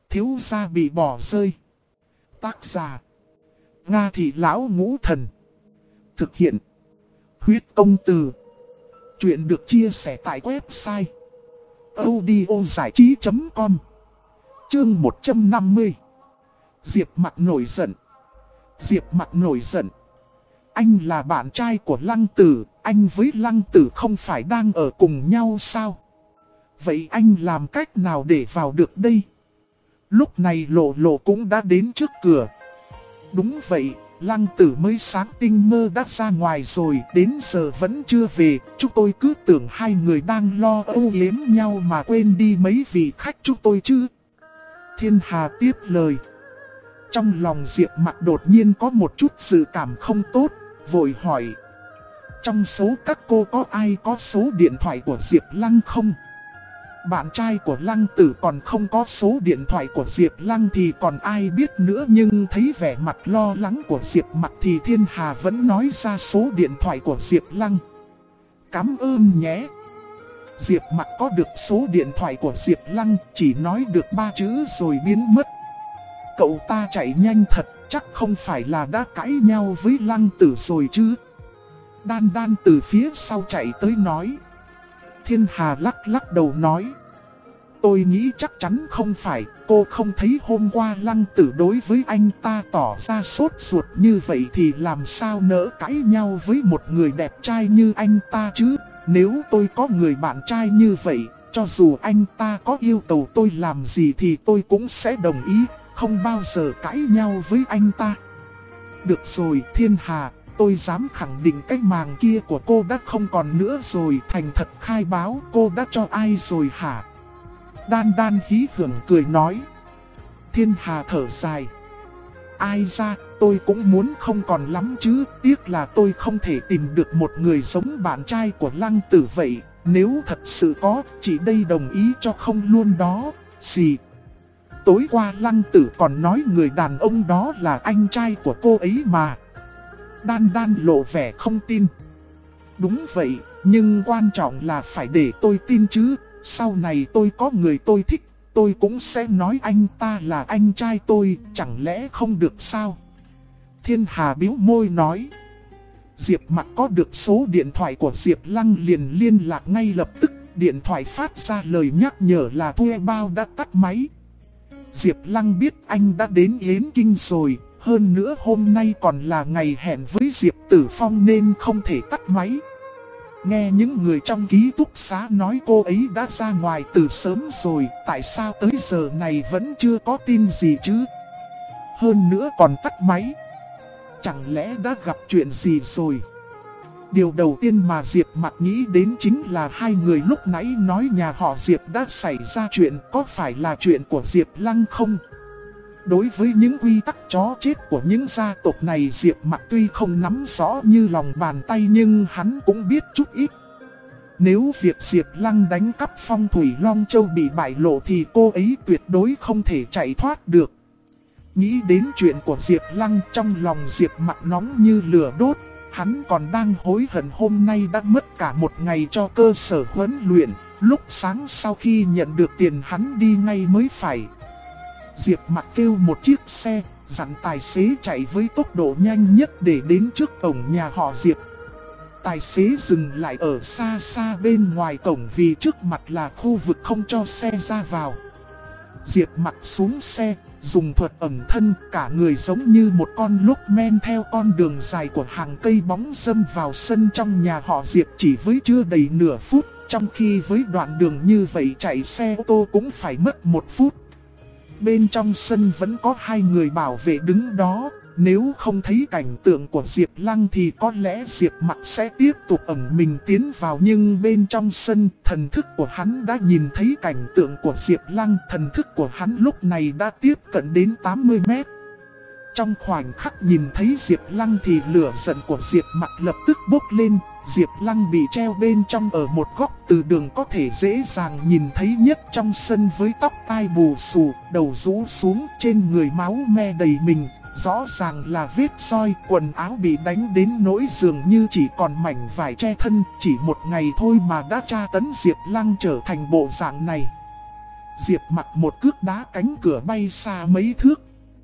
Thiếu gia bị bỏ rơi. Tác giả: Nga Thị Lão Ngũ Thần. Thực hiện: Huyết Công Từ. Chuyện được chia sẻ tại website audiozảichí.com. Chương 150. Diệp Mặc nổi giận. Diệp Mặc nổi giận. Anh là bạn trai của Lăng Tử, anh với Lăng Tử không phải đang ở cùng nhau sao? Vậy anh làm cách nào để vào được đây? Lúc này Lộ Lộ cũng đã đến trước cửa. Đúng vậy, Lăng Tử mới sáng tinh mơ đã ra ngoài rồi, đến giờ vẫn chưa về. Chúng tôi cứ tưởng hai người đang lo âu yếm nhau mà quên đi mấy vị khách chúng tôi chứ. Thiên Hà tiếp lời. Trong lòng Diệp Mặc đột nhiên có một chút dự cảm không tốt, vội hỏi. Trong số các cô có ai có số điện thoại của Diệp Lăng không? Bạn trai của Lăng Tử còn không có số điện thoại của Diệp Lăng thì còn ai biết nữa. Nhưng thấy vẻ mặt lo lắng của Diệp Mặc thì Thiên Hà vẫn nói ra số điện thoại của Diệp Lăng. Cảm ơn nhé. Diệp Mặc có được số điện thoại của Diệp Lăng, chỉ nói được 3 chữ rồi biến mất. Cậu ta chạy nhanh thật, chắc không phải là đã cãi nhau với Lăng Tử rồi chứ. Đan Đan từ phía sau chạy tới nói. Thiên Hà lắc đầu nói. Tôi nghĩ chắc chắn không phải, cô không thấy hôm qua Lăng Tử đối với anh ta tỏ ra sốt ruột như vậy thì làm sao nỡ cãi nhau với một người đẹp trai như anh ta chứ. Nếu tôi có người bạn trai như vậy, cho dù anh ta có yêu cầu tôi làm gì thì tôi cũng sẽ đồng ý, không bao giờ cãi nhau với anh ta. Được rồi Thiên Hà, tôi dám khẳng định cái màng kia của cô đã không còn nữa rồi. Thành thật khai báo, cô đã cho ai rồi hả? Đan Đan hí hưởng cười nói. Thiên Hà thở dài. Ai ra, tôi cũng muốn không còn lắm chứ. Tiếc là tôi không thể tìm được một người giống bạn trai của Lăng Tử vậy. Nếu thật sự có, chị đây đồng ý cho không luôn đó. Gì? Tối qua Lăng Tử còn nói người đàn ông đó là anh trai của cô ấy mà. Đan Đan lộ vẻ không tin. Đúng vậy, nhưng quan trọng là phải để tôi tin chứ. Sau này tôi có người tôi thích, tôi cũng sẽ nói anh ta là anh trai tôi, chẳng lẽ không được sao? Thiên Hà bĩu môi nói. Diệp Mặc có được số điện thoại của Diệp Lăng liền liên lạc ngay lập tức. Điện thoại phát ra lời nhắc nhở là thuê bao đã tắt máy. Diệp Lăng biết anh đã đến Yến Kinh rồi. Hơn nữa hôm nay còn là ngày hẹn với Diệp Tử Phong nên không thể tắt máy. Nghe những người trong ký túc xá nói cô ấy đã ra ngoài từ sớm rồi, tại sao tới giờ này vẫn chưa có tin gì chứ? Hơn nữa còn tắt máy. Chẳng lẽ đã gặp chuyện gì rồi? Điều đầu tiên mà Diệp Mặc nghĩ đến chính là hai người lúc nãy nói nhà họ Diệp đã xảy ra chuyện, có phải là chuyện của Diệp Lăng không? Đối với những quy tắc chó chết của những gia tộc này Diệp Mặc tuy không nắm rõ như lòng bàn tay nhưng hắn cũng biết chút ít. Nếu việc Diệp Lăng đánh cắp phong thủy Long Châu bị bại lộ thì cô ấy tuyệt đối không thể chạy thoát được. Nghĩ đến chuyện của Diệp Lăng trong lòng Diệp Mặc nóng như lửa đốt. Hắn còn đang hối hận hôm nay đã mất cả một ngày cho cơ sở huấn luyện. Lúc sáng sau khi nhận được tiền hắn đi ngay mới phải. Diệp Mặc kêu một chiếc xe, dặn tài xế chạy với tốc độ nhanh nhất để đến trước cổng nhà họ Diệp. Tài xế dừng lại ở xa xa bên ngoài cổng vì trước mặt là khu vực không cho xe ra vào. Diệp Mặc xuống xe, dùng thuật ẩn thân, cả người giống như một con lốc men theo con đường dài của hàng cây bóng râm vào sân trong nhà họ Diệp chỉ với chưa đầy nửa phút, trong khi với đoạn đường như vậy chạy xe ô tô cũng phải mất 1 phút. Bên trong sân vẫn có hai người bảo vệ đứng đó, nếu không thấy cảnh tượng của Diệp Lăng thì có lẽ Diệp Mặc sẽ tiếp tục ẩn mình tiến vào. Nhưng bên trong sân, thần thức của hắn đã nhìn thấy cảnh tượng của Diệp Lăng. Thần thức của hắn lúc này đã tiếp cận đến 80 mét. Trong khoảnh khắc nhìn thấy Diệp Lăng thì lửa giận của Diệp Mặc lập tức bốc lên. Diệp Lăng bị treo bên trong ở một góc từ đường có thể dễ dàng nhìn thấy nhất trong sân với tóc tai bù xù, đầu rũ xuống, trên người máu me đầy mình. Rõ ràng là vết roi, quần áo bị đánh đến nỗi dường như chỉ còn mảnh vải che thân. Chỉ một ngày thôi mà đã tra tấn Diệp Lăng trở thành bộ dạng này. Diệp Mặc một cước đá cánh cửa bay xa mấy thước.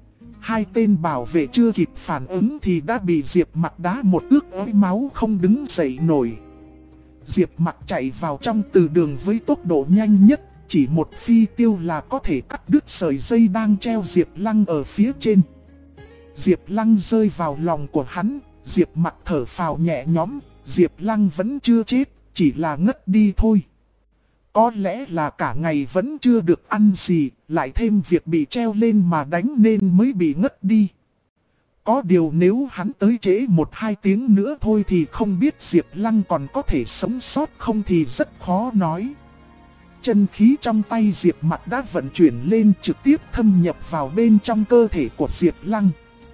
Hai tên bảo vệ chưa kịp phản ứng thì đã bị Diệp Mặc đá một cước ới máu không đứng dậy nổi. Diệp Mặc chạy vào trong từ đường với tốc độ nhanh nhất, chỉ một phi tiêu là có thể cắt đứt sợi dây đang treo Diệp Lăng ở phía trên. Diệp Lăng rơi vào lòng của hắn, Diệp Mặc thở phào nhẹ nhõm, Diệp Lăng vẫn chưa chết, chỉ là ngất đi thôi. Có lẽ là cả ngày vẫn chưa được ăn gì, lại thêm việc bị treo lên mà đánh nên mới bị ngất đi. Có điều nếu hắn tới trễ 1-2 tiếng nữa thôi thì không biết Diệp Lăng còn có thể sống sót không thì rất khó nói. Chân khí trong tay Diệp Mặc đã vận chuyển lên trực tiếp thâm nhập vào bên trong cơ thể của Diệp Lăng.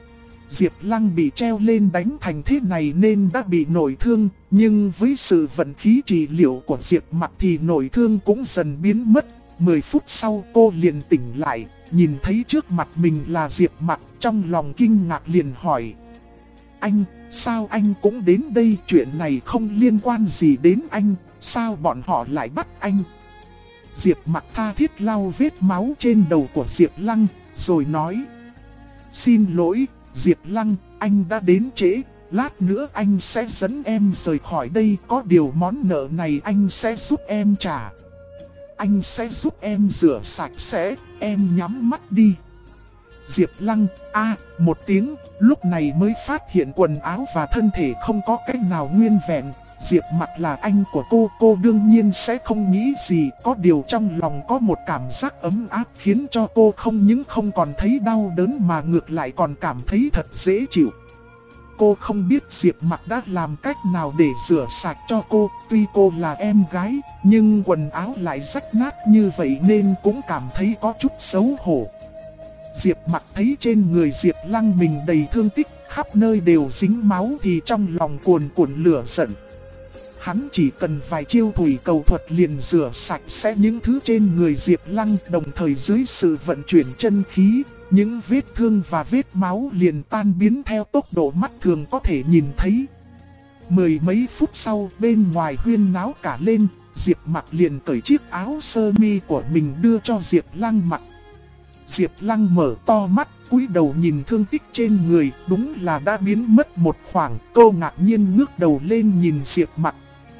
Diệp Lăng bị treo lên đánh thành thế này nên đã bị nội thương, nhưng với sự vận khí trị liệu của Diệp Mặc thì nội thương cũng dần biến mất. 10 phút sau cô liền tỉnh lại, nhìn thấy trước mặt mình là Diệp Mặc, trong lòng kinh ngạc liền hỏi: Anh, sao anh cũng đến đây? Chuyện này không liên quan gì đến anh, sao bọn họ lại bắt anh? Diệp Mặc tha thiết lau vết máu trên đầu của Diệp Lăng, rồi nói: Xin lỗi, Diệp Lăng, anh đã đến trễ, lát nữa anh sẽ dẫn em rời khỏi đây, có điều món nợ này anh sẽ giúp em trả. Anh sẽ giúp em rửa sạch sẽ, em nhắm mắt đi. Diệp Lăng, một tiếng, lúc này mới phát hiện quần áo và thân thể không có cách nào nguyên vẹn. Diệp Mặc là anh của cô đương nhiên sẽ không nghĩ gì, có điều trong lòng có một cảm giác ấm áp khiến cho cô không những không còn thấy đau đớn mà ngược lại còn cảm thấy thật dễ chịu. Cô không biết Diệp Mặc đã làm cách nào để rửa sạch cho cô, tuy cô là em gái, nhưng quần áo lại rách nát như vậy nên cũng cảm thấy có chút xấu hổ. Diệp Mặc thấy trên người Diệp Lăng mình đầy thương tích, khắp nơi đều dính máu thì trong lòng cuồn cuộn lửa giận. Hắn chỉ cần vài chiêu thủy cầu thuật liền rửa sạch sẽ những thứ trên người Diệp Lăng, đồng thời dưới sự vận chuyển chân khí, những vết thương và vết máu liền tan biến theo tốc độ mắt thường có thể nhìn thấy. 10 mấy phút sau, bên ngoài huyên náo cả lên, Diệp Mặc liền cởi chiếc áo sơ mi của mình đưa cho Diệp Lăng mặc. Diệp Lăng mở to mắt, cúi đầu nhìn thương tích trên người, đúng là đã biến mất một khoảng. Cô ngạc nhiên ngước đầu lên nhìn Diệp Mặc.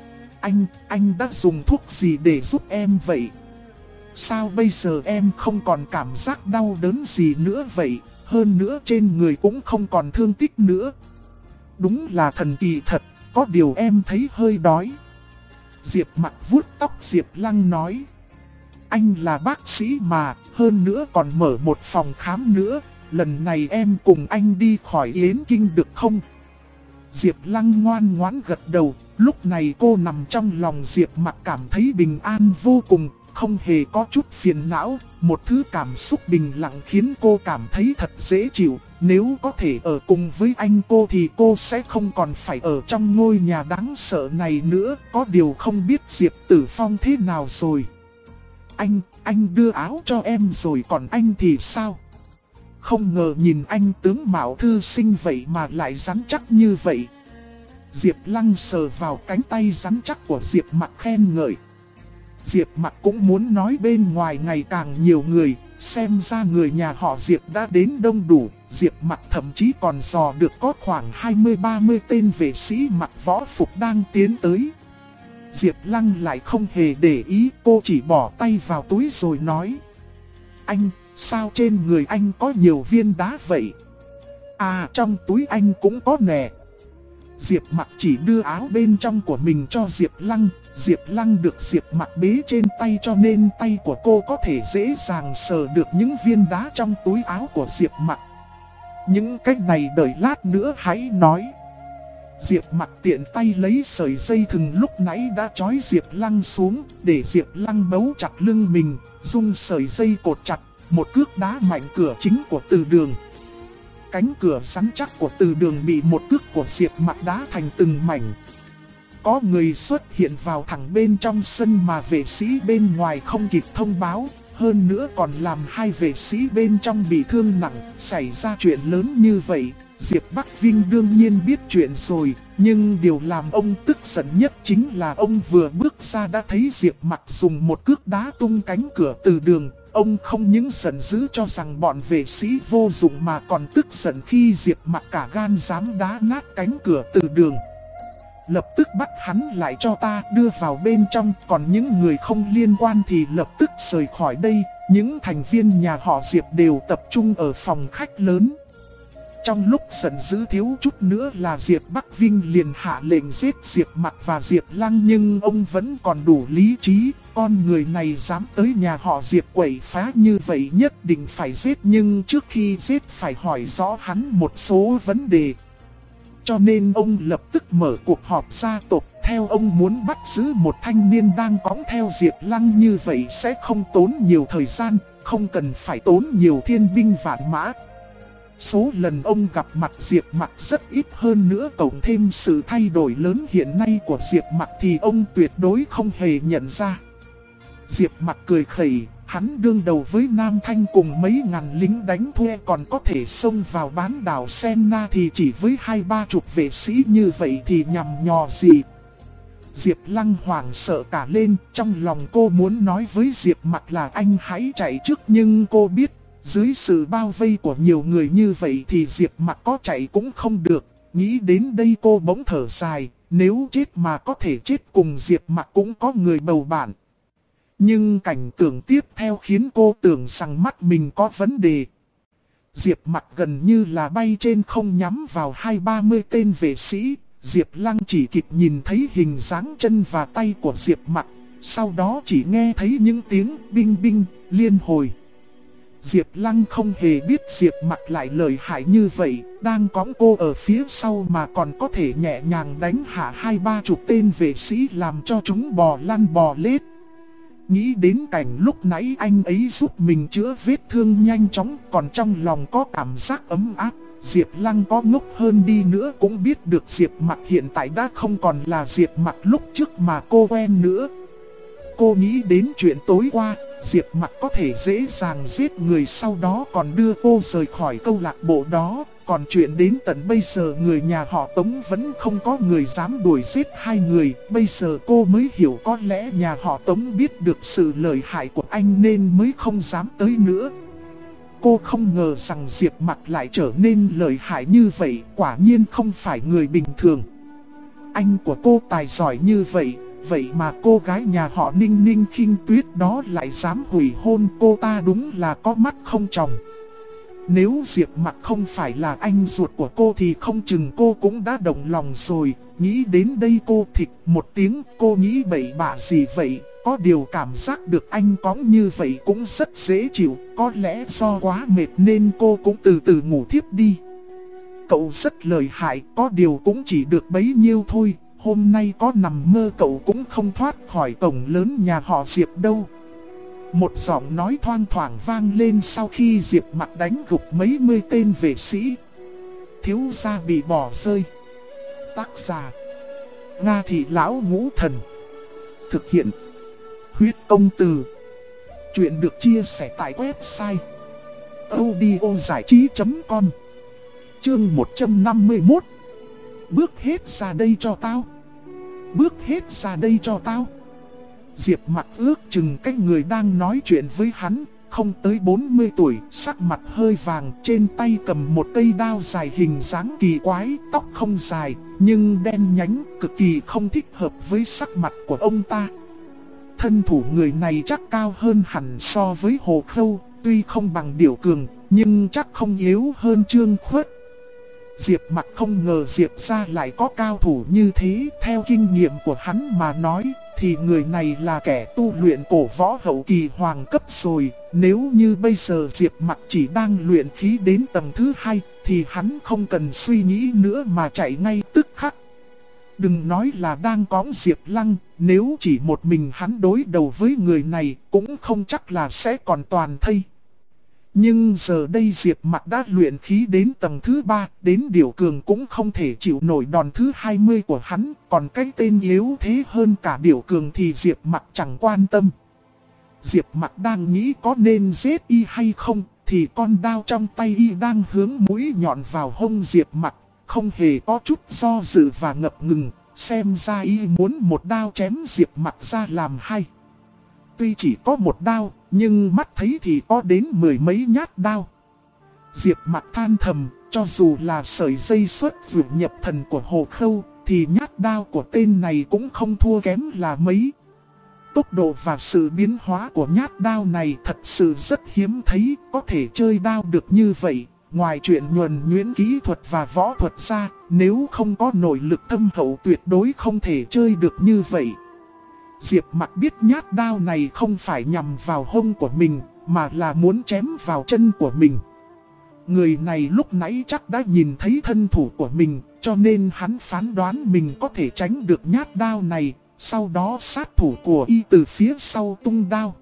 Anh đã dùng thuốc gì để giúp em vậy? Sao bây giờ em không còn cảm giác đau đớn gì nữa vậy? Hơn nữa trên người cũng không còn thương tích nữa. Đúng là thần kỳ thật, có điều em thấy hơi đói. Diệp Mặc vuốt tóc Diệp Lăng nói: Anh là bác sĩ mà, hơn nữa còn mở một phòng khám nữa. Lần này em cùng anh đi khỏi Yến Kinh được không? Diệp Lăng ngoan ngoãn gật đầu. Lúc này cô nằm trong lòng Diệp Mặc cảm thấy bình an vô cùng, không hề có chút phiền não. Một thứ cảm xúc bình lặng khiến cô cảm thấy thật dễ chịu. Nếu có thể ở cùng với anh cô thì cô sẽ không còn phải ở trong ngôi nhà đáng sợ này nữa. Có điều không biết Diệp Tử Phong thế nào rồi. Anh đưa áo cho em rồi, còn anh thì sao? Không ngờ nhìn anh tướng mạo thư sinh vậy mà lại rắn chắc như vậy. Diệp Lăng sờ vào cánh tay rắn chắc của Diệp Mặc khen ngợi. Diệp Mặc cũng muốn nói bên ngoài ngày càng nhiều người, xem ra người nhà họ Diệp đã đến đông đủ. Diệp Mặc thậm chí còn dò được có khoảng 20-30 tên vệ sĩ mặc võ phục đang tiến tới. Diệp Lăng lại không hề để ý, cô chỉ bỏ tay vào túi rồi nói: Anh, sao trên người anh có nhiều viên đá vậy? Trong túi anh cũng có nè. Diệp Mặc chỉ đưa áo bên trong của mình cho Diệp Lăng. Diệp Lăng được Diệp Mặc bế trên tay cho nên tay của cô có thể dễ dàng sờ được những viên đá trong túi áo của Diệp Mặc. Những cách này đợi lát nữa hãy nói. Diệp Mặc tiện tay lấy sợi dây thừng lúc nãy đã trói Diệp Lăng xuống, để Diệp Lăng bấu chặt lưng mình, dùng sợi dây cột chặt, một cước đá mạnh cửa chính của từ đường. Cánh cửa rắn chắc của từ đường bị một cước của Diệp Mặc đá thành từng mảnh. Có người xuất hiện vào thẳng bên trong sân mà vệ sĩ bên ngoài không kịp thông báo. Hơn nữa còn làm hai vệ sĩ bên trong bị thương nặng. Xảy ra chuyện lớn như vậy, Diệp Bắc Vinh đương nhiên biết chuyện rồi, Nhưng điều làm ông tức giận nhất chính là ông vừa bước ra đã thấy Diệp Mặc dùng một cước đá tung cánh cửa từ đường. Ông không những giận dữ cho rằng bọn vệ sĩ vô dụng mà còn tức giận khi Diệp Mặc cả gan dám đá nát cánh cửa từ đường. Lập tức bắt hắn lại cho ta đưa vào bên trong, còn những người không liên quan thì lập tức rời khỏi đây. Những thành viên nhà họ Diệp đều tập trung ở phòng khách lớn. Trong lúc giận dữ thiếu chút nữa là Diệp Bắc Vinh liền hạ lệnh giết Diệp Mặc và Diệp Lăng, nhưng ông vẫn còn đủ lý trí. Con người này dám tới nhà họ Diệp quậy phá như vậy nhất định phải giết, nhưng trước khi giết phải hỏi rõ hắn một số vấn đề. Cho nên ông lập tức mở cuộc họp gia tộc. Theo ông muốn bắt giữ một thanh niên đang cõng theo Diệp Lăng như vậy sẽ không tốn nhiều thời gian, không cần phải tốn nhiều thiên binh vạn mã. Số lần ông gặp mặt Diệp Mặc rất ít, hơn nữa cộng thêm sự thay đổi lớn hiện nay của Diệp Mặc thì ông tuyệt đối không hề nhận ra. Diệp Mặc cười khẩy, hắn đương đầu với Nam Thanh cùng mấy ngàn lính đánh thuê còn có thể xông vào bán đảo Senna, thì chỉ với 20-30 vệ sĩ như vậy thì nhằm nhò gì. Diệp Lăng hoảng sợ cả lên, trong lòng cô muốn nói với Diệp Mặc là anh hãy chạy trước, nhưng cô biết dưới sự bao vây của nhiều người như vậy thì Diệp Mặc có chạy cũng không được. Nghĩ đến đây cô bỗng thở dài, nếu chết mà có thể chết cùng Diệp Mặc cũng có người bầu bạn. Nhưng cảnh tượng tiếp theo khiến cô tưởng rằng mắt mình có vấn đề. Diệp Mặc gần như là bay trên không nhắm vào 20-30 tên vệ sĩ. Diệp Lăng chỉ kịp nhìn thấy hình dáng chân và tay của Diệp Mặc, sau đó chỉ nghe thấy những tiếng binh binh liên hồi. Diệp Lăng không hề biết Diệp Mặc lại lợi hại như vậy, đang cõng cô ở phía sau mà còn có thể nhẹ nhàng đánh hạ 20-30 tên vệ sĩ làm cho chúng bò lăn bò lết. Nghĩ đến cảnh lúc nãy anh ấy giúp mình chữa vết thương nhanh chóng, còn trong lòng có cảm giác ấm áp. Diệp Lăng có ngốc hơn đi nữa cũng biết được Diệp Mặc hiện tại đã không còn là Diệp Mặc lúc trước mà cô quen nữa. Cô nghĩ đến chuyện tối qua, Diệp Mặc có thể dễ dàng giết người sau đó còn đưa cô rời khỏi câu lạc bộ đó. Còn chuyện đến tận bây giờ người nhà họ Tống vẫn không có người dám đuổi giết hai người. Bây giờ cô mới hiểu có lẽ nhà họ Tống biết được sự lợi hại của anh nên mới không dám tới nữa. Cô không ngờ rằng Diệp Mặc lại trở nên lợi hại như vậy, quả nhiên không phải người bình thường. Anh của cô tài giỏi như vậy, vậy mà cô gái nhà họ Ninh Ninh Khinh Tuyết đó lại dám hủy hôn cô ta, đúng là có mắt không tròng. Nếu Diệp Mặc không phải là anh ruột của cô thì không chừng cô cũng đã động lòng rồi. Nghĩ đến đây cô thịch một tiếng, cô nghĩ bậy bạ gì vậy. Có điều cảm giác được anh cõng như vậy cũng rất dễ chịu. Có lẽ do quá mệt nên cô cũng từ từ ngủ thiếp đi. Cậu rất lợi hại, có điều cũng chỉ được bấy nhiêu thôi. Hôm nay có nằm mơ cậu cũng không thoát khỏi cổng lớn nhà họ Diệp đâu. Một giọng nói thoang thoảng vang lên sau khi Diệp Mặc đánh gục mấy mươi tên vệ sĩ. Thiếu gia bị bỏ rơi. Tác giả: Nga Thị Lão Ngũ Thần. Thực hiện: Huyết Công Từ. Chuyện được chia sẻ tại website audiozảichí.com. Chương 151. Bước hết ra đây cho tao. Bước hết ra đây cho tao. Diệp Mặc ước chừng cái người đang nói chuyện với hắn, không tới 40 tuổi, sắc mặt hơi vàng, trên tay cầm một cây đao dài hình dáng kỳ quái, tóc không dài, nhưng đen nhánh, cực kỳ không thích hợp với sắc mặt của ông ta. Thân thủ người này chắc cao hơn hẳn so với Hồ Khâu, tuy không bằng Điểu Cường, nhưng chắc không yếu hơn Trương Khuất. Diệp Mặc không ngờ Diệp gia lại có cao thủ như thế, theo kinh nghiệm của hắn mà nói thì người này là kẻ tu luyện cổ võ hậu kỳ hoàng cấp rồi. Nếu như bây giờ Diệp Mặc chỉ đang luyện khí đến tầng thứ 2 thì hắn không cần suy nghĩ nữa mà chạy ngay tức khắc. Đừng nói là đang cõng Diệp Lăng, nếu chỉ một mình hắn đối đầu với người này cũng không chắc là sẽ còn toàn thây. Nhưng giờ đây Diệp Mặc đã luyện khí đến tầng thứ 3, đến Điểu Cường cũng không thể chịu nổi đòn thứ 20 của hắn, còn cái tên yếu thế hơn cả Điểu Cường thì Diệp Mặc chẳng quan tâm. Diệp Mặc đang nghĩ có nên giết y hay không, thì con đao trong tay y đang hướng mũi nhọn vào hông Diệp Mặc, không hề có chút do dự và ngập ngừng, xem ra y muốn một đao chém Diệp Mặc ra làm hai. Tuy chỉ có một đao, nhưng mắt thấy thì có đến mười mấy nhát đao. Diệp Mặc than thầm, cho dù là sợi dây xuất vượt nhập thần của Hồ Khâu, thì nhát đao của tên này cũng không thua kém là mấy. Tốc độ và sự biến hóa của nhát đao này thật sự rất hiếm thấy, có thể chơi đao được như vậy. Ngoài chuyện nhuần nhuyễn kỹ thuật và võ thuật ra, nếu không có nội lực thâm hậu tuyệt đối không thể chơi được như vậy. Diệp Mặc biết nhát đao này không phải nhằm vào hông của mình, mà là muốn chém vào chân của mình. Người này lúc nãy chắc đã nhìn thấy thân thủ của mình, cho nên hắn phán đoán mình có thể tránh được nhát đao này. Sau đó sát thủ của y từ phía sau tung đao.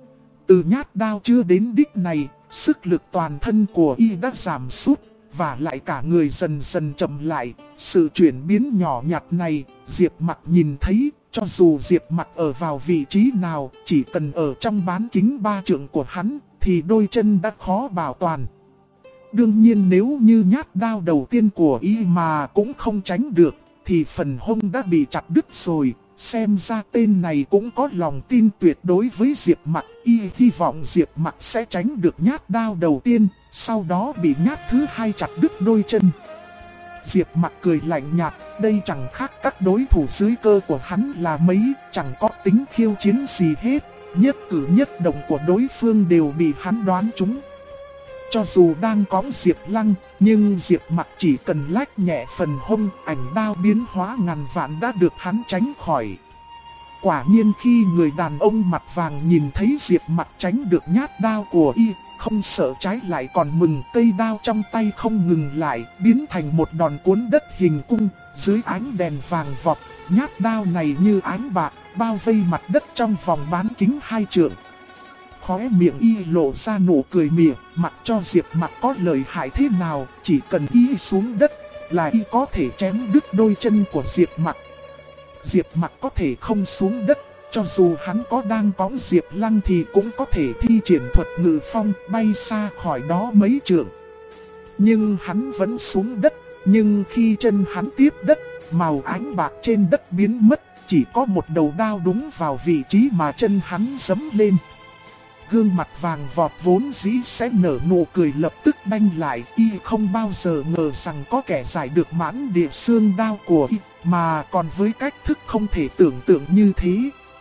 Từ nhát đao chưa đến đích này, sức lực toàn thân của y đã giảm sút, và lại cả người dần dần chậm lại. Sự chuyển biến nhỏ nhặt này, Diệp Mặc nhìn thấy, cho dù Diệp Mặc ở vào vị trí nào, chỉ cần ở trong bán kính 3 trượng của hắn, thì đôi chân đã khó bảo toàn. Đương nhiên nếu như nhát đao đầu tiên của y mà cũng không tránh được, thì phần hông đã bị chặt đứt rồi. Xem ra tên này cũng có lòng tin tuyệt đối với Diệp Mặc, y hy vọng Diệp Mặc sẽ tránh được nhát đao đầu tiên, sau đó bị nhát thứ hai chặt đứt đôi chân. Diệp Mặc cười lạnh nhạt, đây chẳng khác các đối thủ dưới cơ của hắn là mấy, chẳng có tính khiêu chiến gì hết, nhất cử nhất động của đối phương đều bị hắn đoán trúng. Cho dù đang cõng Diệp Lăng, nhưng Diệp Mặc chỉ cần lách nhẹ phần hông, ảnh đao biến hóa ngàn vạn đã được hắn tránh khỏi. Quả nhiên khi người đàn ông mặt vàng nhìn thấy Diệp Mặc tránh được nhát đao của y, không sợ trái lại còn mừng, cây đao trong tay không ngừng lại, biến thành một đòn cuốn đất hình cung, dưới ánh đèn vàng vọt, nhát đao này như ánh bạc, bao vây mặt đất trong vòng bán kính 2 trượng. Khóe miệng y lộ ra nụ cười mỉa, mặc cho Diệp Mặc có lợi hại thế nào, chỉ cần y xuống đất là y có thể chém đứt đôi chân của Diệp Mặc. Diệp Mặc có thể không xuống đất, cho dù hắn có đang cõng Diệp Lăng thì cũng có thể thi triển thuật ngự phong bay xa khỏi đó mấy trượng. Nhưng hắn vẫn xuống đất, nhưng khi chân hắn tiếp đất, màu ánh bạc trên đất biến mất, chỉ có một đầu đao đúng vào vị trí mà chân hắn giẫm lên. Gương mặt vàng vọt vốn dĩ sẽ nở nụ cười lập tức đanh lại, y không bao giờ ngờ rằng có kẻ giải được mãn địa xương đao của y, mà còn với cách thức không thể tưởng tượng như thế.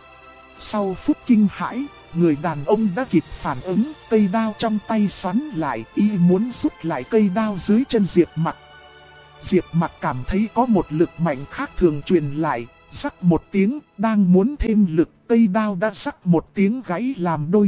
Sau phút kinh hãi, người đàn ông đã kịp phản ứng, cây đao trong tay xoắn lại, y muốn rút lại cây đao dưới chân Diệp Mặc. Diệp Mặc cảm thấy có một lực mạnh khác thường truyền lại, rắc một tiếng, đang muốn thêm lực, cây đao đã rắc một tiếng gãy làm đôi.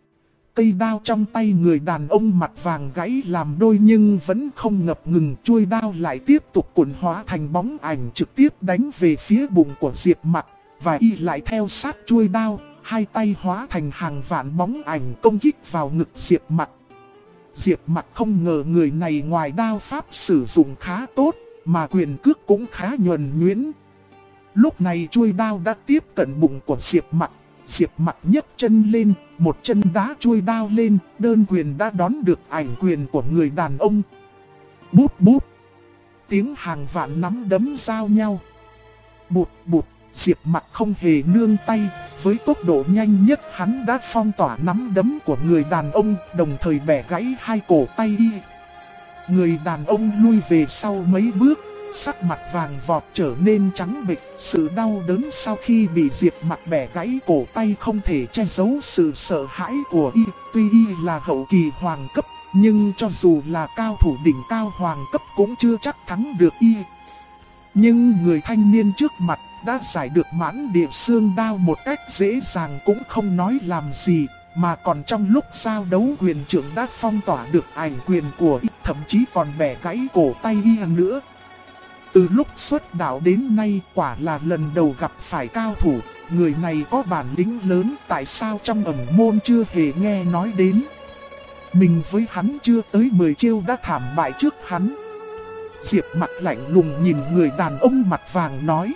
Cây đao trong tay người đàn ông mặt vàng gãy làm đôi nhưng vẫn không ngập ngừng, chuôi đao lại tiếp tục cuộn hóa thành bóng ảnh trực tiếp đánh về phía bụng của Diệp Mặc, và y lại theo sát chuôi đao, hai tay hóa thành hàng vạn bóng ảnh công kích vào ngực Diệp Mặc. Diệp Mặc không ngờ người này ngoài đao pháp sử dụng khá tốt, mà quyền cước cũng khá nhuần nhuyễn. Lúc này chuôi đao đã tiếp cận bụng của Diệp Mặc. Diệp Mặc nhấc chân lên, một chân đá chuôi đao lên, đơn quyền đã đón được ảnh quyền của người đàn ông. Bút bút. Tiếng hàng vạn nắm đấm giao nhau. Bụt bụt, Diệp Mặc không hề nương tay, với tốc độ nhanh nhất hắn đã phong tỏa nắm đấm của người đàn ông, đồng thời bẻ gãy hai cổ tay y. Người đàn ông lui về sau mấy bước, sắc mặt vàng vọt trở nên trắng bệch, sự đau đớn sau khi bị Diệp Mặc bẻ gãy cổ tay không thể che giấu sự sợ hãi của y. Tuy y là hậu kỳ hoàng cấp, nhưng cho dù là cao thủ đỉnh cao hoàng cấp cũng chưa chắc thắng được y. Nhưng người thanh niên trước mặt đã giải được mãn địa xương đao một cách dễ dàng cũng không nói làm gì, mà còn trong lúc giao đấu quyền trưởng đã phong tỏa được ảnh quyền của y, thậm chí còn bẻ gãy cổ tay y nữa. Từ lúc xuất đạo đến nay quả là lần đầu gặp phải cao thủ, người này có bản lĩnh lớn, tại sao trong ẩn môn chưa hề nghe nói đến. Mình với hắn chưa tới 10 chiêu đã thảm bại trước hắn. Diệp Mặc lạnh lùng nhìn người đàn ông mặt vàng nói: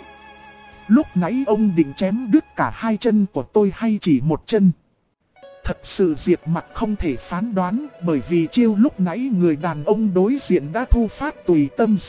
lúc nãy ông định chém đứt cả hai chân của tôi hay chỉ một chân? Thật sự Diệp Mặc không thể phán đoán, bởi vì chiêu lúc nãy người đàn ông đối diện đã thu phát tùy tâm rồi,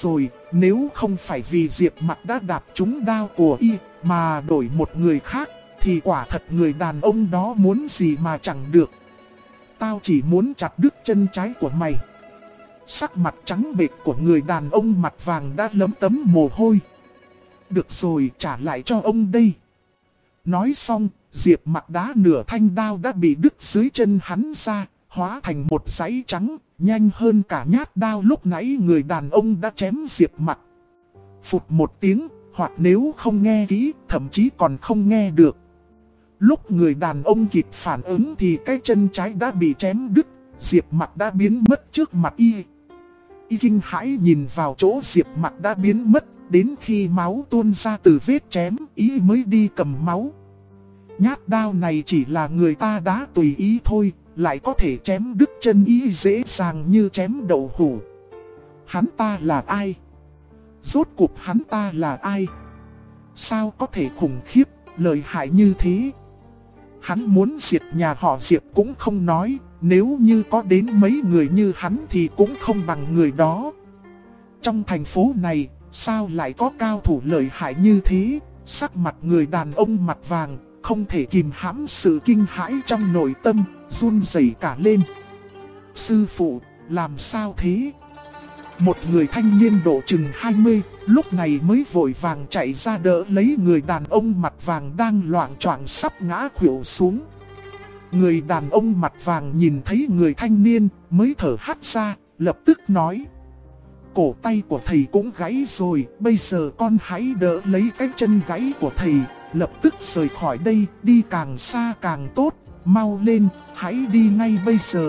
Nếu không phải vì Diệp Mặc đã đạp trúng đao của y, mà đổi một người khác, thì quả thật người đàn ông đó muốn gì mà chẳng được. Tao chỉ muốn chặt đứt chân trái của mày. Sắc mặt trắng bệch của người đàn ông mặt vàng đã lấm tấm mồ hôi. Được rồi, trả lại cho ông đây. Nói xong, Diệp Mặc đá nửa thanh đao đã bị đứt dưới chân hắn ra, hóa thành một dãy trắng, nhanh hơn cả nhát đao lúc nãy người đàn ông đã chém Diệp Mặc. Phụt một tiếng, hoặc nếu không nghe kỹ, thậm chí còn không nghe được. Lúc người đàn ông kịp phản ứng thì cái chân trái đã bị chém đứt, Diệp Mặc đã biến mất trước mặt y. Y kinh hãi nhìn vào chỗ Diệp Mặc đã biến mất, đến khi máu tuôn ra từ vết chém, y mới đi cầm máu. Nhát đao này chỉ là người ta đá tùy ý thôi, lại có thể chém đứt chân y dễ dàng như chém đậu hũ. Hắn ta là ai? Rốt cuộc hắn ta là ai? Sao có thể khủng khiếp, lợi hại như thế? Hắn muốn diệt nhà họ Diệp cũng không nói, nếu như có đến mấy người như hắn thì cũng không bằng người đó. Trong thành phố này, sao lại có cao thủ lợi hại như thế? Sắc mặt người đàn ông mặt vàng, không thể kìm hãm sự kinh hãi trong nội tâm, run rẩy cả lên. Sư phụ, làm sao thế? Một người thanh niên độ chừng 20, lúc này mới vội vàng chạy ra đỡ lấy người đàn ông mặt vàng đang loạng choạng sắp ngã khuỵu xuống. Người đàn ông mặt vàng nhìn thấy người thanh niên mới thở hắt ra, lập tức nói: cổ tay của thầy cũng gãy rồi, bây giờ con hãy đỡ lấy cái chân gãy của thầy, lập tức rời khỏi đây, đi càng xa càng tốt, mau lên, hãy đi ngay bây giờ.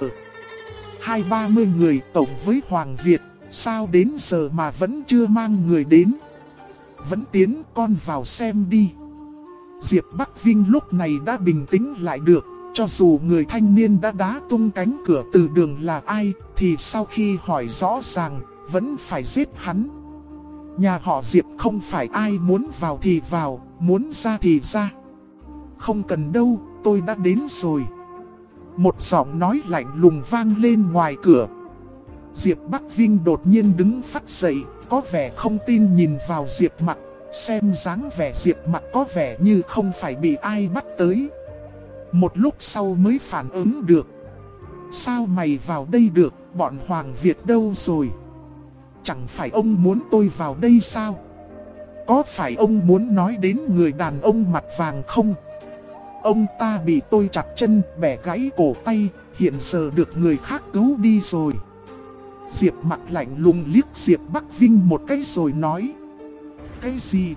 20-30 người tổng với Hoàng Việt, sao đến giờ mà vẫn chưa mang người đến? Vẫn tiến, con vào xem đi. Diệp Bắc Vinh lúc này đã bình tĩnh lại được, cho dù người thanh niên đã đá tung cánh cửa từ đường là ai, thì sau khi hỏi rõ ràng, vẫn phải giết hắn. Nhà họ Diệp không phải ai muốn vào thì vào, muốn ra thì ra. Không cần đâu, tôi đã đến rồi. Một giọng nói lạnh lùng vang lên ngoài cửa. Diệp Bắc Vinh đột nhiên đứng phắt dậy, có vẻ không tin nhìn vào Diệp Mặc, xem dáng vẻ Diệp Mặc có vẻ như không phải bị ai bắt tới. Một lúc sau mới phản ứng được. Sao mày vào đây được, bọn Hoàng Việt đâu rồi? Chẳng phải ông muốn tôi vào đây sao? Có phải ông muốn nói đến người đàn ông mặt vàng không? Ông ta bị tôi chặt chân, bẻ gãy cổ tay, hiện giờ được người khác cứu đi rồi. Diệp Mặc lạnh lùng liếc Diệp Bắc Vinh một cái rồi nói: cái gì?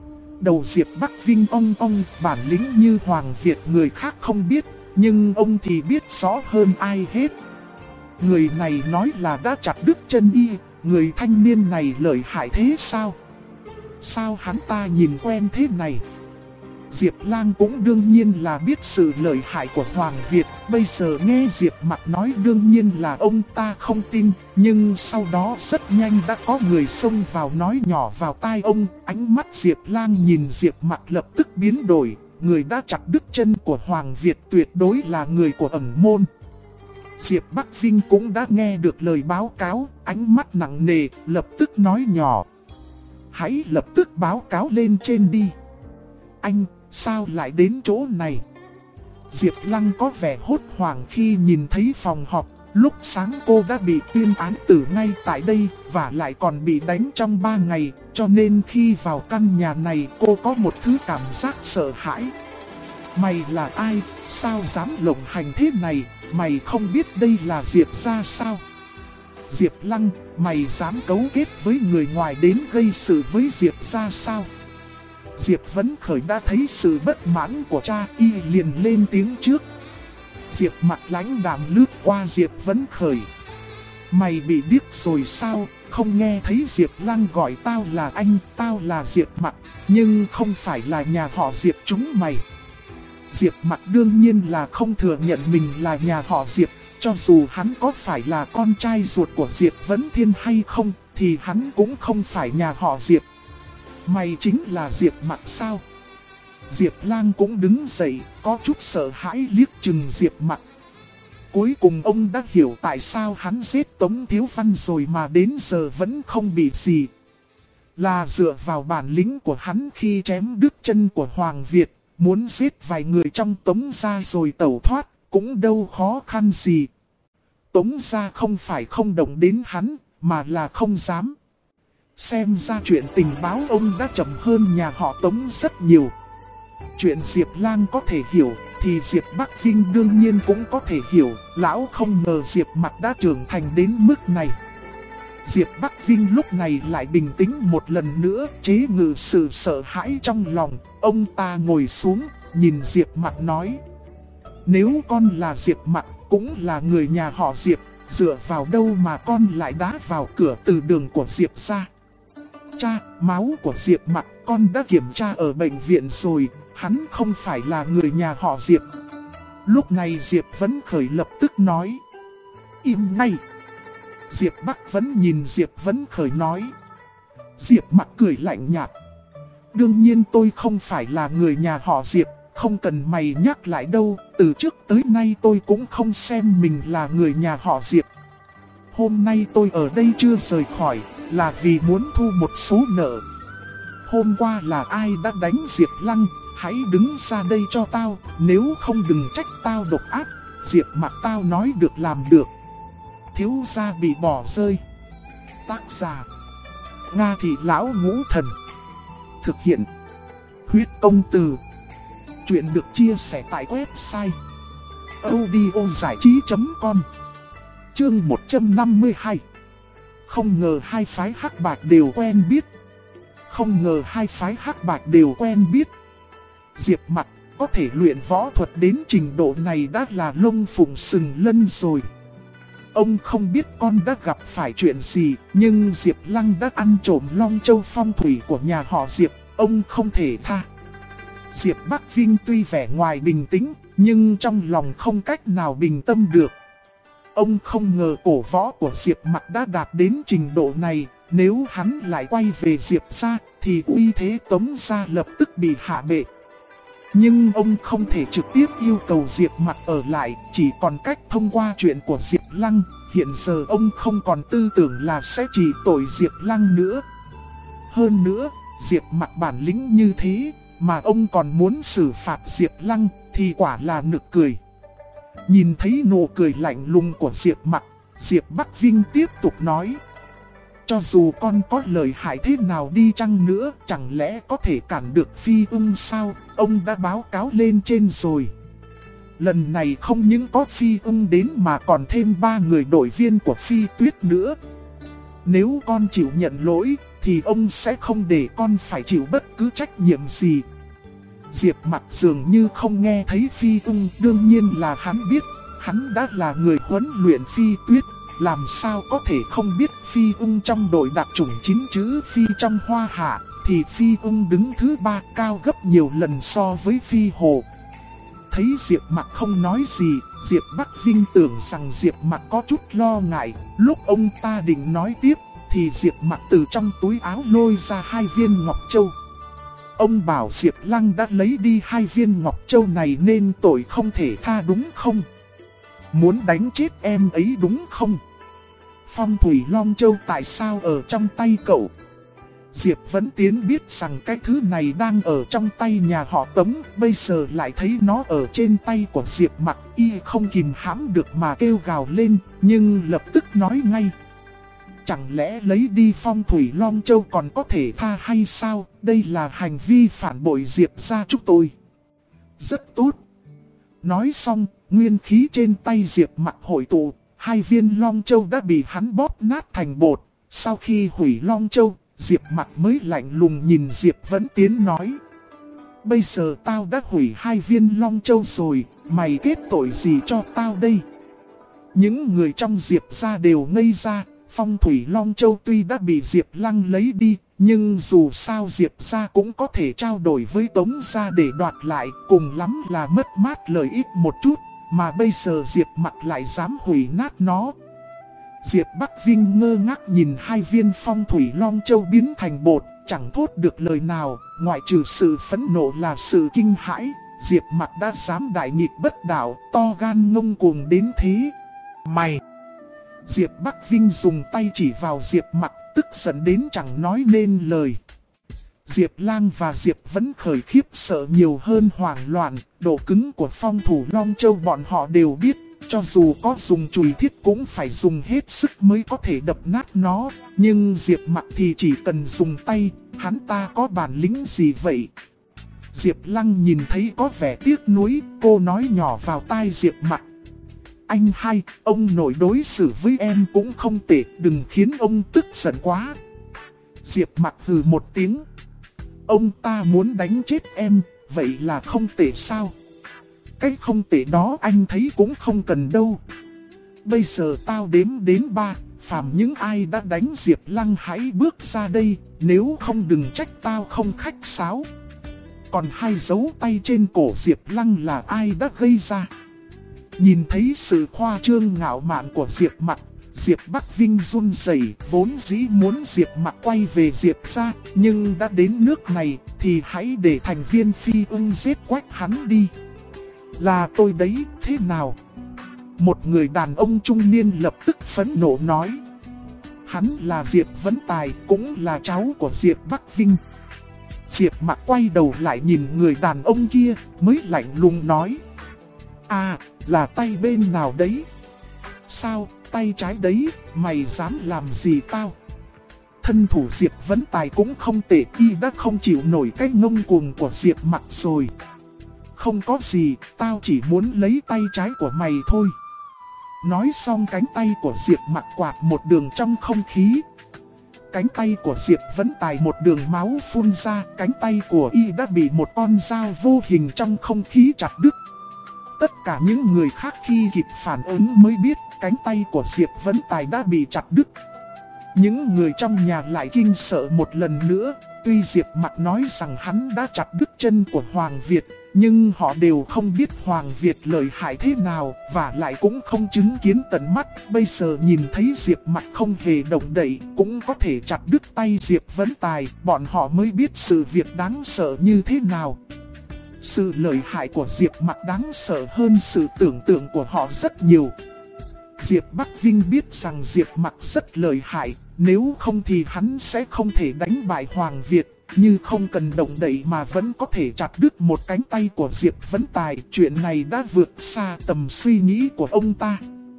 Đầu Diệp Bắc Vinh ong ong, bản lĩnh như Hoàng Việt người khác không biết, nhưng ông thì biết rõ hơn ai hết. Người này nói là đã chặt đứt chân y, người thanh niên này lợi hại thế sao? Sao hắn ta nhìn quen thế này? Diệp Lang cũng đương nhiên là biết sự lợi hại của Hoàng Việt, bây giờ nghe Diệp Mặc nói đương nhiên là ông ta không tin, nhưng sau đó rất nhanh đã có người xông vào nói nhỏ vào tai ông, ánh mắt Diệp Lang nhìn Diệp Mặc lập tức biến đổi, người đã chặt đứt chân của Hoàng Việt tuyệt đối là người của ẩn môn. Diệp Bắc Vinh cũng đã nghe được lời báo cáo, ánh mắt nặng nề, lập tức nói nhỏ: hãy lập tức báo cáo lên trên đi. Anh, sao lại đến chỗ này? Diệp Lăng có vẻ hốt hoảng khi nhìn thấy phòng họp. Lúc sáng cô đã bị tuyên án tử ngay tại đây, và lại còn bị đánh trong 3 ngày, cho nên khi vào căn nhà này cô có một thứ cảm giác sợ hãi. Mày là ai? Sao dám lộng hành thế này? Mày không biết đây là Diệp gia sao? Diệp Lăng, mày dám cấu kết với người ngoài đến gây sự với Diệp gia sao? Diệp Vấn Khởi đã thấy sự bất mãn của cha, y liền lên tiếng trước. Diệp Mặc lãnh đạm lướt qua Diệp Vấn Khởi. Mày bị điếc rồi sao? Không nghe thấy Diệp Lăng gọi tao là anh, tao là Diệp Mặc, nhưng không phải là nhà họ Diệp chúng mày. Diệp Mặc đương nhiên là không thừa nhận mình là nhà họ Diệp, cho dù hắn có phải là con trai ruột của Diệp Vấn Thiên hay không, thì hắn cũng không phải nhà họ Diệp. Mày chính là Diệp Mặc sao? Diệp Lang cũng đứng dậy, có chút sợ hãi liếc chừng Diệp Mặc. Cuối cùng ông đã hiểu tại sao hắn giết Tống Thiếu Văn rồi mà đến giờ vẫn không bị gì. là dựa vào bản lĩnh của hắn khi chém đứt chân của Hoàng Việt, muốn giết vài người trong Tống gia rồi tẩu thoát, cũng đâu khó khăn gì. Tống gia không phải không động đến hắn, mà là không dám. Xem ra chuyện tình báo ông đã chậm hơn nhà họ Tống rất nhiều. Chuyện Diệp Lang có thể hiểu, thì Diệp Bắc Vinh đương nhiên cũng có thể hiểu. Lão không ngờ Diệp Mặc đã trưởng thành đến mức này. Diệp Bắc Vinh lúc này lại bình tĩnh một lần nữa, chế ngự sự sợ hãi trong lòng. Ông ta ngồi xuống, nhìn Diệp Mặc nói: nếu con là Diệp Mặc, cũng là người nhà họ Diệp, dựa vào đâu mà con lại đá vào cửa từ đường của Diệp gia? Cha, máu của Diệp Mặc con đã kiểm tra ở bệnh viện rồi, hắn không phải là người nhà họ Diệp. Lúc này Diệp Vân Khởi lập tức nói: im ngay. Diệp Bắc vẫn nhìn Diệp Vân Khởi nói. Diệp Mặc cười lạnh nhạt: đương nhiên tôi không phải là người nhà họ Diệp, không cần mày nhắc lại đâu, từ trước tới nay tôi cũng không xem mình là người nhà họ Diệp. Hôm nay tôi ở đây chưa rời khỏi, là vì muốn thu một số nợ. Hôm qua là ai đã đánh Diệp Lăng, hãy đứng ra đây cho tao, nếu không đừng trách tao độc ác. Diệp Mặc tao nói được làm được. Thiếu gia bị bỏ rơi. Tác giả: Nga Thị Lão Ngũ Thần. Thực hiện: Huyết Công Từ. Chuyện được chia sẻ tại website audiozảichí.com. Chương 152. Không ngờ hai phái Hắc Bạch đều quen biết. Không ngờ hai phái Hắc Bạch đều quen biết. Diệp Mặc có thể luyện võ thuật đến trình độ này đã là lông phụng sừng lân rồi. Ông không biết con đã gặp phải chuyện gì, nhưng Diệp Lăng đã ăn trộm Long Châu phong thủy của nhà họ Diệp, ông không thể tha. Diệp Bắc Vinh tuy vẻ ngoài bình tĩnh, nhưng trong lòng không cách nào bình tâm được. Ông không ngờ cổ võ của Diệp Mặc đã đạt đến trình độ này, nếu hắn lại quay về Diệp gia, thì uy thế Tống gia lập tức bị hạ bệ. Nhưng ông không thể trực tiếp yêu cầu Diệp Mặc ở lại, chỉ còn cách thông qua chuyện của Diệp Lăng. Hiện giờ ông không còn tư tưởng là sẽ trị tội Diệp Lăng nữa. Hơn nữa, Diệp Mặc bản lĩnh như thế, mà ông còn muốn xử phạt Diệp Lăng, thì quả là nực cười. Nhìn thấy nụ cười lạnh lùng của Diệp Mặc, Diệp Bắc Vinh tiếp tục nói: cho dù con có lợi hại thế nào đi chăng nữa, chẳng lẽ có thể cản được Phi Ung sao? Ông đã báo cáo lên trên rồi. Lần này không những có Phi Ung đến mà còn thêm 3 người đội viên của Phi Tuyết nữa. Nếu con chịu nhận lỗi, thì ông sẽ không để con phải chịu bất cứ trách nhiệm gì. Diệp Mặc dường như không nghe thấy Phi Ung, đương nhiên là hắn biết, hắn đã là người huấn luyện Phi Tuyết. Làm sao có thể không biết Phi Ung trong đội đặc chủng 9 chữ Phi trong Hoa Hạ, thì Phi Ung đứng thứ 3 cao gấp nhiều lần so với Phi Hồ. Thấy Diệp Mặc không nói gì, Diệp Bắc Vinh tưởng rằng Diệp Mặc có chút lo ngại. Lúc ông ta định nói tiếp, thì Diệp Mặc từ trong túi áo lôi ra 2 viên ngọc châu. Ông bảo Diệp Lăng đã lấy đi 2 viên ngọc châu này nên tội không thể tha đúng không? Muốn đánh chết em ấy đúng không? Phong thủy Long Châu tại sao ở trong tay cậu? Diệp Vẫn Tiến biết rằng cái thứ này đang ở trong tay nhà họ Tống, bây giờ lại thấy nó ở trên tay của Diệp Mặc, y không kìm hãm được mà kêu gào lên, nhưng lập tức nói ngay: chẳng lẽ lấy đi phong thủy Long Châu còn có thể tha hay sao? Đây là hành vi phản bội Diệp gia chúng tôi. Rất tốt. Nói xong, nguyên khí trên tay Diệp Mặc hội tụ, 2 viên Long Châu đã bị hắn bóp nát thành bột. Sau khi hủy Long Châu, Diệp Mặc mới lạnh lùng nhìn Diệp Vẫn Tiến nói: bây giờ tao đã hủy 2 viên Long Châu rồi, mày kết tội gì cho tao đây? Những người trong Diệp gia đều ngây ra. Phong thủy Long Châu tuy đã bị Diệp Lăng lấy đi, nhưng dù sao Diệp gia cũng có thể trao đổi với Tống gia để đoạt lại, cùng lắm là mất mát lợi ích một chút, mà bây giờ Diệp Mặc lại dám hủy nát nó. Diệp Bắc Vinh ngơ ngác nhìn 2 viên phong thủy Long Châu biến thành bột, chẳng thốt được lời nào, ngoại trừ sự phẫn nộ là sự kinh hãi. Diệp Mặc đã dám đại nghịch bất đạo, to gan ngông cuồng đến thế. Mày! Diệp Bắc Vinh dùng tay chỉ vào Diệp Mặc, tức giận đến chẳng nói nên lời. Diệp Lang và Diệp Vấn Khởi khiếp sợ nhiều hơn hoảng loạn, độ cứng của phong thủ Long Châu bọn họ đều biết, cho dù có dùng chùy thiết cũng phải dùng hết sức mới có thể đập nát nó, nhưng Diệp Mặc thì chỉ cần dùng tay, hắn ta có bản lĩnh gì vậy? Diệp Lăng nhìn thấy có vẻ tiếc nuối, cô nói nhỏ vào tai Diệp Mặc. Anh hai, ông nội đối xử với em cũng không tệ, đừng khiến ông tức giận quá. Diệp Mặc hừ một tiếng. Ông ta muốn đánh chết em, vậy là không tệ sao? Cái không tệ đó anh thấy cũng không cần đâu. Bây giờ tao đếm đến 3, phàm những ai đã đánh Diệp Lăng hãy bước ra đây, nếu không đừng trách tao không khách sáo. Còn 2 dấu tay trên cổ Diệp Lăng là ai đã gây ra? Nhìn thấy sự khoa trương ngạo mạn của Diệp Mặc, Diệp Bắc Vinh run rẩy, vốn dĩ muốn Diệp Mặc quay về Diệp gia, nhưng đã đến nước này thì hãy để thành viên phi ưng giết quách hắn đi. Là tôi đấy, thế nào? Một người đàn ông trung niên lập tức phẫn nộ nói. Hắn là Diệp Vấn Tài, cũng là cháu của Diệp Bắc Vinh. Diệp Mặc quay đầu lại nhìn người đàn ông kia, mới lạnh lùng nói. À, là tay bên nào đấy? Sao, tay trái đấy, mày dám làm gì tao? Thân thủ Diệp Vấn Tài cũng không tệ, y đã không chịu nổi cái ngông cuồng của Diệp Mặc rồi. Không có gì, tao chỉ muốn lấy tay trái của mày thôi. Nói xong cánh tay của Diệp Mặc quạt một đường trong không khí. Cánh tay của Diệp Vấn Tài một đường máu phun ra, cánh tay của y đã bị một con dao vô hình trong không khí chặt đứt. Tất cả những người khác khi kịp phản ứng mới biết cánh tay của Diệp Vấn Tài đã bị chặt đứt. Những người trong nhà lại kinh sợ một lần nữa, tuy Diệp Mặc nói rằng hắn đã chặt đứt chân của Hoàng Việt, nhưng họ đều không biết Hoàng Việt lợi hại thế nào, và lại cũng không chứng kiến tận mắt. Bây giờ nhìn thấy Diệp Mặc không hề động đậy, cũng có thể chặt đứt tay Diệp Vấn Tài, bọn họ mới biết sự việc đáng sợ như thế nào. Sự lợi hại của Diệp Mặc đáng sợ hơn sự tưởng tượng của họ rất nhiều. Diệp Bắc Vinh biết rằng Diệp Mặc rất lợi hại, nếu không thì hắn sẽ không thể đánh bại Hoàng Việt, như không cần động đậy mà vẫn có thể chặt đứt một cánh tay của Diệp Vấn Tài. Chuyện này đã vượt xa tầm suy nghĩ của ông ta.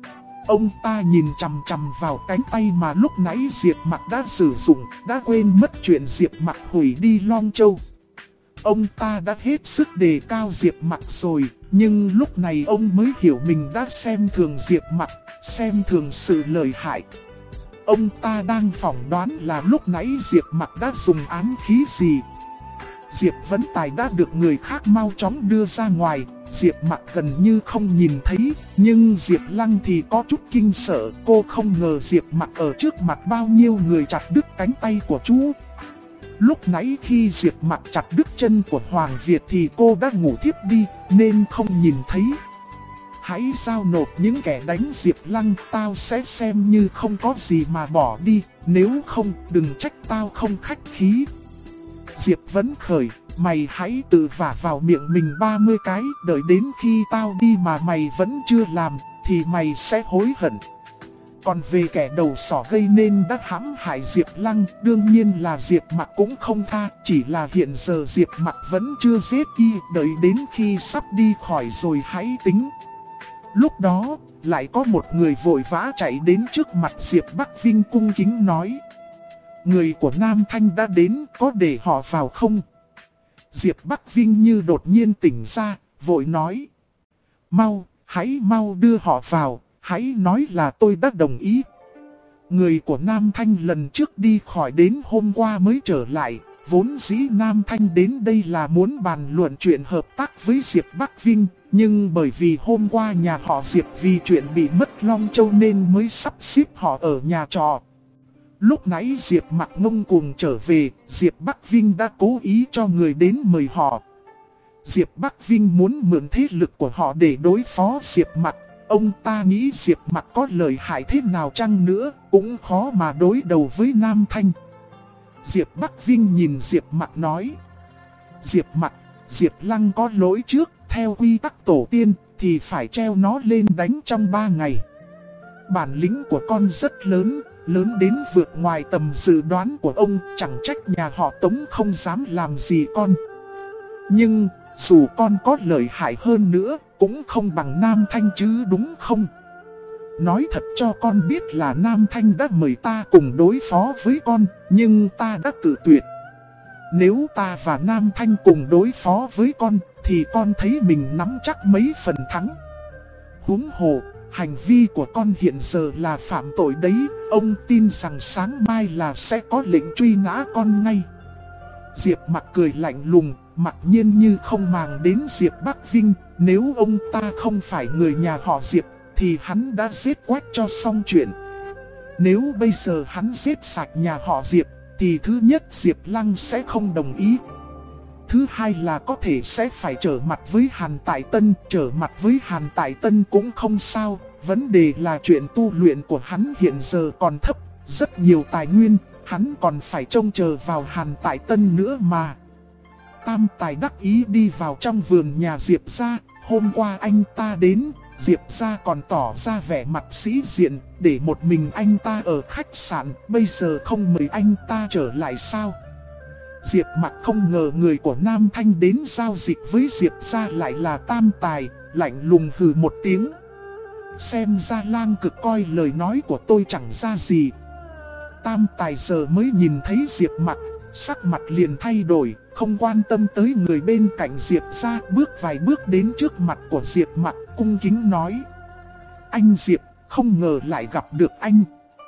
Ông ta nhìn chằm chằm vào cánh tay mà lúc nãy Diệp Mặc đã sử dụng, đã quên mất chuyện Diệp Mặc hủy đi Long Châu. Ông ta đã hết sức đề cao Diệp Mặc rồi, nhưng lúc này ông mới hiểu mình đã xem thường Diệp Mặc, xem thường sự lợi hại. Ông ta đang phỏng đoán là lúc nãy Diệp Mặc đã dùng ám khí gì. Diệp Vấn Tài đã được người khác mau chóng đưa ra ngoài, Diệp Mặc gần như không nhìn thấy, nhưng Diệp Lăng thì có chút kinh sợ, cô không ngờ Diệp Mặc ở trước mặt bao nhiêu người chặt đứt cánh tay của chú. Lúc nãy khi Diệp Mặc chặt đứt chân của Hoàng Việt thì cô đã ngủ thiếp đi, nên không nhìn thấy. Hãy giao nộp những kẻ đánh Diệp Lăng, tao sẽ xem như không có gì mà bỏ đi, nếu không đừng trách tao không khách khí. Diệp Vấn Khởi, mày hãy tự vả vào miệng mình 30 cái, đợi đến khi tao đi mà mày vẫn chưa làm, thì mày sẽ hối hận. Còn về kẻ đầu sỏ gây nên đã hãm hại Diệp Lăng, đương nhiên là Diệp Mặc cũng không tha, chỉ là hiện giờ Diệp Mặc vẫn chưa giết y, đợi đến khi sắp đi khỏi rồi hãy tính. Lúc đó, lại có một người vội vã chạy đến trước mặt Diệp Bắc Vinh cung kính nói. Người của Nam Thanh đã đến, có để họ vào không? Diệp Bắc Vinh như đột nhiên tỉnh ra, vội nói. Mau, hãy mau đưa họ vào, hãy nói là tôi đã đồng ý. Người của Nam Thanh lần trước đi khỏi đến hôm qua mới trở lại, vốn dĩ Nam Thanh đến đây là muốn bàn luận chuyện hợp tác với Diệp Bắc Vinh. Nhưng bởi vì hôm qua nhà họ Diệp vì chuyện bị mất Long Châu nên mới sắp xếp họ ở nhà trọ. Lúc nãy Diệp Mặc ngông cuồng trở về, Diệp Bắc Vinh đã cố ý cho người đến mời họ. Diệp Bắc Vinh muốn mượn thế lực của họ để đối phó Diệp Mặc. Ông ta nghĩ Diệp Mặc có lợi hại thế nào chăng nữa, cũng khó mà đối đầu với Nam Thanh. Diệp Bắc Vinh nhìn Diệp Mặc nói. Diệp Mặc, Diệp Lăng có lỗi trước, theo quy tắc tổ tiên thì phải treo nó lên đánh trong 3 ngày. Bản lĩnh của con rất lớn, lớn đến vượt ngoài tầm dự đoán của ông, chẳng trách nhà họ Tống không dám làm gì con. Nhưng, dù con có lợi hại hơn nữa, cũng không bằng Nam Thanh chứ đúng không? Nói thật cho con biết là Nam Thanh đã mời ta cùng đối phó với con, nhưng ta đã cự tuyệt. Nếu ta và Nam Thanh cùng đối phó với con, thì con thấy mình nắm chắc mấy phần thắng. Huống hồ, hành vi của con hiện giờ là phạm tội đấy, ông tin rằng sáng mai là sẽ có lệnh truy nã con ngay. Diệp Mặc cười lạnh lùng, mặc nhiên như không màng đến Diệp Bắc Vinh. Nếu ông ta không phải người nhà họ Diệp, thì hắn đã giết Quách cho xong chuyện. Nếu bây giờ hắn giết sạch nhà họ Diệp, thì thứ nhất Diệp Lăng sẽ không đồng ý. Thứ hai là có thể sẽ phải trở mặt với Hàn Tại Tân. Trở mặt với Hàn Tại Tân cũng không sao. Vấn đề là chuyện tu luyện của hắn hiện giờ còn thấp. Rất nhiều tài nguyên, hắn còn phải trông chờ vào Hàn Tại Tân nữa mà. Tam Tài đắc ý đi vào trong vườn nhà Diệp gia. Hôm qua anh ta đến, Diệp gia còn tỏ ra vẻ mặt sĩ diện, để một mình anh ta ở khách sạn, bây giờ không mời anh ta trở lại sao? Diệp Mặc không ngờ người của Nam Thanh đến giao dịch với Diệp gia lại là Tam Tài, lạnh lùng hừ một tiếng. Xem ra Lang Cực coi lời nói của tôi chẳng ra gì. Tam Tài giờ mới nhìn thấy Diệp Mặc, sắc mặt liền thay đổi, không quan tâm tới người bên cạnh Diệp gia, bước vài bước đến trước mặt của Diệp Mặc, cung kính nói: Anh Diệp, không ngờ lại gặp được anh.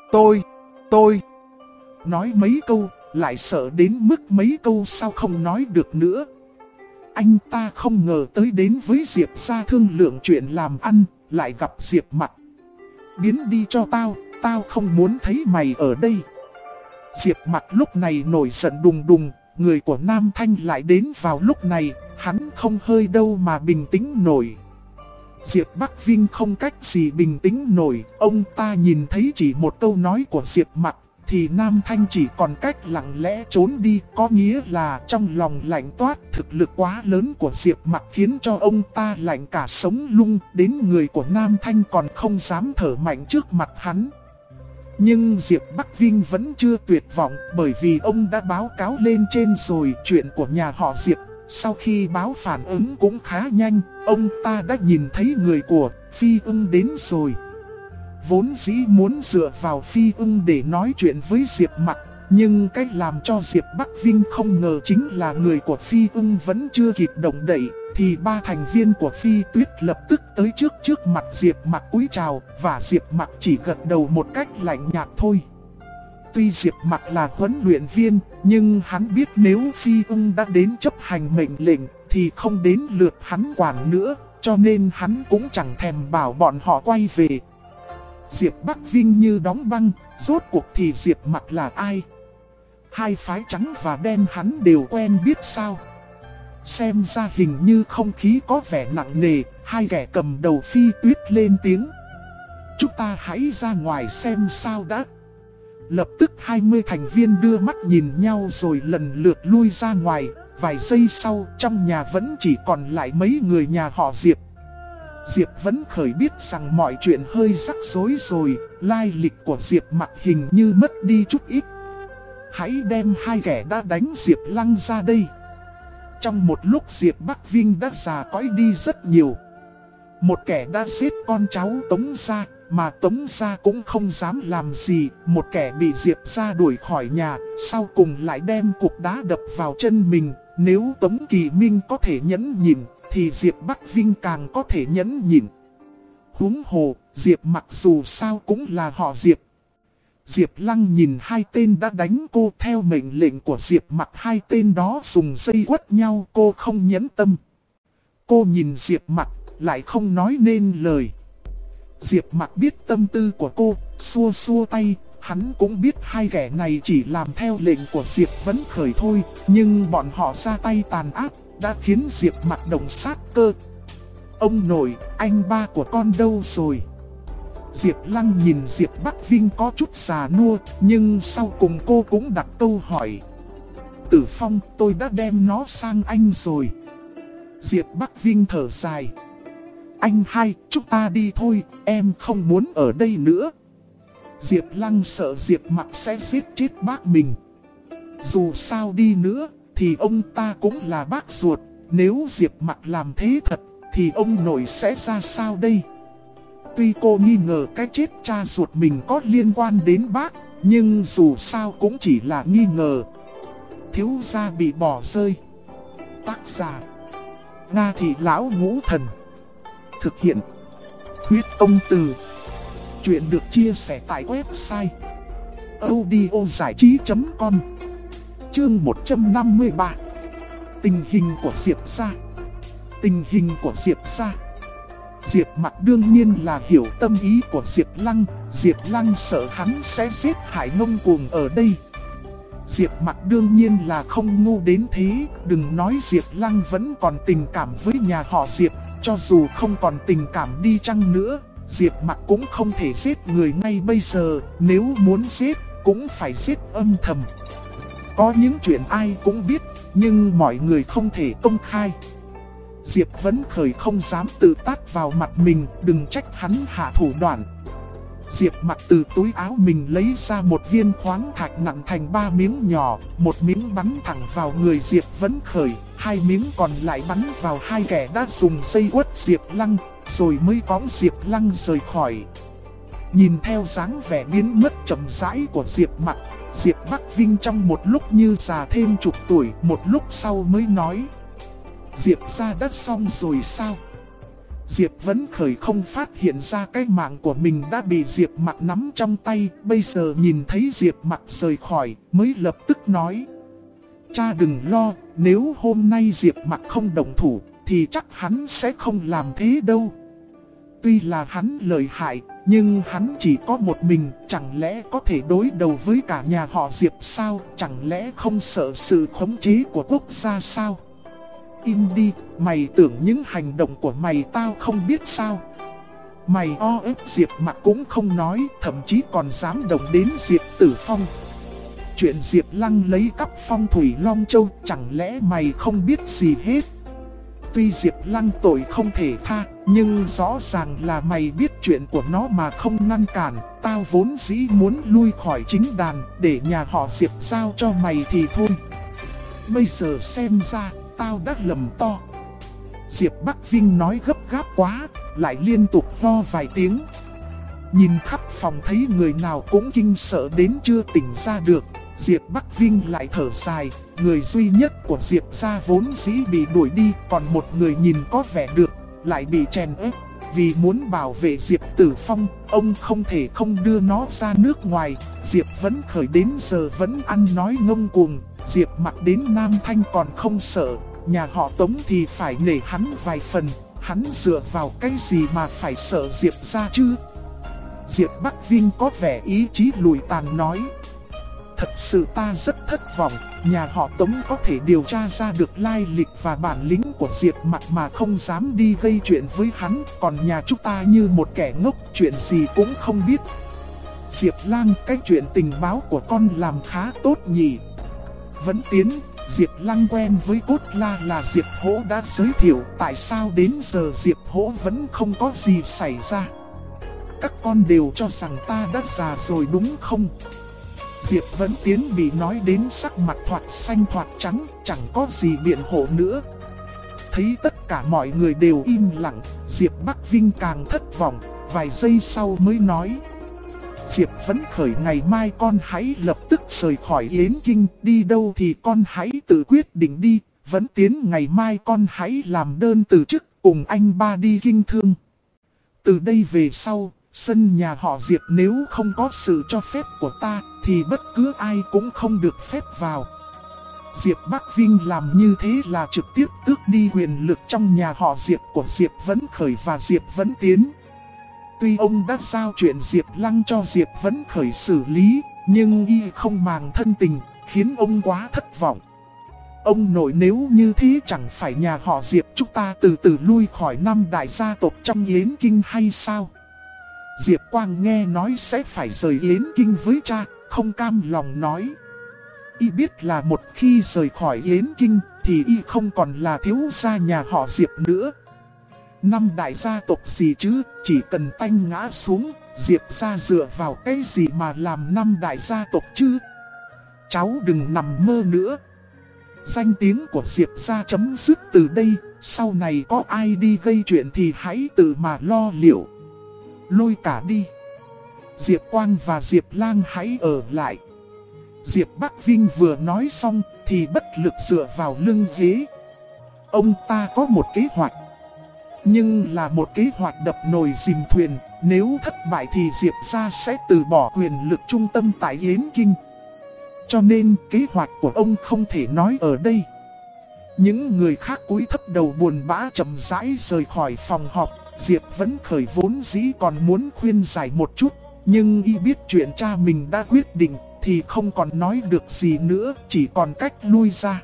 Tôi nói mấy câu, lại sợ đến mức mấy câu sau không nói được nữa. Anh ta không ngờ tới đến với Diệp gia thương lượng chuyện làm ăn, lại gặp Diệp Mặc. Biến đi cho tao không muốn thấy mày ở đây. Diệp Mặc lúc này nổi giận đùng đùng, người của Nam Thanh lại đến vào lúc này, hắn không hơi đâu mà bình tĩnh nổi. Diệp Bắc Vinh không cách gì bình tĩnh nổi, ông ta nhìn thấy chỉ một câu nói của Diệp Mặc, thì Nam Thanh chỉ còn cách lặng lẽ trốn đi, có nghĩa là trong lòng lạnh toát. Thực lực quá lớn của Diệp Mặc khiến cho ông ta lạnh cả sống lưng, đến người của Nam Thanh còn không dám thở mạnh trước mặt hắn. Nhưng Diệp Bắc Vinh vẫn chưa tuyệt vọng, bởi vì ông đã báo cáo lên trên rồi chuyện của nhà họ Diệp. Sau khi báo phản ứng cũng khá nhanh, ông ta đã nhìn thấy người của Phi Ưng đến rồi. Vốn dĩ muốn dựa vào Phi Ưng để nói chuyện với Diệp Mặc, nhưng cách làm cho Diệp Bắc Vinh không ngờ chính là người của Phi Ưng vẫn chưa kịp động đậy, thì ba thành viên của Phi Tuyết lập tức tới trước mặt Diệp Mặc cúi chào, và Diệp Mặc chỉ gật đầu một cách lạnh nhạt thôi. Tuy Diệp Mặc là huấn luyện viên, nhưng hắn biết nếu Phi Ưng đã đến chấp hành mệnh lệnh, thì không đến lượt hắn quản nữa, cho nên hắn cũng chẳng thèm bảo bọn họ quay về. Diệp Bắc Vinh như đóng băng, rốt cuộc thì Diệp Mặc là ai? Hai phái trắng và đen hắn đều quen biết sao? Xem ra hình như không khí có vẻ nặng nề, hai kẻ cầm đầu Phi Tuyết lên tiếng: Chúng ta hãy ra ngoài xem sao đã. Lập tức 20 thành viên đưa mắt nhìn nhau rồi lần lượt lui ra ngoài. Vài giây sau, trong nhà vẫn chỉ còn lại mấy người nhà họ Diệp. Diệp Vân Khởi biết rằng mọi chuyện hơi rắc rối rồi, lai lịch của Diệp Mặc hình như mất đi chút ít. Hãy đem hai kẻ đã đánh Diệp Lăng ra đây. Trong một lúc Diệp Bắc Vinh đã già cõi đi rất nhiều. Một kẻ đã giết con cháu Tống gia, mà Tống gia cũng không dám làm gì. Một kẻ bị Diệp gia đuổi khỏi nhà, sau cùng lại đem cục đá đập vào chân mình. Nếu Tống Kỳ Minh có thể nhẫn nhịn, thì Diệp Bắc Vinh càng có thể nhẫn nhịn. Huống hồ, Diệp Mặc dù sao cũng là họ Diệp. Diệp Lăng nhìn hai tên đã đánh cô theo mệnh lệnh của Diệp Mặc, hai tên đó dùng dây quất nhau, cô không nhẫn tâm. Cô nhìn Diệp Mặc, lại không nói nên lời. Diệp Mặc biết tâm tư của cô, xua xua tay, hắn cũng biết hai kẻ này chỉ làm theo lệnh của Diệp Vân Khởi thôi, nhưng bọn họ ra tay tàn ác, đã khiến Diệp Mặc động sát cơ. Ông nội, anh ba của con đâu rồi? Diệp Lăng nhìn Diệp Bắc Vinh có chút già nua, nhưng sau cùng cô cũng đặt câu hỏi. Tử Phong, tôi đã đem nó sang anh rồi. Diệp Bắc Vinh thở dài. Anh hai, chúng ta đi thôi, em không muốn ở đây nữa. Diệp Lăng sợ Diệp Mặc sẽ giết chết bác mình. Dù sao đi nữa, thì ông ta cũng là bác ruột. Nếu Diệp Mặc làm thế thật, thì ông nội sẽ ra sao đây? Tuy cô nghi ngờ cái chết cha ruột mình có liên quan đến bác, nhưng dù sao cũng chỉ là nghi ngờ. Thiếu gia bị bỏ rơi. Tác giả: Nga Thị Lão Ngũ Thần. Thực hiện: Huyết Công Từ. Chuyện được chia sẻ tại website audiozảichí.com. Chương 153. Tình hình của Diệp gia. Tình hình của Diệp gia. Diệp Mặc đương nhiên là hiểu tâm ý của Diệp Lăng. Diệp Lăng sợ hắn sẽ giết hại ngông cuồng ở đây. Diệp Mặc đương nhiên là không ngu đến thế. Đừng nói Diệp Lăng vẫn còn tình cảm với nhà họ Diệp. Cho dù không còn tình cảm đi chăng nữa, Diệp Mặc cũng không thể giết người ngay bây giờ. Nếu muốn giết, cũng phải giết âm thầm. Có những chuyện ai cũng biết, nhưng mọi người không thể công khai. Diệp Vấn Khởi không dám tự tát vào mặt mình, đừng trách hắn hạ thủ đoạn. Diệp Mặc từ túi áo mình lấy ra một viên khoáng thạch nặng thành 3 miếng nhỏ, một miếng bắn thẳng vào người Diệp Vấn Khởi, 2 miếng còn lại bắn vào 2 kẻ đã dùng dây quất Diệp Lăng, rồi mới cõng Diệp Lăng rời khỏi. Nhìn theo dáng vẻ biến mất chậm rãi của Diệp Mặc, Diệp Bắc Vinh trong một lúc như già thêm chục tuổi, một lúc sau mới nói: Diệp gia đã xong rồi sao? Diệp Vấn Khởi không phát hiện ra cái mạng của mình đã bị Diệp Mặc nắm trong tay, bây giờ nhìn thấy Diệp Mặc rời khỏi, mới lập tức nói: Cha đừng lo, nếu hôm nay Diệp Mặc không động thủ, thì chắc hắn sẽ không làm thế đâu. Tuy là hắn lợi hại, nhưng hắn chỉ có một mình, chẳng lẽ có thể đối đầu với cả nhà họ Diệp sao? Chẳng lẽ không sợ sự khống chế của quốc gia sao? Im đi, mày tưởng những hành động của mày tao không biết sao? Mày o ép Diệp Mặc cũng không nói, thậm chí còn dám động đến Diệp Tử Phong. Chuyện Diệp Lăng lấy cắp Phong Thủy Long Châu, chẳng lẽ mày không biết gì hết? Tuy Diệp Lăng tội không thể tha, nhưng rõ ràng là mày biết chuyện của nó mà không ngăn cản. Tao vốn dĩ muốn lui khỏi chính đàn, để nhà họ Diệp giao cho mày thì thôi. Bây giờ xem ra, tao đã lầm to. Diệp Bắc Vinh nói gấp gáp quá, lại liên tục ho vài tiếng. Nhìn khắp phòng thấy người nào cũng kinh sợ đến chưa tỉnh ra được. Diệp Bắc Vinh lại thở dài, người duy nhất của Diệp gia vốn dĩ bị đuổi đi, còn một người nhìn có vẻ được, lại bị chèn ép. Vì muốn bảo vệ Diệp Tử Phong, ông không thể không đưa nó ra nước ngoài. Diệp Vấn Khởi đến giờ vẫn ăn nói ngông cuồng. Diệp Mặc đến Nam Thanh còn không sợ, nhà họ Tống thì phải nể hắn vài phần. Hắn dựa vào cái gì mà phải sợ Diệp gia chứ? Diệp Bắc Vinh có vẻ ý chí lùi tàn nói: Thật sự ta rất thất vọng, nhà họ Tống có thể điều tra ra được lai lịch và bản lĩnh của Diệp Mặc mà không dám đi gây chuyện với hắn. Còn nhà chúng ta như một kẻ ngốc, chuyện gì cũng không biết. Diệp Lang, cái chuyện tình báo của con làm khá tốt nhỉ? Vẫn Tiến, Diệp Lăng quen với Cốt La là Diệp Hỗ đã giới thiệu, tại sao đến giờ Diệp Hỗ vẫn không có gì xảy ra? Các con đều cho rằng ta đã già rồi đúng không? Diệp Vẫn Tiến bị nói đến sắc mặt thoạt xanh thoạt trắng, chẳng có gì biện hộ nữa. Thấy tất cả mọi người đều im lặng, Diệp Bắc Vinh càng thất vọng, vài giây sau mới nói: Diệp Vấn Khởi, ngày mai con hãy lập tức rời khỏi Yến Kinh, đi đâu thì con hãy tự quyết định đi. Vẫn Tiến, ngày mai con hãy làm đơn từ chức, cùng anh ba đi kinh thương. Từ đây về sau, sân nhà họ Diệp nếu không có sự cho phép của ta, thì bất cứ ai cũng không được phép vào. Diệp Bắc Vinh làm như thế là trực tiếp tước đi quyền lực trong nhà họ Diệp của Diệp Vấn Khởi và Diệp Vấn Tiến. Tuy ông đã giao chuyện Diệp Lăng cho Diệp Vấn Khởi xử lý, nhưng y không màng thân tình, khiến ông quá thất vọng. Ông nội, nếu như thế chẳng phải nhà họ Diệp chúng ta từ từ lui khỏi 5 đại gia tộc trong Yến Kinh hay sao? Diệp Quang nghe nói sẽ phải rời Yến Kinh với cha, không cam lòng nói. Y biết là một khi rời khỏi Yến Kinh thì y không còn là thiếu gia nhà họ Diệp nữa. 5 đại gia tộc gì chứ, chỉ cần tanh ngã xuống, Diệp gia dựa vào cái gì mà làm năm đại gia tộc chứ? Cháu đừng nằm mơ nữa. Danh tiếng của Diệp gia chấm dứt từ đây, sau này có ai đi gây chuyện thì hãy tự mà lo liệu. Lôi cả đi. Diệp Quang và Diệp Lang hãy ở lại. Diệp Bắc Vinh vừa nói xong thì bất lực dựa vào lưng ghế. Ông ta có một kế hoạch, nhưng là một kế hoạch đập nồi dìm thuyền. Nếu thất bại thì Diệp gia sẽ từ bỏ quyền lực trung tâm tại Yến Kinh. Cho nên kế hoạch của ông không thể nói ở đây. Những người khác cúi thấp đầu buồn bã chậm rãi rời khỏi phòng họp. Diệp Vân Khởi vốn dĩ còn muốn khuyên giải một chút, nhưng y biết chuyện cha mình đã quyết định thì không còn nói được gì nữa, chỉ còn cách lui ra.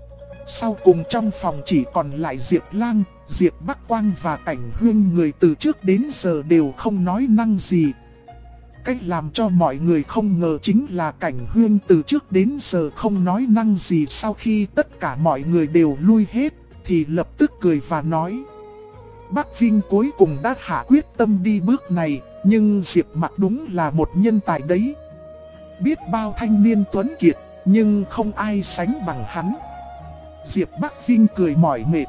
Sau cùng trong phòng chỉ còn lại Diệp Lang, Diệp Bắc Quang và Cảnh Huyên, người từ trước đến giờ đều không nói năng gì. Cách làm cho mọi người không ngờ chính là Cảnh Huyên từ trước đến giờ không nói năng gì, sau khi tất cả mọi người đều lui hết thì lập tức cười và nói: Bắc Vinh cuối cùng đã hạ quyết tâm đi bước này, nhưng Diệp Mặc đúng là một nhân tài đấy. Biết bao thanh niên tuấn kiệt, nhưng không ai sánh bằng hắn. Diệp Bắc Vinh cười mỏi mệt.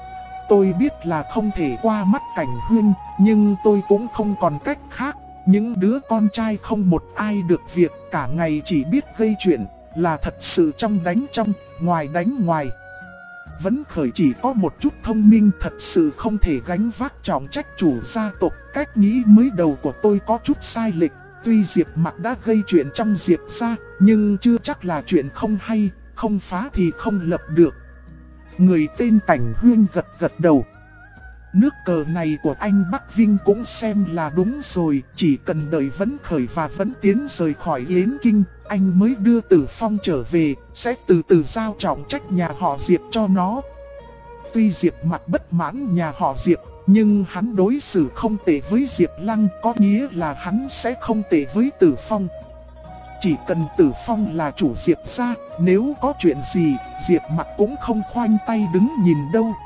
Tôi biết là không thể qua mắt Cảnh Huyên, nhưng tôi cũng không còn cách khác. Những đứa con trai không một ai được việc, cả ngày chỉ biết gây chuyện, là thật sự trong đánh trong, ngoài đánh ngoài. Vẫn Khởi chỉ có một chút thông minh, thật sự không thể gánh vác trọng trách chủ gia tộc. Cách nghĩ mới đầu của tôi có chút sai lệch. Tuy Diệp Mặc đã gây chuyện trong Diệp gia, nhưng chưa chắc là chuyện không hay, không phá thì không lập được. Người tên Cảnh Huyên gật gật đầu. Nước cờ này của anh Bắc Vinh cũng xem là đúng rồi, chỉ cần đợi Vẫn Khởi và Vẫn Tiến rời khỏi Yến Kinh, anh mới đưa Tử Phong trở về, sẽ từ từ giao trọng trách nhà họ Diệp cho nó. Tuy Diệp Mặc bất mãn nhà họ Diệp, nhưng hắn đối xử không tệ với Diệp Lăng, có nghĩa là hắn sẽ không tệ với Tử Phong. Chỉ cần Tử Phong là chủ Diệp gia, nếu có chuyện gì, Diệp Mặc cũng không khoanh tay đứng nhìn đâu.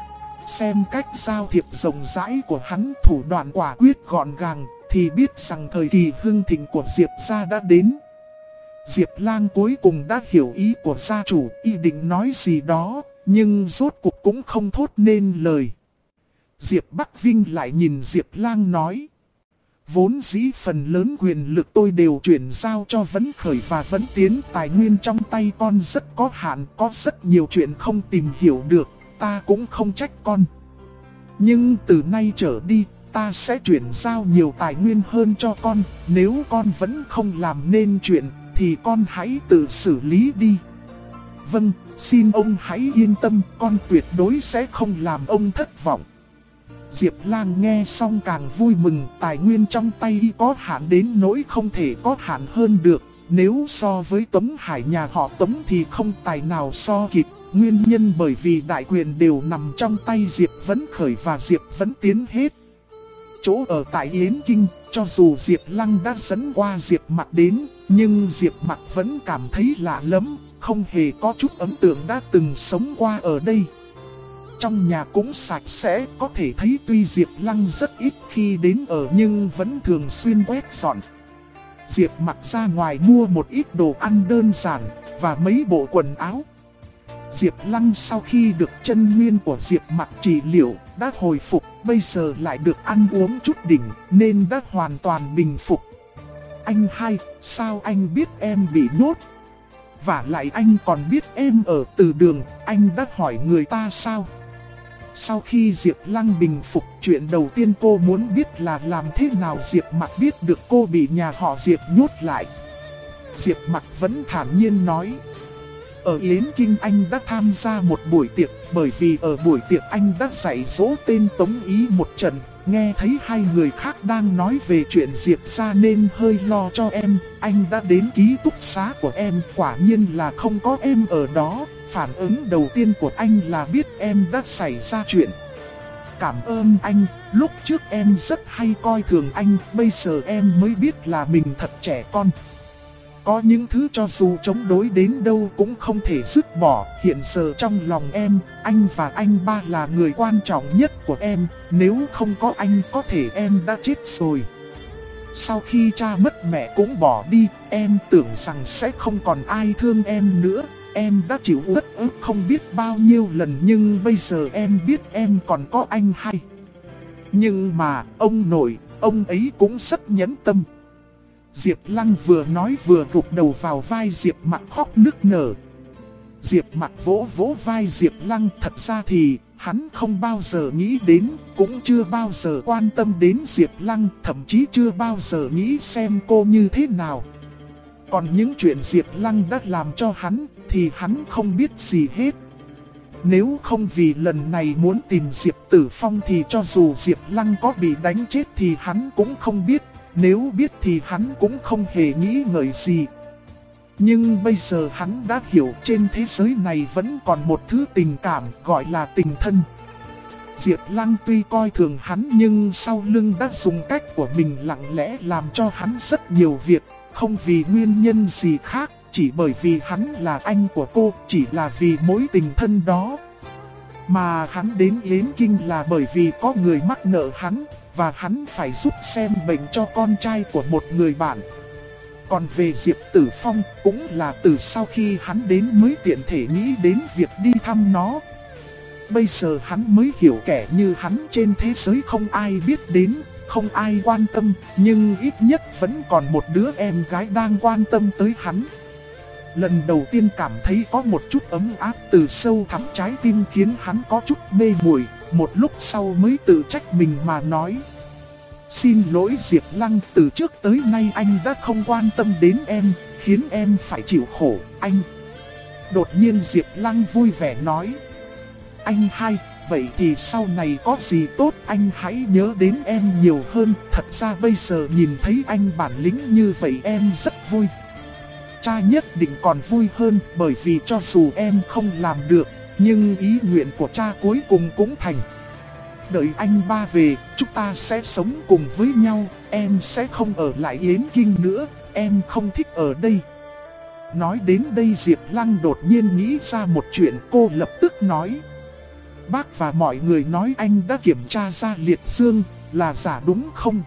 Xem cách giao thiệp rộng rãi của hắn, thủ đoạn quả quyết gọn gàng, thì biết rằng thời kỳ hưng thịnh của Diệp gia đã đến. Diệp Lang cuối cùng đã hiểu ý của gia chủ, ý định nói gì đó, nhưng rốt cuộc cũng không thốt nên lời. Diệp Bắc Vinh lại nhìn Diệp Lang nói: Vốn dĩ phần lớn quyền lực tôi đều chuyển giao cho Vẫn Khởi và Vẫn Tiến, tài nguyên trong tay con rất có hạn, có rất nhiều chuyện không tìm hiểu được, ta cũng không trách con. Nhưng từ nay trở đi, ta sẽ chuyển giao nhiều tài nguyên hơn cho con, nếu con vẫn không làm nên chuyện, thì con hãy tự xử lý đi. Vâng, xin ông hãy yên tâm, con tuyệt đối sẽ không làm ông thất vọng. Diệp Lang nghe xong càng vui mừng, tài nguyên trong tay y có hạn đến nỗi không thể có hạn hơn được. Nếu so với Tống Hải nhà họ Tống thì không tài nào so kịp. Nguyên nhân bởi vì đại quyền đều nằm trong tay Diệp Vẫn Khởi và Diệp Vẫn Tiến hết. Chỗ ở tại Yến Kinh, cho dù Diệp Lăng đã dẫn qua Diệp Mặc đến, nhưng Diệp Mặc vẫn cảm thấy lạ lắm, không hề có chút ấn tượng đã từng sống qua ở đây. Trong nhà cũng sạch sẽ, có thể thấy tuy Diệp Lăng rất ít khi đến ở nhưng vẫn thường xuyên quét dọn. Diệp Mặc ra ngoài mua một ít đồ ăn đơn giản và mấy bộ quần áo. Diệp Lăng sau khi được chân nguyên của Diệp Mặc trị liệu đã hồi phục, bây giờ lại được ăn uống chút đỉnh nên đã hoàn toàn bình phục. Anh hai, sao anh biết em bị nhốt? Và lại anh còn biết em ở Từ Đường, anh đã hỏi người ta sao? Sau khi Diệp Lăng bình phục, chuyện đầu tiên cô muốn biết là làm thế nào Diệp Mặc biết được cô bị nhà họ Diệp nhốt lại. Diệp Mặc vẫn thản nhiên nói: Ở Yến Kinh anh đã tham gia một buổi tiệc, bởi vì ở buổi tiệc anh đã dạy dỗ tên Tống Ý một trận, nghe thấy hai người khác đang nói về chuyện Diệp gia nên hơi lo cho em. Anh đã đến ký túc xá của em, quả nhiên là không có em ở đó. Phản ứng đầu tiên của anh là biết em đã xảy ra chuyện. Cảm ơn anh, lúc trước em rất hay coi thường anh, bây giờ em mới biết là mình thật trẻ con. Có những thứ cho dù chống đối đến đâu cũng không thể dứt bỏ. Hiện giờ trong lòng em, anh và anh ba là người quan trọng nhất của em. Nếu không có anh có thể em đã chết rồi. Sau khi cha mất mẹ cũng bỏ đi, em tưởng rằng sẽ không còn ai thương em nữa. Em đã chịu uất ức không biết bao nhiêu lần, nhưng bây giờ em biết em còn có anh hay. Nhưng mà, ông nội, ông ấy cũng rất nhẫn tâm. Diệp Lăng vừa nói vừa gục đầu vào vai Diệp Mặc khóc nức nở. Diệp Mặc vỗ vỗ vai Diệp Lăng, thật ra thì hắn không bao giờ nghĩ đến, cũng chưa bao giờ quan tâm đến Diệp Lăng, thậm chí chưa bao giờ nghĩ xem cô như thế nào. Còn những chuyện Diệp Lăng đã làm cho hắn thì hắn không biết gì hết. Nếu không vì lần này muốn tìm Diệp Tử Phong thì cho dù Diệp Lăng có bị đánh chết thì hắn cũng không biết. Nếu biết thì hắn cũng không hề nghĩ ngợi gì. Nhưng bây giờ hắn đã hiểu trên thế giới này vẫn còn một thứ tình cảm gọi là tình thân. Diệp Lăng tuy coi thường hắn nhưng sau lưng đã dùng cách của mình lặng lẽ làm cho hắn rất nhiều việc. Không vì nguyên nhân gì khác, chỉ bởi vì hắn là anh của cô, chỉ là vì mối tình thân đó. Mà hắn đến Yến Kinh là bởi vì có người mắc nợ hắn, và hắn phải giúp xem bệnh cho con trai của một người bạn. Còn về Diệp Tử Phong, cũng là từ sau khi hắn đến mới tiện thể nghĩ đến việc đi thăm nó. Bây giờ hắn mới hiểu kẻ như hắn trên thế giới không ai biết đến, không ai quan tâm, nhưng ít nhất vẫn còn một đứa em gái đang quan tâm tới hắn. Lần đầu tiên cảm thấy có một chút ấm áp từ sâu thẳm trái tim khiến hắn có chút mê muội. Một lúc sau mới tự trách mình mà nói: xin lỗi Diệp Lăng, từ trước tới nay anh đã không quan tâm đến em, khiến em phải chịu khổ, anh. Đột nhiên Diệp Lăng vui vẻ nói: anh hai, vậy thì sau này có gì tốt anh hãy nhớ đến em nhiều hơn. Thật ra bây giờ nhìn thấy anh bản lĩnh như vậy em rất vui. Cha nhất định còn vui hơn, bởi vì cho dù em không làm được, nhưng ý nguyện của cha cuối cùng cũng thành. Đợi anh ba về, chúng ta sẽ sống cùng với nhau, em sẽ không ở lại Yến Kinh nữa, em không thích ở đây. Nói đến đây Diệp Lăng đột nhiên nghĩ ra một chuyện, cô lập tức nói: bác và mọi người nói anh đã kiểm tra ra liệt dương, là giả đúng không?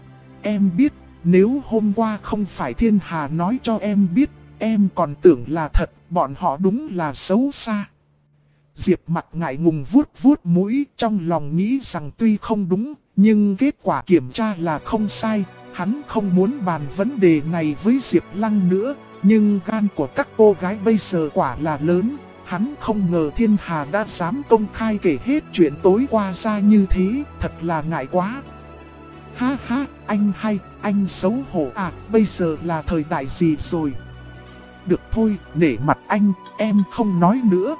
Em biết, nếu hôm qua không phải Thiên Hà nói cho em biết, em còn tưởng là thật, bọn họ đúng là xấu xa. Diệp Mặc ngại ngùng vuốt vuốt mũi, trong lòng nghĩ rằng tuy không đúng, nhưng kết quả kiểm tra là không sai. Hắn không muốn bàn vấn đề này với Diệp Lăng nữa, nhưng gan của các cô gái bây giờ quả là lớn. Hắn không ngờ Thiên Hà đã dám công khai kể hết chuyện tối qua ra như thế, thật là ngại quá. Ha ha, anh hay, anh xấu hổ à, bây giờ là thời đại gì rồi? Được thôi, nể mặt anh, em không nói nữa.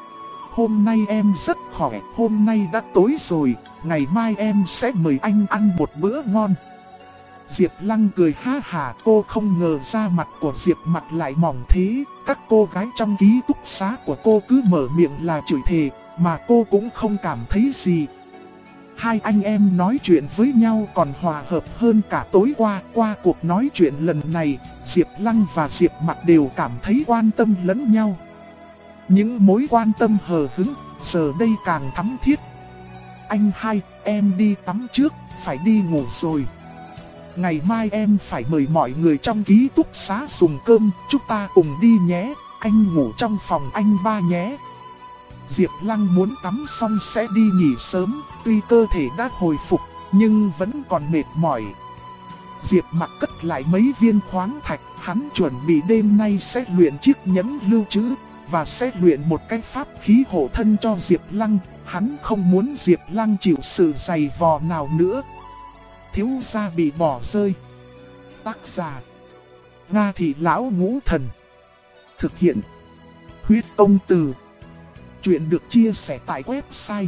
Hôm nay em rất khỏe, hôm nay đã tối rồi, ngày mai em sẽ mời anh ăn một bữa ngon. Diệp Lăng cười ha hả, cô không ngờ da mặt của Diệp Mặc lại mỏng thế. Các cô gái trong ký túc xá của cô cứ mở miệng là chửi thề, mà cô cũng không cảm thấy gì. Hai anh em nói chuyện với nhau còn hòa hợp hơn cả tối qua. Qua cuộc nói chuyện lần này, Diệp Lăng và Diệp Mặc đều cảm thấy quan tâm lẫn nhau. Những mối quan tâm hờ hững, giờ đây càng thắm thiết. Anh hai, em đi tắm trước, phải đi ngủ rồi. Ngày mai em phải mời mọi người trong ký túc xá dùng cơm, chúng ta cùng đi nhé, anh ngủ trong phòng anh ba nhé. Diệp Lăng muốn tắm xong sẽ đi nghỉ sớm, tuy cơ thể đã hồi phục, nhưng vẫn còn mệt mỏi. Diệp Mặc cất lại mấy viên khoáng thạch, hắn chuẩn bị đêm nay sẽ luyện chiếc nhẫn lưu trữ, và sẽ luyện một cái pháp khí hộ thân cho Diệp Lăng. Hắn không muốn Diệp Lăng chịu sự dày vò nào nữa. Thiếu gia bị bỏ rơi. Tác giả: Nga Thị Lão Ngũ Thần. Thực hiện: Huyết Công Từ. Chuyện được chia sẻ tại website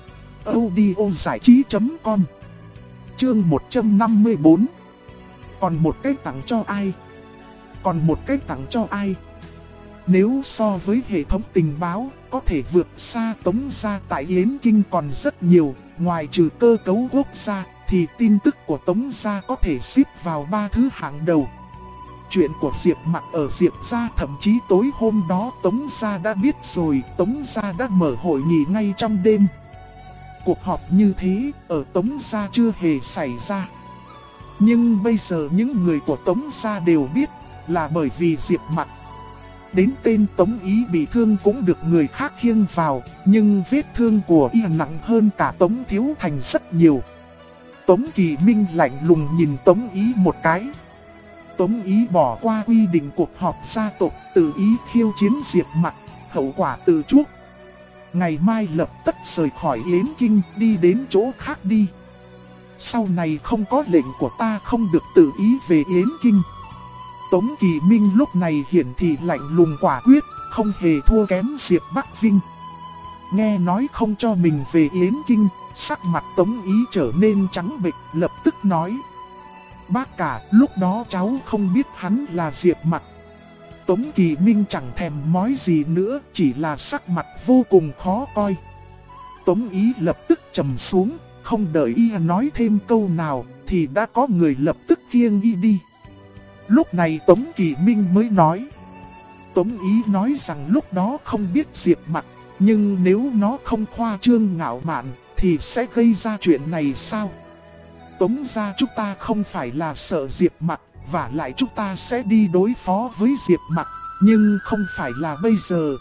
audiozảichí.com. Chương 154. Còn một cái tặng cho ai? Còn một cái tặng cho ai? Nếu so với hệ thống tình báo, có thể vượt xa Tống gia tại Yến Kinh còn rất nhiều. Ngoài trừ cơ cấu quốc gia, thì tin tức của Tống gia có thể xếp vào 3 thứ hạng đầu. Chuyện của Diệp Mặc ở Diệp gia thậm chí tối hôm đó Tống gia đã biết rồi, Tống gia đã mở hội nghị ngay trong đêm. Cuộc họp như thế, ở Tống gia chưa hề xảy ra. Nhưng bây giờ những người của Tống gia đều biết là bởi vì Diệp Mặc. Đến tên Tống Ý bị thương cũng được người khác khiêng vào, nhưng vết thương của y nặng hơn cả Tống Thiếu Thành rất nhiều. Tống Kỳ Minh lạnh lùng nhìn Tống Ý một cái. Tống Ý bỏ qua quy định cuộc họp gia tộc, tự ý khiêu chiến Diệp Mặc, hậu quả tự chuốc. Ngày mai lập tức rời khỏi Yến Kinh, đi đến chỗ khác đi. Sau này không có lệnh của ta không được tự ý về Yến Kinh. Tống Kỳ Minh lúc này hiển thị lạnh lùng quả quyết, không hề thua kém Diệp Bắc Vinh. Nghe nói không cho mình về Yến Kinh, sắc mặt Tống Ý trở nên trắng bệch, lập tức nói: bác cả, lúc đó cháu không biết hắn là Diệp Mặc. Tống Kỳ Minh chẳng thèm nói gì nữa, chỉ là sắc mặt vô cùng khó coi. Tống Ý lập tức trầm xuống, không đợi y nói thêm câu nào, thì đã có người lập tức khiêng y đi. Lúc này Tống Kỳ Minh mới nói: Tống Ý nói rằng lúc đó không biết Diệp Mặc, nhưng nếu nó không khoa trương ngạo mạn, thì sẽ gây ra chuyện này sao? Tống gia chúng ta không phải là sợ Diệp Mặc, và lại chúng ta sẽ đi đối phó với Diệp Mặc, nhưng không phải là bây giờ.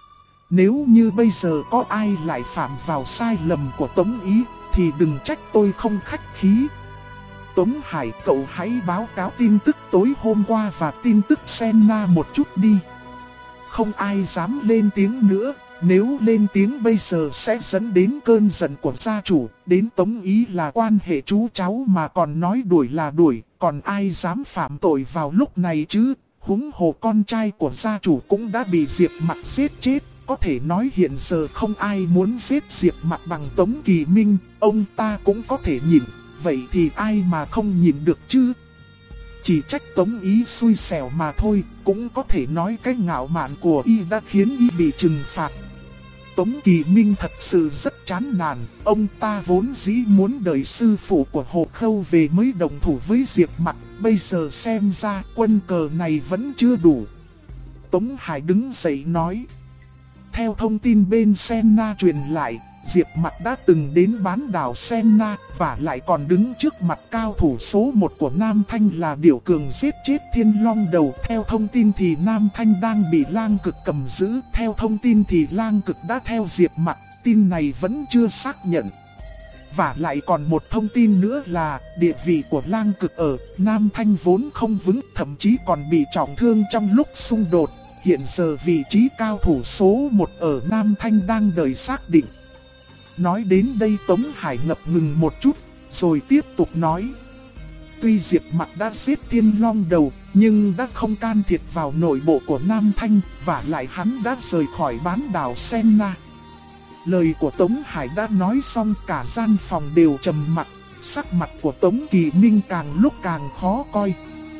Nếu như bây giờ có ai lại phạm vào sai lầm của Tống Ý, thì đừng trách tôi không khách khí. Tống Hải, cậu hãy báo cáo tin tức tối hôm qua và tin tức Senna một chút đi. Không ai dám lên tiếng nữa, nếu lên tiếng bây giờ sẽ dẫn đến cơn giận của gia chủ. Đến Tống Ý là quan hệ chú cháu mà còn nói đuổi là đuổi, còn ai dám phạm tội vào lúc này chứ? Huống hồ con trai của gia chủ cũng đã bị Diệp Mặc giết chết. Có thể nói hiện giờ không ai muốn giết Diệp Mặc bằng Tống Kỳ Minh, ông ta cũng có thể nhìn, vậy thì ai mà không nhìn được chứ? Chỉ trách Tống Ý xui xẻo mà thôi, cũng có thể nói cái ngạo mạn của y đã khiến y bị trừng phạt. Tống Kỳ Minh thật sự rất chán nản, ông ta vốn dĩ muốn đợi sư phụ của Hồ Khâu về mới đồng thủ với Diệp Mặc, bây giờ xem ra quân cờ này vẫn chưa đủ. Tống Hải đứng dậy nói: theo thông tin bên Senna truyền lại, Diệp Mặc đã từng đến bán đảo Senna, và lại còn đứng trước mặt cao thủ số 1 của Nam Thanh là Điểu Cường giết chết Thiên Long Đầu. Theo thông tin thì Nam Thanh đang bị Lang Cực cầm giữ, theo thông tin thì Lang Cực đã theo Diệp Mặc, tin này vẫn chưa xác nhận. Và lại còn một thông tin nữa là địa vị của Lang Cực ở Nam Thanh vốn không vững, thậm chí còn bị trọng thương trong lúc xung đột. Hiện giờ vị trí cao thủ số 1 ở Nam Thanh đang đợi xác định. Nói đến đây Tống Hải ngập ngừng một chút, rồi tiếp tục nói: tuy Diệp Mặc đã giết Thiên Long Đầu, nhưng đã không can thiệp vào nội bộ của Nam Thanh, và lại hắn đã rời khỏi bán đảo Senna. Lời của Tống Hải đã nói xong, cả gian phòng đều trầm mặc, sắc mặt của Tống Kỳ Minh càng lúc càng khó coi.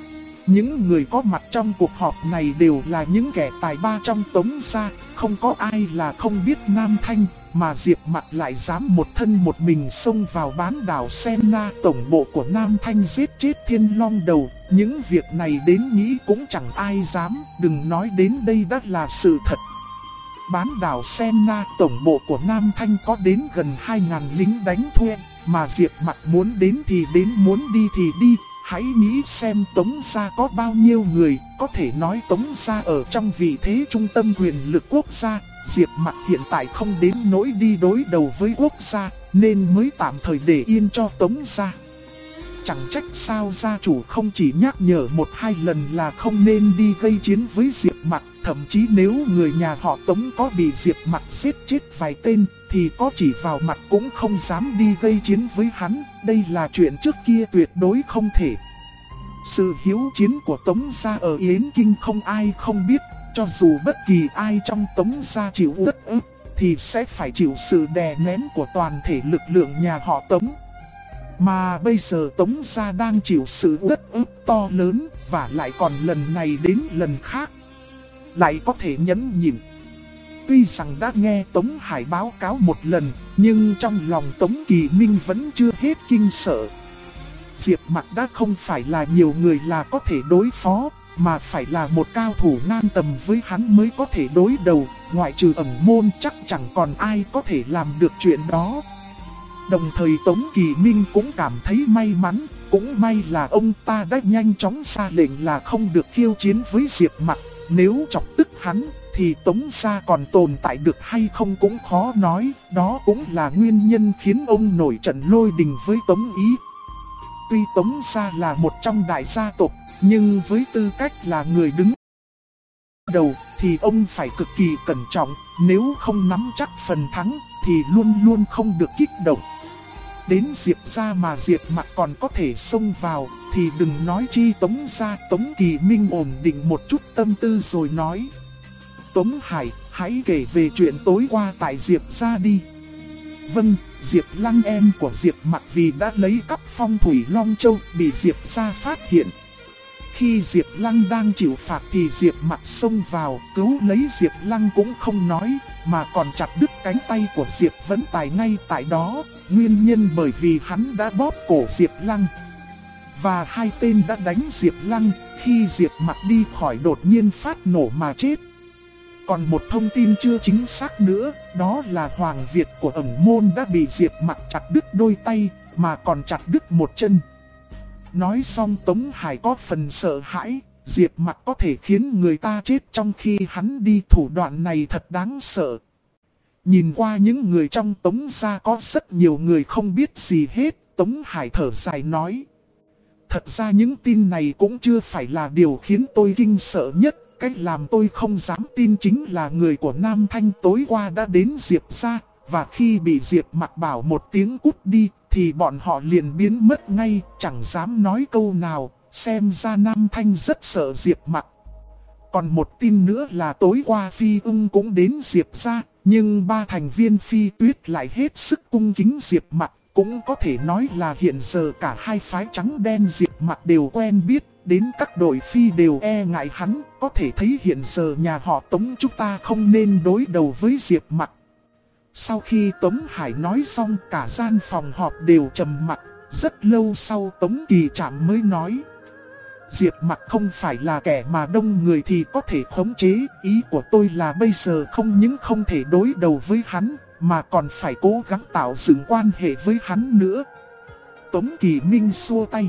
Những người có mặt trong cuộc họp này đều là những kẻ tài ba trong Tống gia, không có ai là không biết Nam Thanh, mà Diệp Mặc lại dám một thân một mình xông vào bán đảo Senna, tổng bộ của Nam Thanh, giết chết Thiên Long Đầu. Những việc này đến nghĩ cũng chẳng ai dám, đừng nói đến đây đã là sự thật. Bán đảo Senna, tổng bộ của Nam Thanh có đến gần 2.000 lính đánh thuê, mà Diệp Mặc muốn đến thì đến, muốn đi thì đi. Hãy nghĩ xem Tống gia có bao nhiêu người, có thể nói Tống gia ở trong vị thế trung tâm quyền lực quốc gia. Diệp Mặc hiện tại không đến nỗi đi đối đầu với quốc gia, nên mới tạm thời để yên cho Tống gia. Chẳng trách sao gia chủ không chỉ nhắc nhở 1-2 lần là không nên đi gây chiến với Diệp Mặc. Thậm chí nếu người nhà họ Tống có bị Diệp Mặc giết chết vài tên, thì có chỉ vào mặt cũng không dám đi gây chiến với hắn. Đây là chuyện trước kia tuyệt đối không thể. Sự hiếu chiến của Tống gia ở Yến Kinh không ai không biết. Cho dù bất kỳ ai trong Tống gia chịu uất ức, thì sẽ phải chịu sự đè nén của toàn thể lực lượng nhà họ Tống. Mà bây giờ Tống gia đang chịu sự uất ức to lớn, và lại còn lần này đến lần khác lại có thể nhẫn nhịn. Tuy rằng đã nghe Tống Hải báo cáo một lần, nhưng trong lòng Tống Kỳ Minh vẫn chưa hết kinh sợ. Diệp Mặc đã không phải là nhiều người là có thể đối phó, mà phải là một cao thủ ngang tầm với hắn mới có thể đối đầu. Ngoại trừ ẩn môn chắc chẳng còn ai có thể làm được chuyện đó. Đồng thời Tống Kỳ Minh cũng cảm thấy may mắn, cũng may là ông ta đã nhanh chóng ra lệnh là không được khiêu chiến với Diệp Mặc. Nếu chọc tức hắn thì Tống gia còn tồn tại được hay không cũng khó nói. Đó cũng là nguyên nhân khiến ông nổi trận lôi đình với Tống Ý. Tuy Tống gia là một trong đại gia tộc, nhưng với tư cách là người đứng đầu thì ông phải cực kỳ cẩn trọng. Nếu không nắm chắc phần thắng thì luôn luôn không được kích động. Đến Diệp gia mà Diệp Mặc còn có thể xông vào thì đừng nói chi Tống gia. Tống Kỳ Minh ổn định một chút tâm tư rồi nói: Tống Hải, hãy kể về chuyện tối qua tại Diệp gia đi. Vâng, Diệp Lăng em của Diệp Mặc vì đã lấy cắp Phong Thủy Long Châu bị Diệp gia phát hiện. Khi Diệp Lăng đang chịu phạt thì Diệp Mặc xông vào cứu lấy Diệp Lăng cũng không nói, mà còn chặt đứt cánh tay của Diệp Vấn Tài ngay tại đó. Nguyên nhân bởi vì hắn đã bóp cổ Diệp Lăng. Và hai tên đã đánh Diệp Lăng, khi Diệp Mặc đi khỏi đột nhiên phát nổ mà chết. Còn một thông tin chưa chính xác nữa, đó là Hoàng Việt của ẩn môn đã bị Diệp Mặc chặt đứt đôi tay, mà còn chặt đứt một chân. Nói xong Tống Hải có phần sợ hãi, Diệp Mặc có thể khiến người ta chết trong khi hắn đi, thủ đoạn này thật đáng sợ. Nhìn qua những người trong Tống gia có rất nhiều người không biết gì hết, Tống Hải thở dài nói: Thật ra những tin này cũng chưa phải là điều khiến tôi kinh sợ nhất. Cách làm tôi không dám tin chính là người của Nam Thanh tối qua đã đến Diệp gia, và khi bị Diệp Mặc bảo một tiếng cút đi thì bọn họ liền biến mất ngay, chẳng dám nói câu nào. Xem ra Nam Thanh rất sợ Diệp Mặc. Còn một tin nữa là tối qua Phi Ưng cũng đến Diệp gia, nhưng ba thành viên Phi Tuyết lại hết sức cung kính Diệp Mặc. Cũng có thể nói là hiện giờ cả hai phái trắng đen Diệp Mặc đều quen biết, đến các đội Phi đều e ngại hắn. Có thể thấy hiện giờ nhà họ Tống chúng ta không nên đối đầu với Diệp Mặc. Sau khi Tống Hải nói xong, cả gian phòng họp đều trầm mặc. Rất lâu sau Tống Kỳ Trạm mới nói: Diệp Mặc không phải là kẻ mà đông người thì có thể khống chế. Ý của tôi là bây giờ không những không thể đối đầu với hắn, mà còn phải cố gắng tạo dựng quan hệ với hắn nữa. Tống Kỳ Minh xua tay: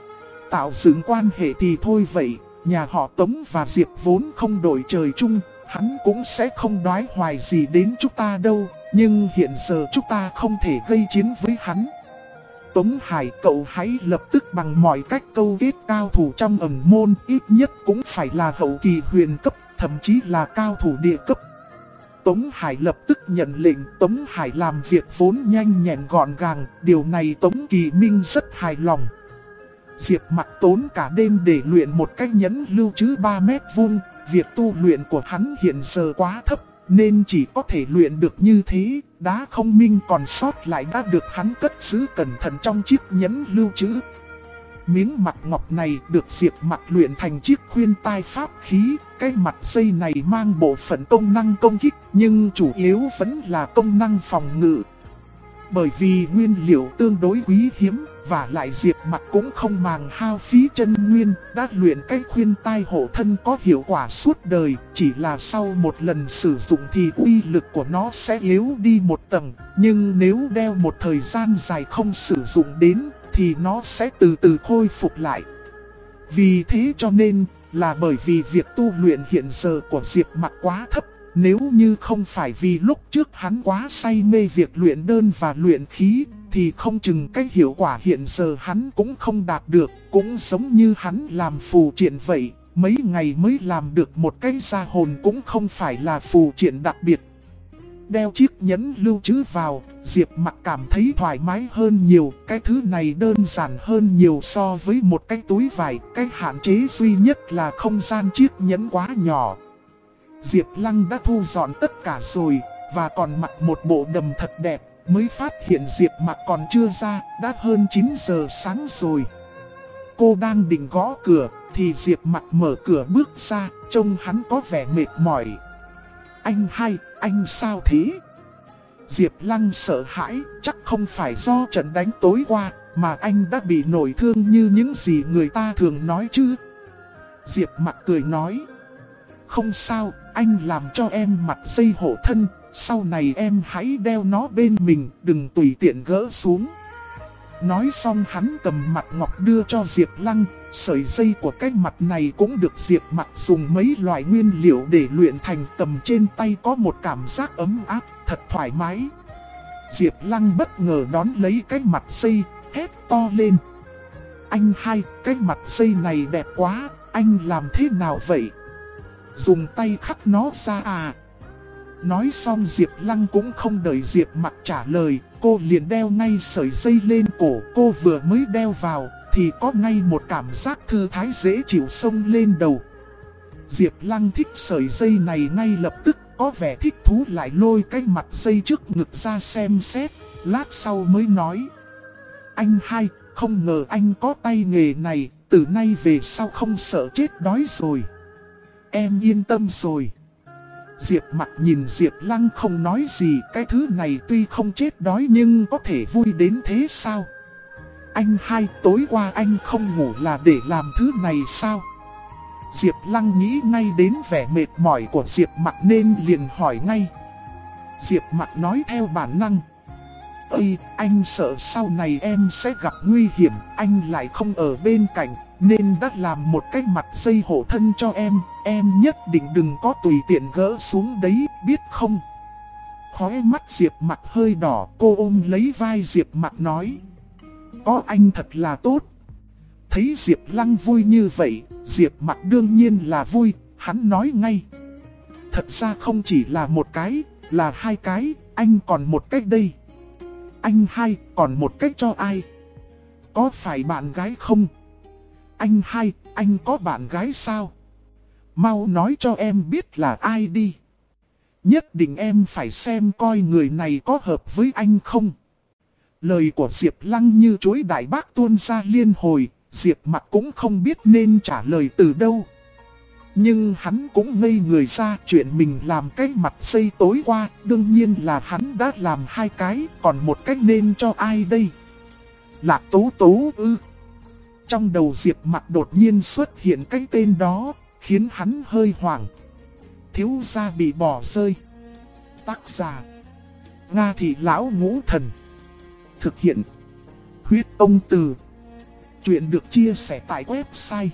Tạo dựng quan hệ thì thôi vậy, nhà họ Tống và Diệp vốn không đổi trời chung, hắn cũng sẽ không đoái hoài gì đến chúng ta đâu. Nhưng hiện giờ chúng ta không thể gây chiến với hắn. Tống Hải, cậu hãy lập tức bằng mọi cách câu kết cao thủ trong ẩn môn, ít nhất cũng phải là hậu kỳ huyền cấp, thậm chí là cao thủ địa cấp. Tống Hải lập tức nhận lệnh. Tống Hải làm việc vốn nhanh nhẹn gọn gàng, điều này Tống Kỳ Minh rất hài lòng. Diệp Mặc tốn cả đêm để luyện một cái nhẫn lưu trữ 3 mét vuông. Việc tu luyện của hắn hiện giờ quá thấp, nên chỉ có thể luyện được như thế. Đá không minh còn sót lại đã được hắn cất giữ cẩn thận trong chiếc nhẫn lưu trữ. Miếng mặt ngọc này được Diệp Mặc luyện thành chiếc khuyên tai pháp khí. Cái mặt dây này mang bộ phận công năng công kích, nhưng chủ yếu vẫn là công năng phòng ngự. Bởi vì nguyên liệu tương đối quý hiếm, và lại Diệp Mặc cũng không màng hao phí chân nguyên, đã luyện cái khuyên tai hộ thân có hiệu quả suốt đời. Chỉ là sau một lần sử dụng thì uy lực của nó sẽ yếu đi một tầng, nhưng nếu đeo một thời gian dài không sử dụng đến thì nó sẽ từ từ khôi phục lại. Vì thế cho nên là bởi vì việc tu luyện hiện giờ của Diệp Mặc quá thấp. Nếu như không phải vì lúc trước hắn quá say mê việc luyện đơn và luyện khí, thì không chừng cái hiệu quả hiện giờ hắn cũng không đạt được. Cũng giống như hắn làm phù triện vậy, mấy ngày mới làm được một cái gia hồn cũng không phải là phù triện đặc biệt. Đeo chiếc nhẫn lưu trữ vào, Diệp Mặc cảm thấy thoải mái hơn nhiều. Cái thứ này đơn giản hơn nhiều so với một cái túi vải. Cái hạn chế duy nhất là không gian chiếc nhẫn quá nhỏ. Diệp Lăng đã thu dọn tất cả rồi, và còn mặc một bộ đầm thật đẹp. Mới phát hiện Diệp Mặc còn chưa ra, đã hơn 9 giờ sáng rồi. Cô đang định gõ cửa, thì Diệp Mặc mở cửa bước ra, trông hắn có vẻ mệt mỏi. Anh hai, anh sao thế? Diệp Lăng sợ hãi, chắc không phải do trận đánh tối qua, mà anh đã bị nổi thương như những gì người ta thường nói chứ. Diệp Mặc cười nói: Không sao, anh làm cho em mặt dây hộ thân, sau này em hãy đeo nó bên mình, đừng tùy tiện gỡ xuống. Nói xong hắn cầm mặt ngọc đưa cho Diệp Lăng. Sợi dây của cái mặt này cũng được Diệp Mặc dùng mấy loại nguyên liệu để luyện thành, tầm trên tay có một cảm giác ấm áp, thật thoải mái. Diệp Lăng bất ngờ đón lấy cái mặt dây, hét to lên. Anh hai, cái mặt dây này đẹp quá, anh làm thế nào vậy? Dùng tay khắc nó ra à? Nói xong Diệp Lăng cũng không đợi Diệp Mặc trả lời, cô liền đeo ngay sợi dây lên cổ. Cô vừa mới đeo vào thì có ngay một cảm giác thư thái dễ chịu xông lên đầu. Diệp Lăng thích sợi dây này ngay lập tức, có vẻ thích thú, lại lôi cái mặt dây trước ngực ra xem xét. Lát sau mới nói. Anh hai, không ngờ anh có tay nghề này, từ nay về sau không sợ chết đói rồi. Em yên tâm rồi. Diệp Mặc nhìn Diệp Lăng không nói gì, cái thứ này tuy không chết đói nhưng có thể vui đến thế sao? Anh hai, tối qua anh không ngủ là để làm thứ này sao? Diệp Lăng nghĩ ngay đến vẻ mệt mỏi của Diệp Mặc nên liền hỏi ngay. Diệp Mặc nói theo bản năng. Ây, anh sợ sau này em sẽ gặp nguy hiểm, anh lại không ở bên cạnh, nên đã làm một cái mặt dây hộ thân cho em nhất định đừng có tùy tiện gỡ xuống đấy, biết không? Khóe mắt Diệp Mặc hơi đỏ, cô ôm lấy vai Diệp Mặc nói. Có anh thật là tốt. Thấy Diệp Lăng vui như vậy, Diệp Mặc đương nhiên là vui, hắn nói ngay. Thật ra không chỉ là một cái, là hai cái, anh còn một cái đây. Anh hai, còn một cách cho ai? Có phải bạn gái không? Anh hai, anh có bạn gái sao? Mau nói cho em biết là ai đi. Nhất định em phải xem coi người này có hợp với anh không. Lời của Diệp Lăng như chuối đại bác tuôn ra liên hồi, Diệp Mặc cũng không biết nên trả lời từ đâu. Nhưng hắn cũng ngây người ra, chuyện mình làm cái mặt dây tối qua, đương nhiên là hắn đã làm hai cái, còn một cách nên cho ai đây? Lạc Tố Tố ư? Trong đầu Diệp Mặc đột nhiên xuất hiện cái tên đó, khiến hắn hơi hoảng. Thiếu gia bị bỏ rơi. Tác giả Nga Thị Lão Ngũ Thần. Thực hiện Huyết Ông Từ. Chuyện được chia sẻ tại website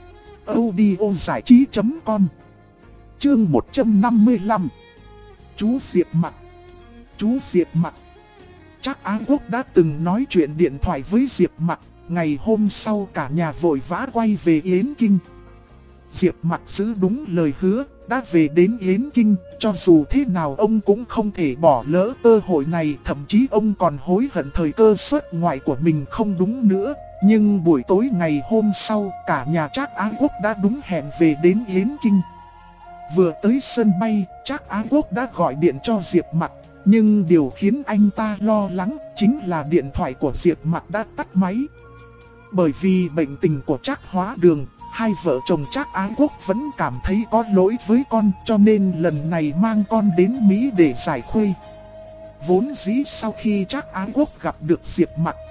audiozảichí.com. Chương 155. Chú Diệp Mặc. Chú Diệp Mặc. Trác Á Quốc đã từng nói chuyện điện thoại với Diệp Mặc. Ngày hôm sau cả nhà vội vã quay về Yến Kinh. Diệp Mặc giữ đúng lời hứa, đã về đến Yến Kinh. Cho dù thế nào ông cũng không thể bỏ lỡ cơ hội này. Thậm chí ông còn hối hận thời cơ xuất ngoại của mình không đúng nữa. Nhưng buổi tối ngày hôm sau, cả nhà Trác Á Quốc đã đúng hẹn về đến Yến Kinh. Vừa tới sân bay, Trác Á Quốc đã gọi điện cho Diệp Mặc. Nhưng điều khiến anh ta lo lắng chính là điện thoại của Diệp Mặc đã tắt máy. Bởi vì bệnh tình của Trác Hóa Đường, hai vợ chồng Trác Á Quốc vẫn cảm thấy có lỗi với con, cho nên lần này mang con đến Mỹ để giải khuây. Vốn dĩ sau khi Trác Á Quốc gặp được Diệp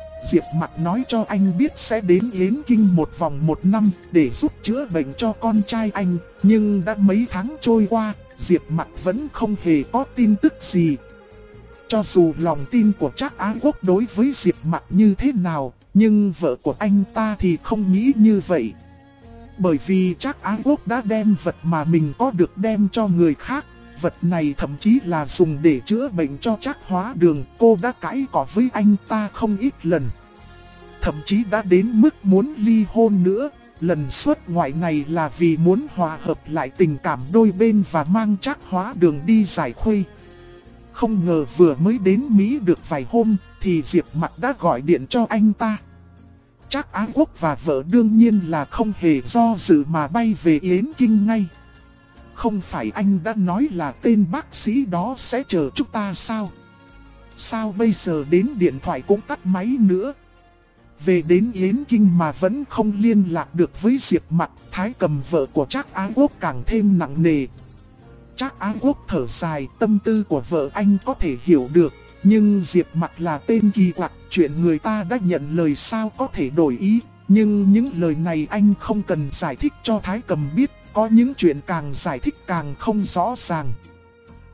Mặc nói cho anh biết sẽ đến Yến Kinh một vòng 1 năm để giúp chữa bệnh cho con trai anh. Nhưng đã mấy tháng trôi qua, Diệp Mặc vẫn không hề có tin tức gì. Cho dù lòng tin của Trác Á Quốc đối với Diệp Mặc như thế nào, nhưng vợ của anh ta thì không nghĩ như vậy. Bởi vì Trác Á Quốc đã đem vật mà mình có được đem cho người khác. Vật này thậm chí là dùng để chữa bệnh cho Trác Hóa Đường. Cô đã cãi cọ với anh ta không ít lần. Thậm chí đã đến mức muốn ly hôn nữa. Lần xuất ngoại này là vì muốn hòa hợp lại tình cảm đôi bên và mang Trác Hóa Đường đi giải khuây. Không ngờ vừa mới đến Mỹ được vài hôm thì Diệp Mặc đã gọi điện cho anh ta. Trác Á Quốc và vợ đương nhiên là không hề do dự mà bay về Yến Kinh ngay. Không phải anh đã nói là tên bác sĩ đó sẽ chờ chúng ta sao? Sao bây giờ đến điện thoại cũng tắt máy nữa? Về đến Yến Kinh mà vẫn không liên lạc được với Diệp Mặc, Thái Cầm vợ của Trác Á Quốc càng thêm nặng nề. Trác Á Quốc thở dài, tâm tư của vợ anh có thể hiểu được. Nhưng Diệp Mặc là tên kỳ quặc, chuyện người ta đã nhận lời sao có thể đổi ý. Nhưng những lời này anh không cần giải thích cho Thái Cầm biết, có những chuyện càng giải thích càng không rõ ràng.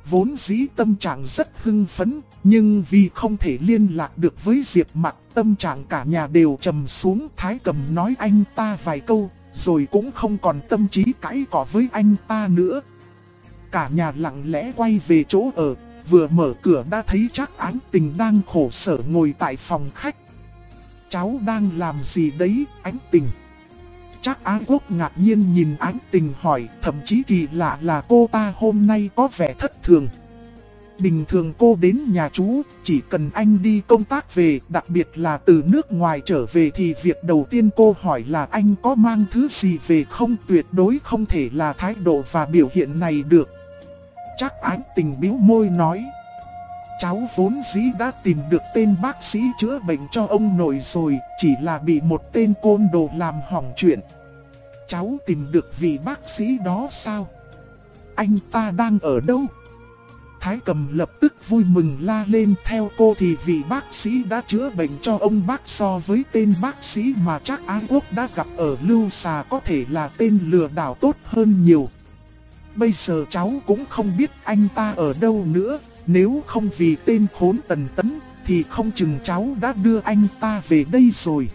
vốn dĩ tâm trạng rất hưng phấn, nhưng vì không thể liên lạc được với Diệp Mặc, tâm trạng cả nhà đều trầm xuống. Thái Cầm nói anh ta vài câu, rồi cũng không còn tâm trí cãi cọ với anh ta nữa. Cả nhà lặng lẽ quay về chỗ ở, vừa mở cửa đã thấy Trác Ái Tình đang khổ sở ngồi tại phòng khách. Cháu đang làm gì đấy, Ánh Tình? Trác Ái Quốc ngạc nhiên nhìn Ánh Tình hỏi, thậm chí kỳ lạ là cô ta hôm nay có vẻ thất thường. Bình thường cô đến nhà chú, chỉ cần anh đi công tác về, đặc biệt là từ nước ngoài trở về thì việc đầu tiên cô hỏi là anh có mang thứ gì về không, tuyệt đối không thể là thái độ và biểu hiện này được. Trác Ái Tình bĩu môi nói, cháu vốn dĩ đã tìm được tên bác sĩ chữa bệnh cho ông nội rồi, chỉ là bị một tên côn đồ làm hỏng chuyện. Cháu tìm được vị bác sĩ đó sao? Anh ta đang ở đâu? Thái Cầm lập tức vui mừng la lên, theo cô thì vị bác sĩ đã chữa bệnh cho ông bác so với tên bác sĩ mà Trác Ái Quốc đã gặp ở Lưu Xà có thể là tên lừa đảo tốt hơn nhiều. Bây giờ cháu cũng không biết anh ta ở đâu nữa, nếu không vì tên khốn Tần Tấn thì không chừng cháu đã đưa anh ta về đây rồi.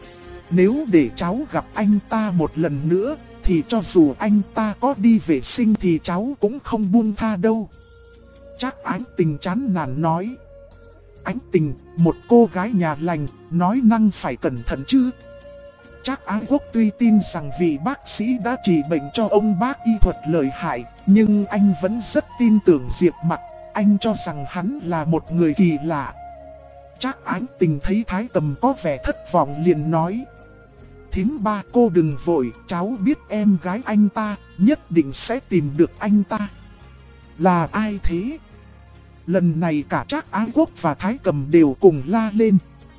Nếu để cháu gặp anh ta một lần nữa thì cho dù anh ta có đi vệ sinh thì cháu cũng không buông tha đâu. Trác Ái Tình chán nản nói. Ánh Tình, một cô gái nhà lành, nói năng phải cẩn thận chứ. Trác Ái Quốc tuy tin rằng vị bác sĩ đã trị bệnh cho ông bác y thuật lợi hại, nhưng anh vẫn rất tin tưởng Diệp Mặc. Anh cho rằng hắn là một người kỳ lạ. Trác Ái Tình thấy Thái Cầm có vẻ thất vọng liền nói, thím ba cô đừng vội, cháu biết em gái anh ta, nhất định sẽ tìm được anh ta. Là ai thế? Lần này cả Trác Ái Quốc và Thái Cầm đều cùng la lên.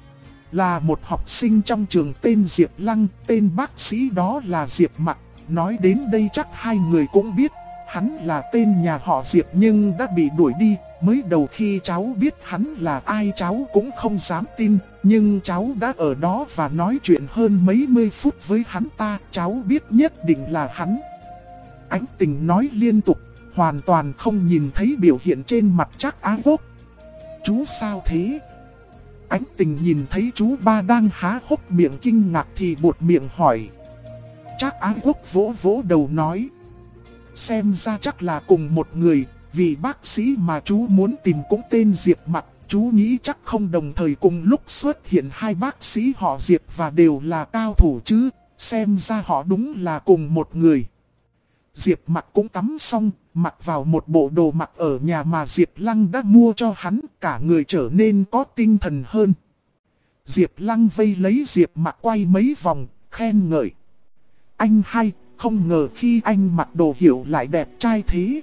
Là một học sinh trong trường tên Diệp Lăng, tên bác sĩ đó là Diệp Mặc. Nói đến đây chắc hai người cũng biết, hắn là tên nhà họ Diệp nhưng đã bị đuổi đi. Mới đầu khi cháu biết hắn là ai cháu cũng không dám tin, nhưng cháu đã ở đó và nói chuyện hơn mấy mươi phút với hắn ta, cháu biết nhất định là hắn. Ánh Tình nói liên tục, hoàn toàn không nhìn thấy biểu hiện trên mặt Trác Ái Quốc. Chú sao thế? Ánh Tình nhìn thấy chú ba đang há hốc miệng kinh ngạc thì buột miệng hỏi. Trác Ái Quốc vỗ vỗ đầu nói, xem ra chắc là cùng một người. Vì bác sĩ mà chú muốn tìm cũng tên Diệp Mặc, chú nghĩ chắc không đồng thời cùng lúc xuất hiện hai bác sĩ họ Diệp và đều là cao thủ chứ, xem ra họ đúng là cùng một người. Diệp Mặc cũng tắm xong, mặc vào một bộ đồ mặc ở nhà mà Diệp Lăng đã mua cho hắn, cả người trở nên có tinh thần hơn. Diệp Lăng vây lấy Diệp Mặc quay mấy vòng, khen ngợi. Anh hay, không ngờ khi anh mặc đồ hiệu lại đẹp trai thế.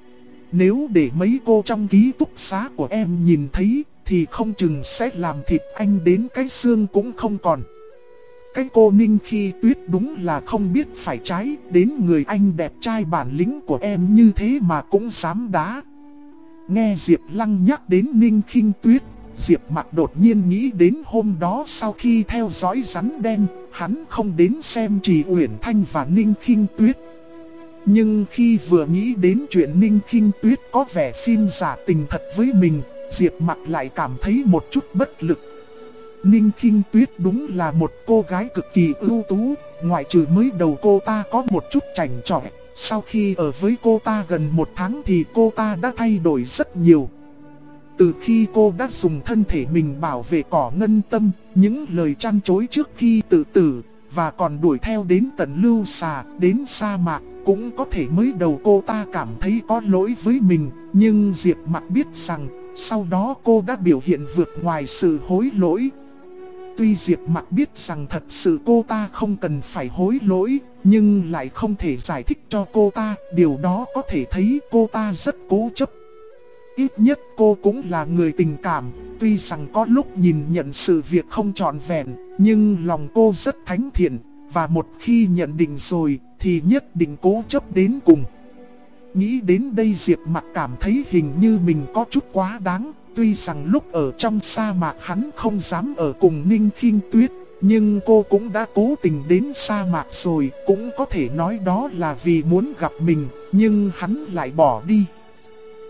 Nếu để mấy cô trong ký túc xá của em nhìn thấy thì không chừng sẽ làm thịt anh đến cái xương cũng không còn. Cái cô Ninh Khi Tuyết đúng là không biết phải trái, đến người anh đẹp trai bản lĩnh của em như thế mà cũng dám đá. Nghe Diệp Lăng nhắc đến Ninh Khinh Tuyết, Diệp Mặc đột nhiên nghĩ đến hôm đó sau khi theo dõi rắn đen, hắn không đến xem Trì Uyển Thanh và Ninh Khinh Tuyết. Nhưng khi vừa nghĩ đến chuyện Ninh Khinh Tuyết có vẻ phim giả tình thật với mình, Diệp Mặc lại cảm thấy một chút bất lực. Ninh Khinh Tuyết đúng là một cô gái cực kỳ ưu tú, ngoại trừ mới đầu cô ta có một chút chảnh chọe. Sau khi ở với cô ta gần một tháng thì cô ta đã thay đổi rất nhiều. Từ khi cô đã dùng thân thể mình bảo vệ cỏ ngân tâm, những lời chăn chối trước khi tự tử, và còn đuổi theo đến tận Lưu Xà, đến sa mạc, cũng có thể mới đầu cô ta cảm thấy có lỗi với mình. Nhưng Diệp Mặc biết rằng, sau đó cô đã biểu hiện vượt ngoài sự hối lỗi. Tuy Diệp Mặc biết rằng thật sự cô ta không cần phải hối lỗi, nhưng lại không thể giải thích cho cô ta, điều đó có thể thấy cô ta rất cố chấp. Ít nhất cô cũng là người tình cảm, tuy rằng có lúc nhìn nhận sự việc không trọn vẹn, nhưng lòng cô rất thánh thiện, và một khi nhận định rồi thì nhất định cố chấp đến cùng. Nghĩ đến đây Diệp Mặc cảm thấy hình như mình có chút quá đáng. Tuy rằng lúc ở trong sa mạc hắn không dám ở cùng Ninh Khinh Tuyết, nhưng cô cũng đã cố tình đến sa mạc rồi, cũng có thể nói đó là vì muốn gặp mình, nhưng hắn lại bỏ đi.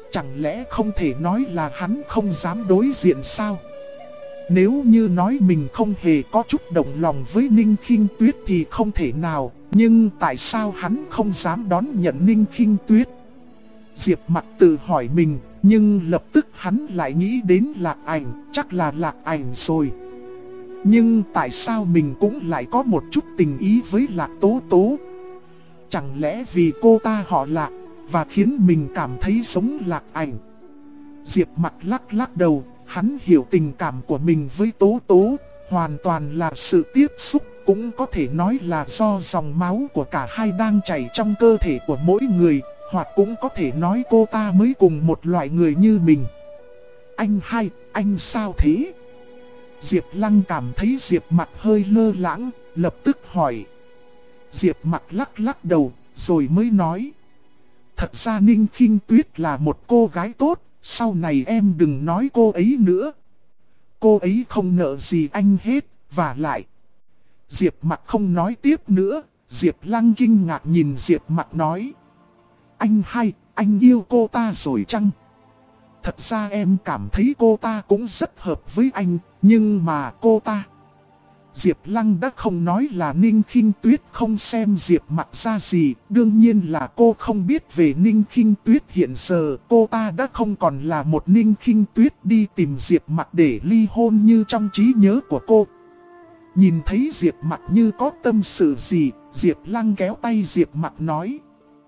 Chẳng lẽ không thể nói là hắn không dám đối diện sao? Nếu như nói mình không hề có chút động lòng với Ninh Khinh Tuyết thì không thể nào. Nhưng tại sao hắn không dám đón nhận Ninh Khinh Tuyết? Diệp Mặc tự hỏi mình, nhưng lập tức hắn lại nghĩ đến Lạc Ảnh, chắc là Lạc Ảnh rồi. Nhưng tại sao mình cũng lại có một chút tình ý với Lạc Tố Tố? Chẳng lẽ vì cô ta họ Lạc và khiến mình cảm thấy giống Lạc Ảnh? Diệp Mặc lắc đầu, hắn hiểu tình cảm của mình với Tố Tố, hoàn toàn là sự tiếp xúc, cũng có thể nói là do dòng máu của cả hai đang chảy trong cơ thể của mỗi người, hoặc cũng có thể nói cô ta mới cùng một loại người như mình. Anh sao thế? Diệp Lăng cảm thấy Diệp Mặc hơi lơ lãng, lập tức hỏi. Diệp Mặc lắc đầu, rồi mới nói. Thật ra Ninh Khinh Tuyết là một cô gái tốt, sau này em đừng nói cô ấy nữa. Cô ấy không nợ gì anh hết, và lại. Diệp Mặc không nói tiếp nữa, Diệp Lăng kinh ngạc nhìn Diệp Mặc nói. Anh yêu cô ta rồi chăng? Thật ra em cảm thấy cô ta cũng rất hợp với anh, nhưng mà cô ta... Diệp Lăng đã không nói là Ninh Khinh Tuyết không xem Diệp Mặc ra gì, đương nhiên là cô không biết về Ninh Khinh Tuyết hiện giờ, cô ta đã không còn là một Ninh Khinh Tuyết đi tìm Diệp Mặc để ly hôn như trong trí nhớ của cô. Nhìn thấy Diệp Mặc như có tâm sự gì, Diệp Lăng kéo tay Diệp Mặc nói.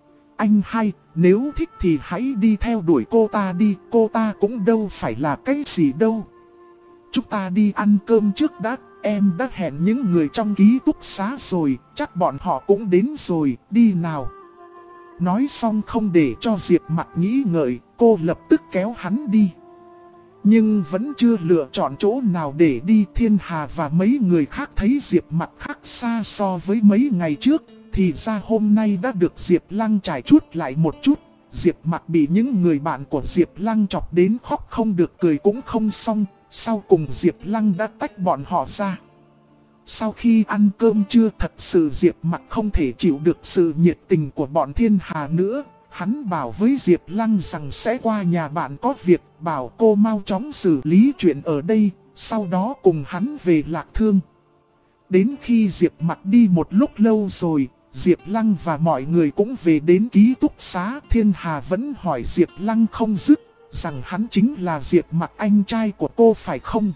Nếu thích thì hãy đi theo đuổi cô ta đi, cô ta cũng đâu phải là cái gì đâu. Chúng ta đi ăn cơm trước đã, em đã hẹn những người trong ký túc xá rồi, chắc bọn họ cũng đến rồi, đi nào. Nói xong không để cho Diệp Mặc nghĩ ngợi, cô lập tức kéo hắn đi. Nhưng vẫn chưa lựa chọn chỗ nào để đi. Thiên Hà và mấy người khác thấy Diệp Mặc khác xa so với mấy ngày trước, thì ra hôm nay đã được Diệp Lăng trải chuốt lại một chút. Diệp Mặc bị những người bạn của Diệp Lăng chọc đến khóc không được cười cũng không xong. Sau cùng Diệp Lăng đã tách bọn họ ra. Sau khi ăn cơm trưa, thật sự Diệp Mặc không thể chịu được sự nhiệt tình của bọn Thiên Hà nữa. Hắn bảo với Diệp Lăng rằng sẽ qua nhà bạn có việc, bảo cô mau chóng xử lý chuyện ở đây, sau đó cùng hắn về Lạc Thương. Đến khi Diệp Mặc đi một lúc lâu rồi, Diệp Lăng và mọi người cũng về đến ký túc xá. Thiên Hà vẫn hỏi Diệp Lăng không dứt, rằng hắn chính là Diệp Mặc, anh trai của cô phải không?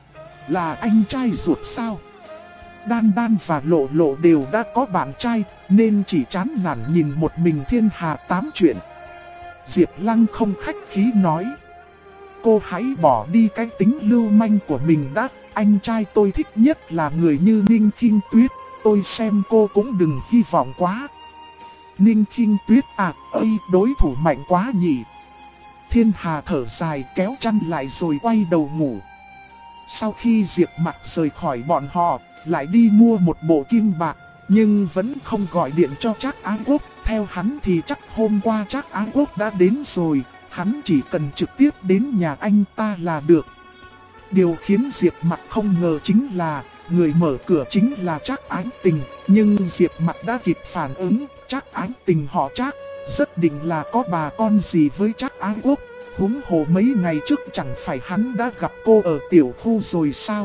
Là anh trai ruột sao? Đan Đan và Lộ Lộ đều đã có bạn trai, nên chỉ chán nản nhìn một mình Thiên Hà tám chuyện. Diệp Lăng không khách khí nói. Cô hãy bỏ đi cái tính lưu manh của mình đã, anh trai tôi thích nhất là người như Ninh Khinh Tuyết, tôi xem cô cũng đừng hy vọng quá. Ninh Khinh Tuyết đối thủ mạnh quá nhỉ. Thiên Hà thở dài kéo chăn lại rồi quay đầu ngủ. Sau khi Diệp Mặc rời khỏi bọn họ, lại đi mua một bộ kim bạc, nhưng vẫn không gọi điện cho Trác Á Quốc. Theo hắn thì chắc hôm qua Trác Á Quốc đã đến rồi, hắn chỉ cần trực tiếp đến nhà anh ta là được. Điều khiến Diệp Mặc không ngờ chính là, người mở cửa chính là Trác Ái Tình, nhưng Diệp Mặc đã kịp phản ứng, Trác Ái Tình họ Trác, rất định là có bà con gì với Trác Á Quốc. Huống hồ mấy ngày trước chẳng phải hắn đã gặp cô ở tiểu khu rồi sao?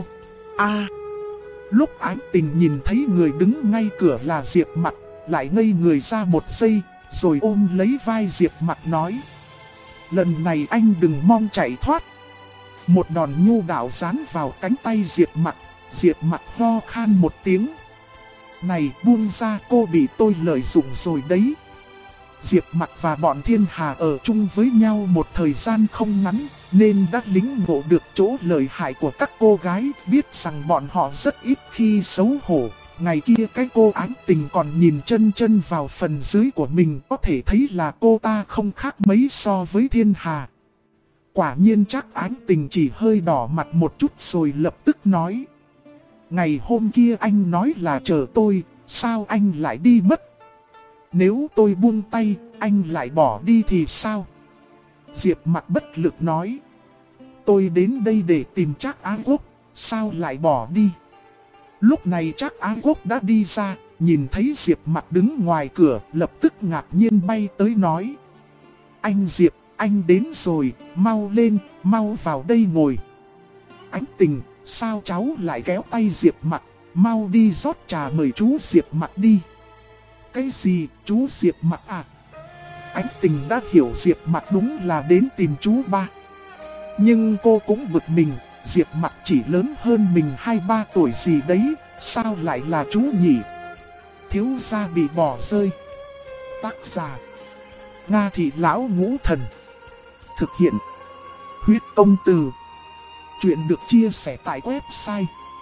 Lúc Ái Tình nhìn thấy người đứng ngay cửa là Diệp Mặc, lại ngây người ra một giây, rồi ôm lấy vai Diệp Mặc nói. Lần này anh đừng mong chạy thoát. Một đòn nhu đạo dán vào cánh tay Diệp Mặc, Diệp Mặc ho khan một tiếng. Này buông ra, cô bị tôi lợi dụng rồi đấy. Diệp Mặc và bọn Thiên Hà ở chung với nhau một thời gian không ngắn, nên đã lĩnh ngộ được chỗ lợi hại của các cô gái, biết rằng bọn họ rất ít khi xấu hổ. Ngày kia cái cô Ái Tình còn nhìn chân chân vào phần dưới của mình, có thể thấy là cô ta không khác mấy so với Thiên Hà. Quả nhiên Trác Ái Tình chỉ hơi đỏ mặt một chút rồi lập tức nói. Ngày hôm kia anh nói là chờ tôi, sao anh lại đi mất? Nếu tôi buông tay, anh lại bỏ đi thì sao? Diệp Mặc bất lực nói. Tôi đến đây để tìm Trác Á Quốc, sao lại bỏ đi? Lúc này Trác Á Quốc đã đi ra, nhìn thấy Diệp Mặc đứng ngoài cửa, lập tức ngạc nhiên bay tới nói. Anh Diệp, anh đến rồi, mau lên, mau vào đây ngồi. Ánh Tình, sao cháu lại kéo tay Diệp Mặc, mau đi rót trà mời chú Diệp Mặc đi. Cái gì, chú Diệp Mặc à? Ánh Tình đã hiểu Diệp Mặc đúng là đến tìm chú ba. Nhưng cô cũng bực mình, Diệp Mặc chỉ lớn hơn mình 2-3 tuổi gì đấy, sao lại là chú nhỉ? Thiếu gia bị bỏ rơi. Tác giả Nga Thị Lão Ngũ Thần. Thực hiện Huyết Công Từ. Chuyện được chia sẻ tại website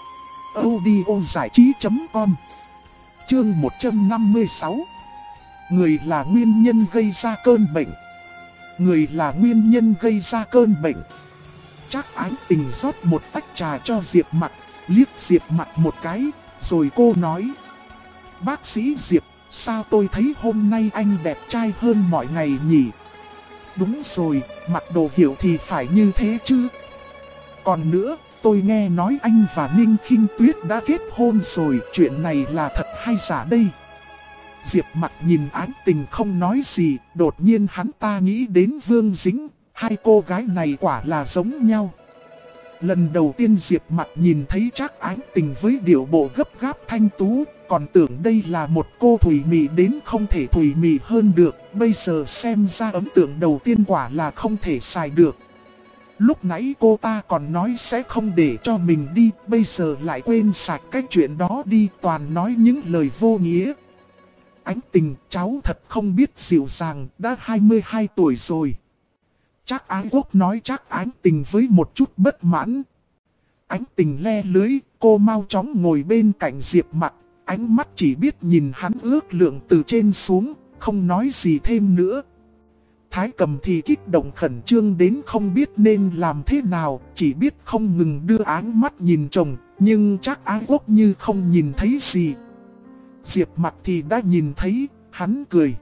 audiozảichí.com. Chương 156. Người là nguyên nhân gây ra cơn bệnh. Người là nguyên nhân gây ra cơn bệnh. Trác Ánh Tình rót một tách trà cho Diệp Mặc, liếc Diệp Mặc một cái, rồi cô nói: Bác sĩ Diệp, sao tôi thấy hôm nay anh đẹp trai hơn mọi ngày nhỉ? Đúng rồi, mặc đồ hiểu thì phải như thế chứ. Còn nữa, tôi nghe nói anh và Ninh Khinh Tuyết đã kết hôn rồi, chuyện này là thật hay giả đây? Diệp Mặc nhìn Ánh Tình không nói gì, đột nhiên hắn ta nghĩ đến Vương Dĩnh, hai cô gái này quả là giống nhau. Lần đầu tiên Diệp Mặc nhìn thấy Trác Ánh Tình với điệu bộ gấp gáp thanh tú, còn tưởng đây là một cô thủy mị đến không thể thủy mị hơn được, bây giờ xem ra ấn tượng đầu tiên quả là không thể xài được. Lúc nãy cô ta còn nói sẽ không để cho mình đi, bây giờ lại quên sạch cái chuyện đó đi, toàn nói những lời vô nghĩa. Ánh Tình, cháu thật không biết dịu dàng, đã 22 tuổi rồi. Trác Ái Quốc nói Trác Ánh Tình với một chút bất mãn. Ánh Tình le lưới, cô mau chóng ngồi bên cạnh Diệp Mặc, ánh mắt chỉ biết nhìn hắn ước lượng từ trên xuống, không nói gì thêm nữa. Thái Cầm thì kích động khẩn trương đến không biết nên làm thế nào, chỉ biết không ngừng đưa áng mắt nhìn chồng, nhưng Trác Ái Quốc như không nhìn thấy gì. Diệp Mặc thì đã nhìn thấy, hắn cười.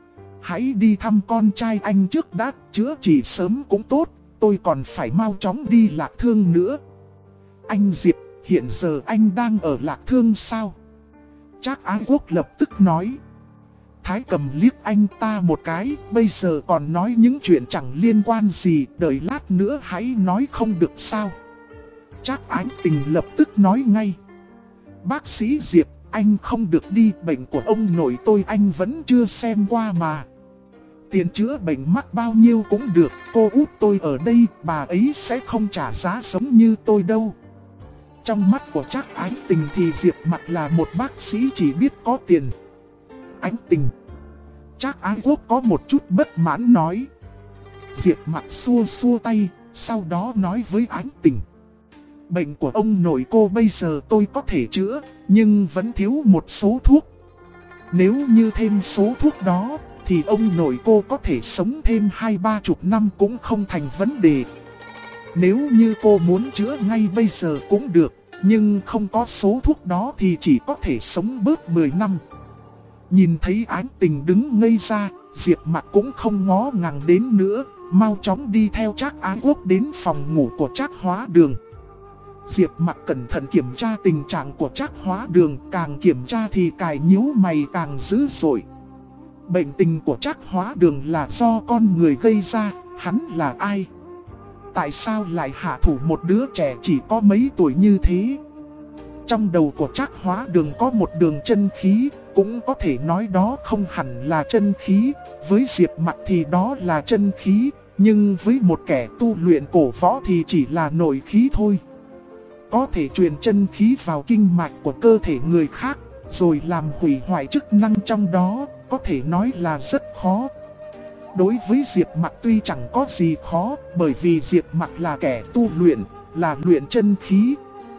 Hãy đi thăm con trai anh trước đã, chữa trị sớm cũng tốt, tôi còn phải mau chóng đi Lạc Thương nữa. Anh Diệp, hiện giờ anh đang ở Lạc Thương sao? Trác Ái Quốc lập tức nói. Thái Cầm liếc anh ta một cái, bây giờ còn nói những chuyện chẳng liên quan gì, đợi lát nữa hãy nói không được sao? Trác Ánh Tình lập tức nói ngay. Bác sĩ Diệp, anh không được đi, bệnh của ông nội tôi anh vẫn chưa xem qua mà. Tiền chữa bệnh mắc bao nhiêu cũng được, cô út tôi ở đây, bà ấy sẽ không trả giá sống như tôi đâu. Trong mắt của Trác Ánh Tình thì Diệp Mặc là một bác sĩ chỉ biết có tiền. Ánh Tình. Trác Ái Quốc có một chút bất mãn nói. Diệp Mặc xua xua tay, sau đó nói với Ánh Tình. Bệnh của ông nội cô bây giờ tôi có thể chữa, nhưng vẫn thiếu một số thuốc. Nếu như thêm số thuốc đó, thì ông nội cô có thể sống thêm 20-30 năm cũng không thành vấn đề. Nếu như cô muốn chữa ngay bây giờ cũng được, nhưng không có số thuốc đó thì chỉ có thể sống bớt 10 năm. Nhìn thấy Ánh Tình đứng ngây ra, Diệp Mặc cũng không ngó ngàng đến nữa, mau chóng đi theo Trác Ái Quốc đến phòng ngủ của Trác Hóa Đường. Diệp Mặc cẩn thận kiểm tra tình trạng của Trác Hóa Đường, càng kiểm tra thì cài nhíu mày càng dữ dội. Bệnh tình của Trác Hóa Đường là do con người gây ra, hắn là ai? Tại sao lại hạ thủ một đứa trẻ chỉ có mấy tuổi như thế? Trong đầu của Trác Hóa Đường có một đường chân khí, cũng có thể nói đó không hẳn là chân khí, với Diệp Mặc thì đó là chân khí, nhưng với một kẻ tu luyện cổ võ thì chỉ là nội khí thôi. Có thể truyền chân khí vào kinh mạch của cơ thể người khác, rồi làm hủy hoại chức năng trong đó, có thể nói là rất khó. Đối với Diệp Mặc tuy chẳng có gì khó, bởi vì Diệp Mặc là kẻ tu luyện, là luyện chân khí.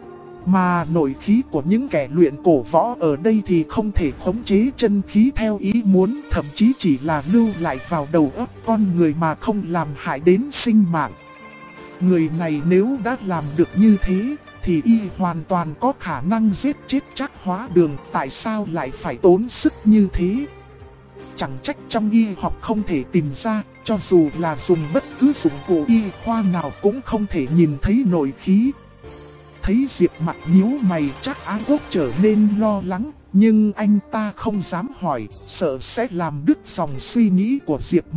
Mà nội khí của những kẻ luyện cổ võ ở đây thì không thể khống chế chân khí theo ý muốn, thậm chí chỉ là lưu lại vào đầu óc con người mà không làm hại đến sinh mạng. Người này nếu đã làm được như thế, thì y hoàn toàn có khả năng giết chết Trác Hóa Đường, tại sao lại phải tốn sức như thế? Chẳng trách trong y học không thể tìm ra, cho dù là dùng bất cứ dụng cụ y khoa nào cũng không thể nhìn thấy nội khí. Thấy Diệp Mặc nhíu mày, Trác Ái Quốc trở nên lo lắng, nhưng anh ta không dám hỏi, sợ sẽ làm đứt dòng suy nghĩ của Diệp Mặc,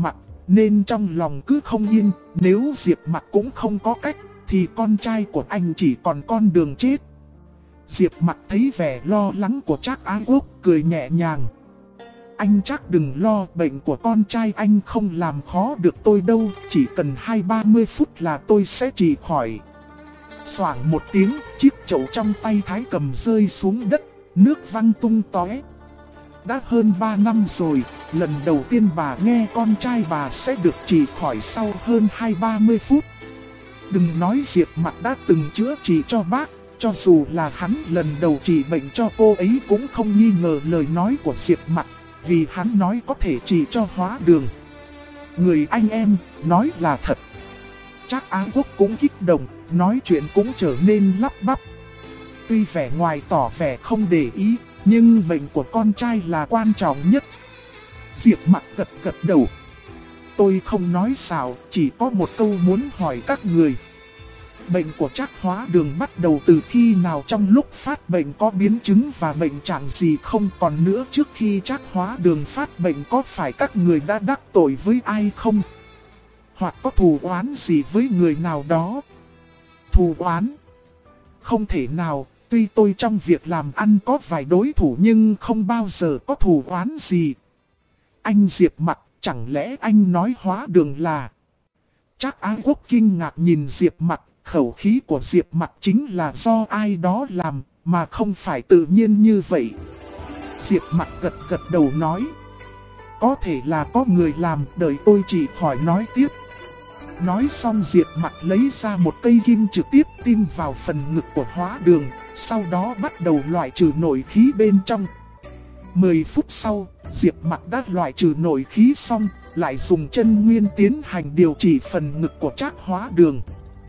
nên trong lòng cứ không yên. Nếu Diệp Mặc cũng không có cách, thì con trai của anh chỉ còn con đường chết. Diệp Mặc thấy vẻ lo lắng của Trác Ái Quốc, cười nhẹ nhàng. Anh Trác đừng lo, bệnh của con trai anh không làm khó được tôi đâu, chỉ cần 20-30 phút là tôi sẽ trị khỏi. Xoảng một tiếng, chiếc chậu trong tay Thái Cầm rơi xuống đất, nước văng tung tóe. Đã hơn 3 năm rồi, lần đầu tiên bà nghe con trai bà sẽ được trị khỏi sau hơn 20-30 phút. Đừng nói Diệp Mặc đã từng chữa trị cho bác, cho dù là hắn lần đầu trị bệnh cho cô ấy cũng không nghi ngờ lời nói của Diệp Mặc, vì hắn nói có thể trị cho Hóa Đường. Người anh em, nói là thật. Trác Ái Quốc cũng kích động, nói chuyện cũng trở nên lắp bắp. Tuy vẻ ngoài tỏ vẻ không để ý, nhưng bệnh của con trai là quan trọng nhất. Diệp Mặc gật gật đầu. Tôi không nói xạo, chỉ có một câu muốn hỏi các người. Bệnh của Trác Hóa Đường bắt đầu từ khi nào, trong lúc phát bệnh có biến chứng và bệnh trạng gì không? Còn nữa, trước khi Trác Hóa Đường phát bệnh có phải các người đã đắc tội với ai không? Hoặc có thù oán gì với người nào đó? Thù oán? Không thể nào, tuy tôi trong việc làm ăn có vài đối thủ nhưng không bao giờ có thù oán gì. Anh Diệp Mặc, chẳng lẽ anh nói Hóa Đường là... Trác Ái Quốc kinh ngạc nhìn Diệp Mặc, khẩu khí của Diệp Mặc chính là do ai đó làm, mà không phải tự nhiên như vậy. Diệp Mặc gật gật đầu nói. Có thể là có người làm, đợi tôi chỉ khỏi nói tiếp. Nói xong Diệp Mặc lấy ra một cây kim trực tiếp tim vào phần ngực của Hóa Đường, sau đó bắt đầu loại trừ nội khí bên trong. 10 phút sau, Diệp Mặc đã loại trừ nội khí xong, lại dùng chân nguyên tiến hành điều trị phần ngực của Trác Hóa Đường.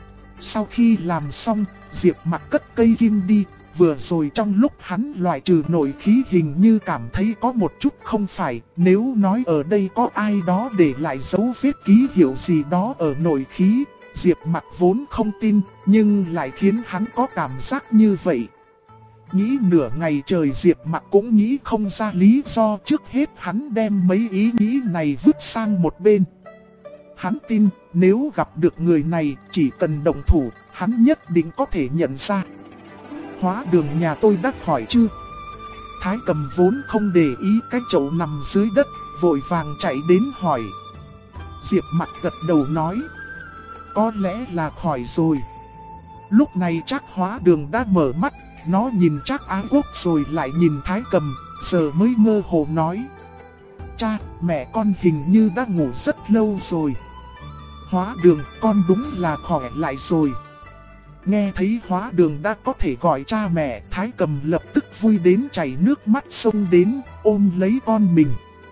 Sau khi làm xong, Diệp Mặc cất cây kim đi. Vừa rồi trong lúc hắn loại trừ nội khí hình như cảm thấy có một chút không phải. Nếu nói ở đây có ai đó để lại dấu vết ký hiệu gì đó ở nội khí, Diệp Mặc vốn không tin, nhưng lại khiến hắn có cảm giác như vậy. Nghĩ nửa ngày trời Diệp Mặc cũng nghĩ không ra lý do, trước hết hắn đem mấy ý nghĩ này vứt sang một bên. Hắn tin nếu gặp được người này chỉ cần động thủ, hắn nhất định có thể nhận ra. Hóa Đường nhà tôi đã khỏi chưa? Thái Cầm vốn không để ý cái chậu nằm dưới đất, vội vàng chạy đến hỏi. Diệp Mặc gật đầu nói. Có lẽ là khỏi rồi. Lúc này Trác Hóa Đường đã mở mắt, nó nhìn Trác Ái Quốc rồi lại nhìn Thái Cầm, giờ mới mơ hồ nói. Cha, mẹ con hình như đã ngủ rất lâu rồi. Hóa Đường, con đúng là khỏe lại rồi. Nghe thấy Hóa Đường đã có thể gọi cha mẹ, Thái Cầm lập tức vui đến chảy nước mắt xông đến, ôm lấy con mình.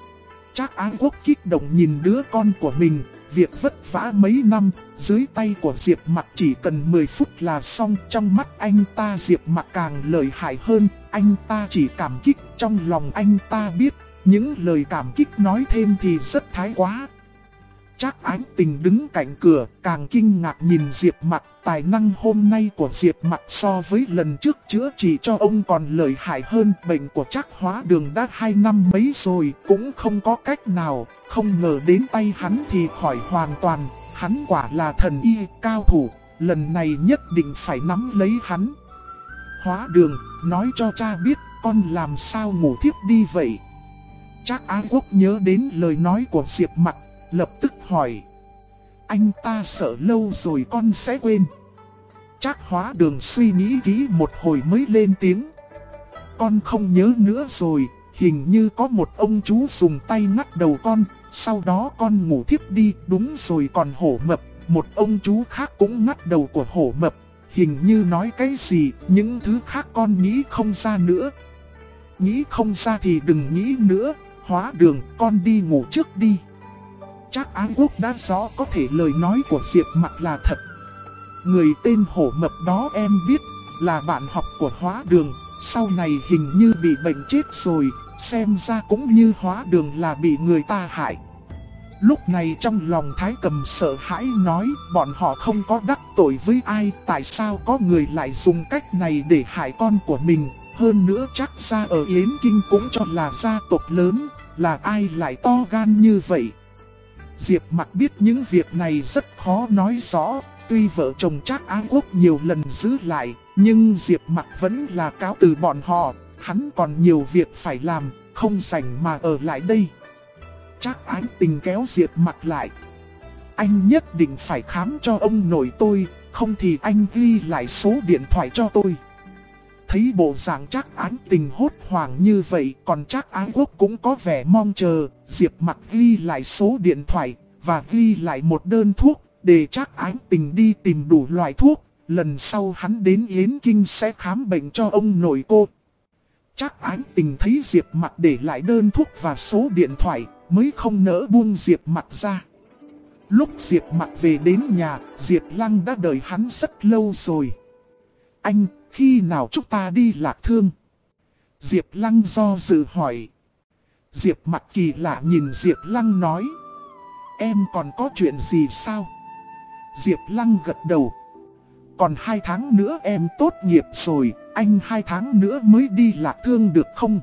Trác Ái Quốc kích động nhìn đứa con của mình, việc vất vả mấy năm, dưới tay của Diệp Mặc chỉ cần 10 phút là xong. Trong mắt anh ta Diệp Mặc càng lợi hại hơn, anh ta chỉ cảm kích, trong lòng anh ta biết, những lời cảm kích nói thêm thì rất thái quá. Trác Ánh Tình đứng cạnh cửa, càng kinh ngạc nhìn Diệp Mặc. Tài năng hôm nay của Diệp Mặc so với lần trước chữa trị cho ông còn lợi hại hơn. Bệnh của Trác Hóa Đường đã 2 năm mấy rồi, cũng không có cách nào. Không ngờ đến tay hắn thì khỏi hoàn toàn. Hắn quả là thần y cao thủ, lần này nhất định phải nắm lấy hắn. Hóa Đường, nói cho cha biết con làm sao ngủ thiếp đi vậy? Trác Ái Quốc nhớ đến lời nói của Diệp Mặc, lập tức hỏi. Anh ta sợ lâu rồi con sẽ quên. Trác Hóa Đường suy nghĩ kỹ một hồi mới lên tiếng. Con không nhớ nữa rồi, hình như có một ông chú dùng tay ngắt đầu con, sau đó con ngủ thiếp đi. Đúng rồi, còn Hổ Mập, một ông chú khác cũng ngắt đầu của Hổ Mập. Hình như nói cái gì, những thứ khác con nghĩ không ra nữa. Nghĩ không ra thì đừng nghĩ nữa. Hóa Đường, con đi ngủ trước đi. Trác Ái Quốc đã rõ có thể lời nói của Diệp Mặc là thật. Người tên Hổ Mập đó em biết, là bạn học của Hóa Đường, sau này hình như bị bệnh chết rồi, xem ra cũng như Hóa Đường là bị người ta hại. Lúc này trong lòng Thái Cầm sợ hãi nói, bọn họ không có đắc tội với ai, tại sao có người lại dùng cách này để hại con của mình. Hơn nữa chắc ra ở Yến Kinh cũng cho là gia tộc lớn, là ai lại to gan như vậy. Diệp Mặc biết những việc này rất khó nói rõ, tuy vợ chồng Trác Ái Quốc nhiều lần giữ lại, nhưng Diệp Mặc vẫn là cáo từ bọn họ, hắn còn nhiều việc phải làm, không rảnh mà ở lại đây. Trác Ái Tình kéo Diệp Mặc lại. Anh nhất định phải khám cho ông nội tôi, không thì anh ghi lại số điện thoại cho tôi. Thấy bộ dạng Trác Ái Tình hốt hoảng như vậy, còn Trác Ái Quốc cũng có vẻ mong chờ. Diệp Mặc ghi lại số điện thoại và ghi lại một đơn thuốc, để Trác Ái Tình đi tìm đủ loại thuốc. Lần sau hắn đến Yến Kinh sẽ khám bệnh cho ông nội cô. Trác Ái Tình thấy Diệp Mặc để lại đơn thuốc và số điện thoại, mới không nỡ buông Diệp Mặc ra. Lúc Diệp Mặc về đến nhà, Diệp Lăng đã đợi hắn rất lâu rồi. Anh, khi nào chúng ta đi Lạc Thương? Diệp Lăng do dự hỏi. Diệp Mặc kỳ lạ nhìn Diệp Lăng nói. Em còn có chuyện gì sao? Diệp Lăng gật đầu. Còn 2 tháng nữa em tốt nghiệp rồi, anh 2 tháng nữa mới đi Lạc Thương được không?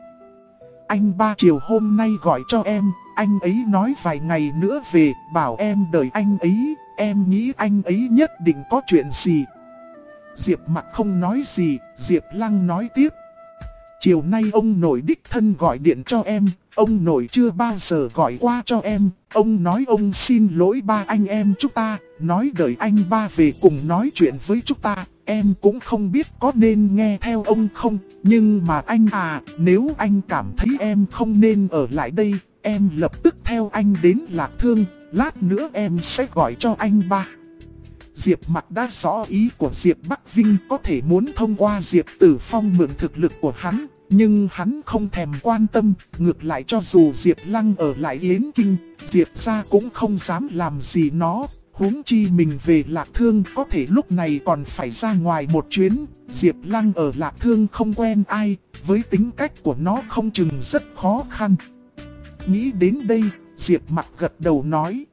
Anh 3 chiều hôm nay gọi cho em, anh ấy nói vài ngày nữa về, bảo em đợi anh ấy, em nghĩ anh ấy nhất định có chuyện gì. Diệp Mặc không nói gì, Diệp Lăng nói tiếp. Chiều nay ông nội đích thân gọi điện cho em, ông nội chưa bao giờ gọi qua cho em. Ông nói ông xin lỗi ba anh em chúng ta, nói đợi anh ba về cùng nói chuyện với chúng ta. Em cũng không biết có nên nghe theo ông không, nhưng mà anh à, nếu anh cảm thấy em không nên ở lại đây, em lập tức theo anh đến Lạc Thương, lát nữa em sẽ gọi cho anh ba. Diệp Mặc đã rõ ý của Diệp Bắc Vinh, có thể muốn thông qua Diệp Tử Phong mượn thực lực của hắn, nhưng hắn không thèm quan tâm. Ngược lại cho dù Diệp Lăng ở lại Yến Kinh, Diệp gia cũng không dám làm gì nó. Huống chi mình về Lạc Thương có thể lúc này còn phải ra ngoài một chuyến. Diệp Lăng ở Lạc Thương không quen ai, với tính cách của nó không chừng rất khó khăn. Nghĩ đến đây, Diệp Mặc gật đầu nói.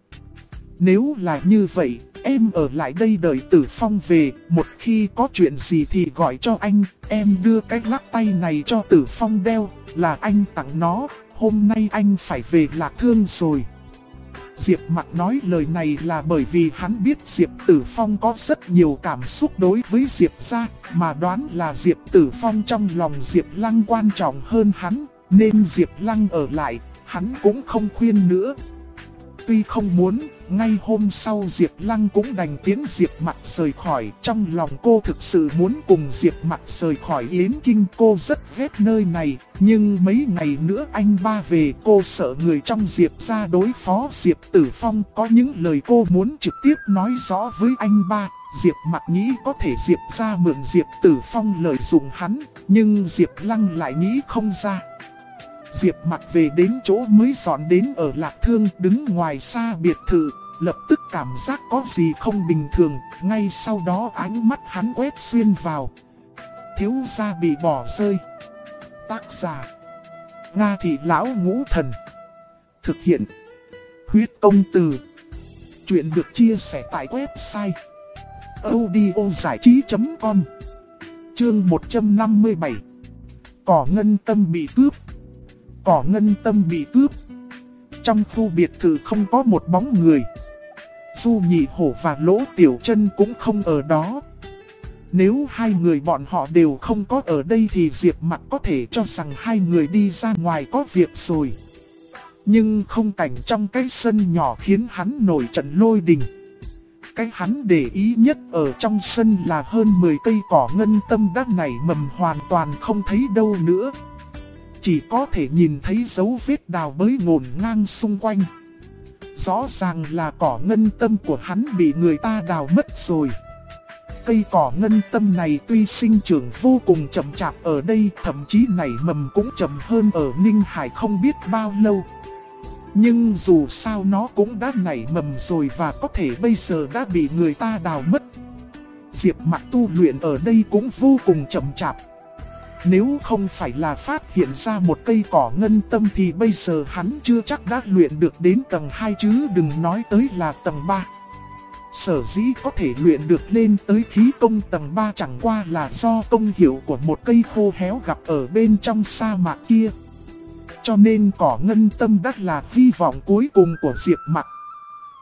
Nếu là như vậy, em ở lại đây đợi Tử Phong về, một khi có chuyện gì thì gọi cho anh, em đưa cái lắc tay này cho Tử Phong đeo, là anh tặng nó, hôm nay anh phải về Lạc Thương rồi. Diệp Mặc nói lời này là bởi vì hắn biết Diệp Tử Phong có rất nhiều cảm xúc đối với Diệp gia, mà đoán là Diệp Tử Phong trong lòng Diệp Lăng quan trọng hơn hắn, nên Diệp Lăng ở lại, hắn cũng không khuyên nữa. Tuy không muốn, ngay hôm sau Diệp Lăng cũng đành tiễn Diệp Mặc rời khỏi. Trong lòng cô thực sự muốn cùng Diệp Mặc rời khỏi Yến Kinh, cô rất ghét nơi này. Nhưng mấy ngày nữa anh ba về, cô sợ người trong Diệp gia đối phó Diệp Tử Phong. Có những lời cô muốn trực tiếp nói rõ với anh ba. Diệp Mặc nghĩ có thể Diệp gia mượn Diệp Tử Phong lợi dụng hắn, nhưng Diệp Lăng lại nghĩ không ra. Diệp Mặc về đến chỗ mới dọn đến ở Lạc Thương, đứng ngoài xa biệt thự, lập tức cảm giác có gì không bình thường, ngay sau đó ánh mắt hắn quét xuyên vào. Thiếu gia bị bỏ rơi. Tác giả: Nga Thị Lão Ngũ Thần. Thực hiện: Huyết Công Từ. Chuyện được chia sẻ tại website audiozảichí.com. Chương 157. Cỏ ngân tâm bị cướp. Cỏ ngân tâm bị cướp. Trong khu biệt thự không có một bóng người. Du Nhị Hổ và Lỗ Tiểu Chân cũng không ở đó. Nếu hai người bọn họ đều không có ở đây thì Diệp Mặc có thể cho rằng hai người đi ra ngoài có việc rồi. Nhưng không cảnh trong cái sân nhỏ khiến hắn nổi trận lôi đình. Cái hắn để ý nhất ở trong sân là hơn 10 cây cỏ ngân tâm đã nảy mầm hoàn toàn không thấy đâu nữa. Chỉ có thể nhìn thấy dấu vết đào bới ngổn ngang xung quanh. Rõ ràng là cỏ ngân tâm của hắn bị người ta đào mất rồi. Cây cỏ ngân tâm này tuy sinh trưởng vô cùng chậm chạp ở đây, thậm chí nảy mầm cũng chậm hơn ở Ninh Hải không biết bao lâu. Nhưng dù sao nó cũng đã nảy mầm rồi và có thể bây giờ đã bị người ta đào mất. Diệp Mặc tu luyện ở đây cũng vô cùng chậm chạp. Nếu không phải là phát hiện ra một cây cỏ ngân tâm thì bây giờ hắn chưa chắc đã luyện được đến tầng 2 chứ đừng nói tới là tầng 3. Sở dĩ có thể luyện được lên tới khí công tầng 3 chẳng qua là do công hiệu của một cây khô héo gặp ở bên trong sa mạc kia. Cho nên cỏ ngân tâm đã là hy vọng cuối cùng của Diệp Mặc.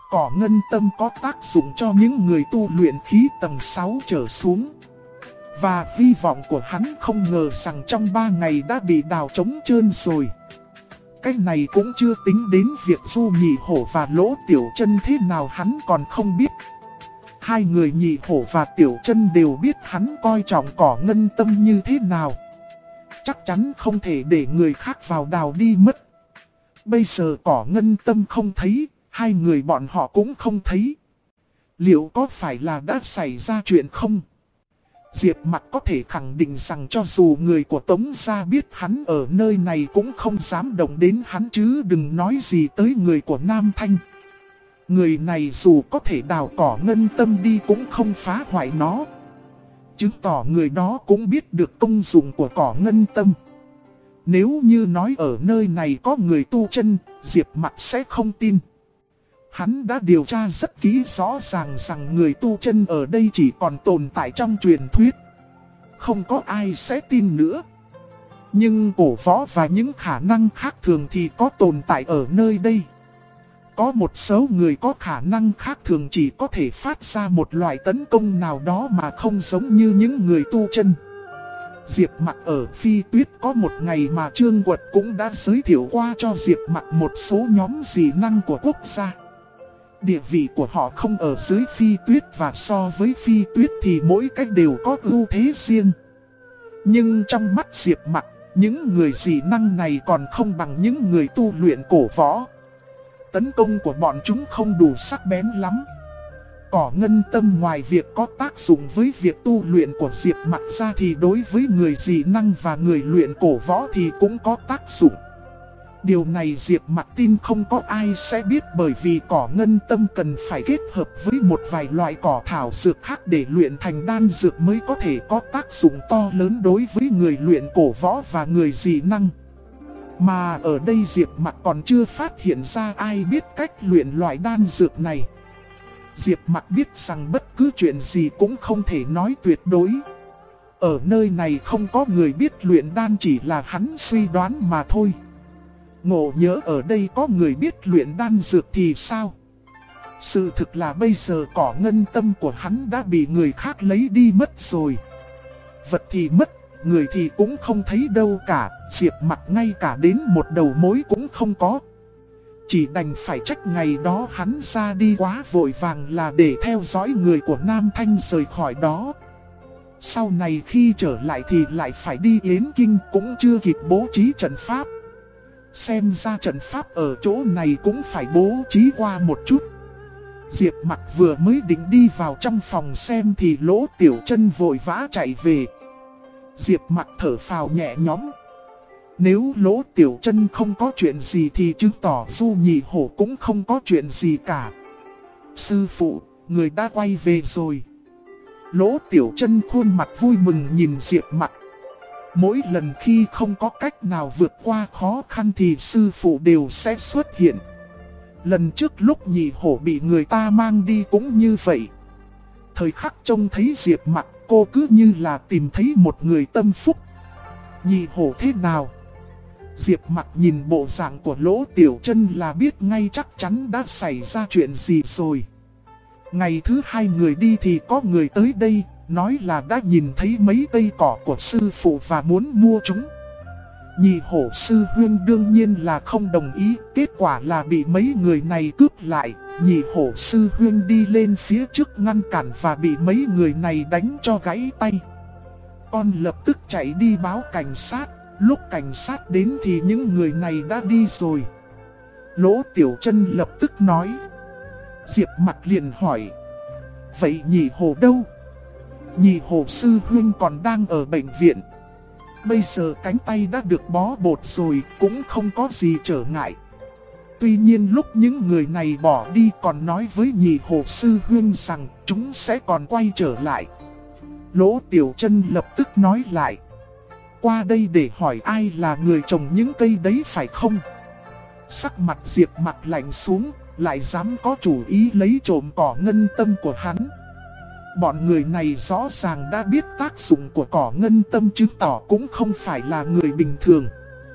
Cỏ ngân tâm có tác dụng cho những người tu luyện khí tầng 6 trở xuống. Và hy vọng của hắn không ngờ rằng trong 3 ngày đã bị đào trống trơn rồi. Cái này cũng chưa tính đến việc Du Nhị Hổ và Lỗ Tiểu Chân thế nào hắn còn không biết. Hai người Nhị Hổ và Tiểu Chân đều biết hắn coi trọng cỏ ngân tâm như thế nào. Chắc chắn không thể để người khác vào đào đi mất. Bây giờ cỏ ngân tâm không thấy, hai người bọn họ cũng không thấy. Liệu có phải là đã xảy ra chuyện không? Diệp Mặc có thể khẳng định rằng cho dù người của Tống gia biết hắn ở nơi này cũng không dám động đến hắn, chứ đừng nói gì tới người của Nam Thanh. Người này dù có thể đào cỏ ngân tâm đi cũng không phá hoại nó. Chứng tỏ người đó cũng biết được công dụng của cỏ ngân tâm. Nếu như nói ở nơi này có người tu chân, Diệp Mặc sẽ không tin. Hắn đã điều tra rất kỹ, rõ ràng rằng người tu chân ở đây chỉ còn tồn tại trong truyền thuyết. Không có ai sẽ tin nữa. Nhưng cổ võ và những khả năng khác thường thì có tồn tại ở nơi đây. Có một số người có khả năng khác thường chỉ có thể phát ra một loại tấn công nào đó mà không giống như những người tu chân. Diệp Mặc ở Phi Tuyết có một ngày mà Trương Quật cũng đã giới thiệu qua cho Diệp Mặc một số nhóm dị năng của quốc gia. Địa vị của họ không ở dưới Phi Tuyết, và so với Phi Tuyết thì mỗi cách đều có ưu thế riêng. Nhưng trong mắt Diệp Mặc, những người dị năng này còn không bằng những người tu luyện cổ võ. Tấn công của bọn chúng không đủ sắc bén lắm. Cỏ ngân tâm ngoài việc có tác dụng với việc tu luyện của Diệp Mặc ra thì đối với người dị năng và người luyện cổ võ thì cũng có tác dụng. Điều này Diệp Mặc tin không có ai sẽ biết, bởi vì cỏ ngân tâm cần phải kết hợp với một vài loại cỏ thảo dược khác để luyện thành đan dược mới có thể có tác dụng to lớn đối với người luyện cổ võ và người dị năng. Mà ở đây Diệp Mặc còn chưa phát hiện ra ai biết cách luyện loại đan dược này. Diệp Mặc biết rằng bất cứ chuyện gì cũng không thể nói tuyệt đối. Ở nơi này không có người biết luyện đan, chỉ là hắn suy đoán mà thôi. Ngộ nhỡ ở đây có người biết luyện đan dược thì sao? Sự thực là bây giờ cỏ ngân tâm của hắn đã bị người khác lấy đi mất rồi. Vật thì mất, người thì cũng không thấy đâu cả. Diệp Mặc ngay cả đến một đầu mối cũng không có. Chỉ đành phải trách ngày đó hắn ra đi quá vội vàng là để theo dõi người của Nam Thanh rời khỏi đó. Sau này khi trở lại thì lại phải đi Yến Kinh, cũng chưa kịp bố trí trận pháp. Xem ra trận pháp ở chỗ này cũng phải bố trí qua một chút. Diệp Mặc vừa mới định đi vào trong phòng xem thì Lỗ Tiểu Chân vội vã chạy về. Diệp Mặc thở phào nhẹ nhõm. Nếu Lỗ Tiểu Chân không có chuyện gì thì chứng tỏ Du Nhị Hổ cũng không có chuyện gì cả. Sư phụ, người đã quay về rồi. Lỗ Tiểu Chân khuôn mặt vui mừng nhìn Diệp Mặc. Mỗi lần khi không có cách nào vượt qua khó khăn thì sư phụ đều sẽ xuất hiện. Lần trước lúc Nhị Hổ bị người ta mang đi cũng như vậy. Thời khắc trông thấy Diệp Mặc, cô cứ như là tìm thấy một người tâm phúc. Nhị Hổ thế nào? Diệp Mặc nhìn bộ dạng của Lỗ Tiểu Chân là biết ngay chắc chắn đã xảy ra chuyện gì rồi. Ngày thứ hai người đi thì có người tới đây, nói là đã nhìn thấy mấy cây cỏ của sư phụ và muốn mua chúng. Nhị Hổ sư huynh đương nhiên là không đồng ý, kết quả là bị mấy người này cướp lại. Nhị Hổ sư huynh đi lên phía trước ngăn cản và bị mấy người này đánh cho gãy tay. Con lập tức chạy đi báo cảnh sát, lúc cảnh sát đến thì những người này đã đi rồi. Lỗ Tiểu Chân lập tức nói. Diệp Mặc liền hỏi. Vậy Nhị Hổ đâu? Nhị Hổ sư huynh còn đang ở bệnh viện. Bây giờ cánh tay đã được bó bột rồi, cũng không có gì trở ngại. Tuy nhiên lúc những người này bỏ đi còn nói với Nhị Hổ sư huynh rằng chúng sẽ còn quay trở lại. Lỗ Tiểu Chân lập tức nói lại. Qua đây để hỏi ai là người trồng những cây đấy phải không? Sắc mặt Diệp Mặc lạnh xuống, lại dám có chủ ý lấy trộm cỏ ngân tâm của hắn. Bọn người này rõ ràng đã biết tác dụng của cỏ ngân tâm, chứng tỏ cũng không phải là người bình thường.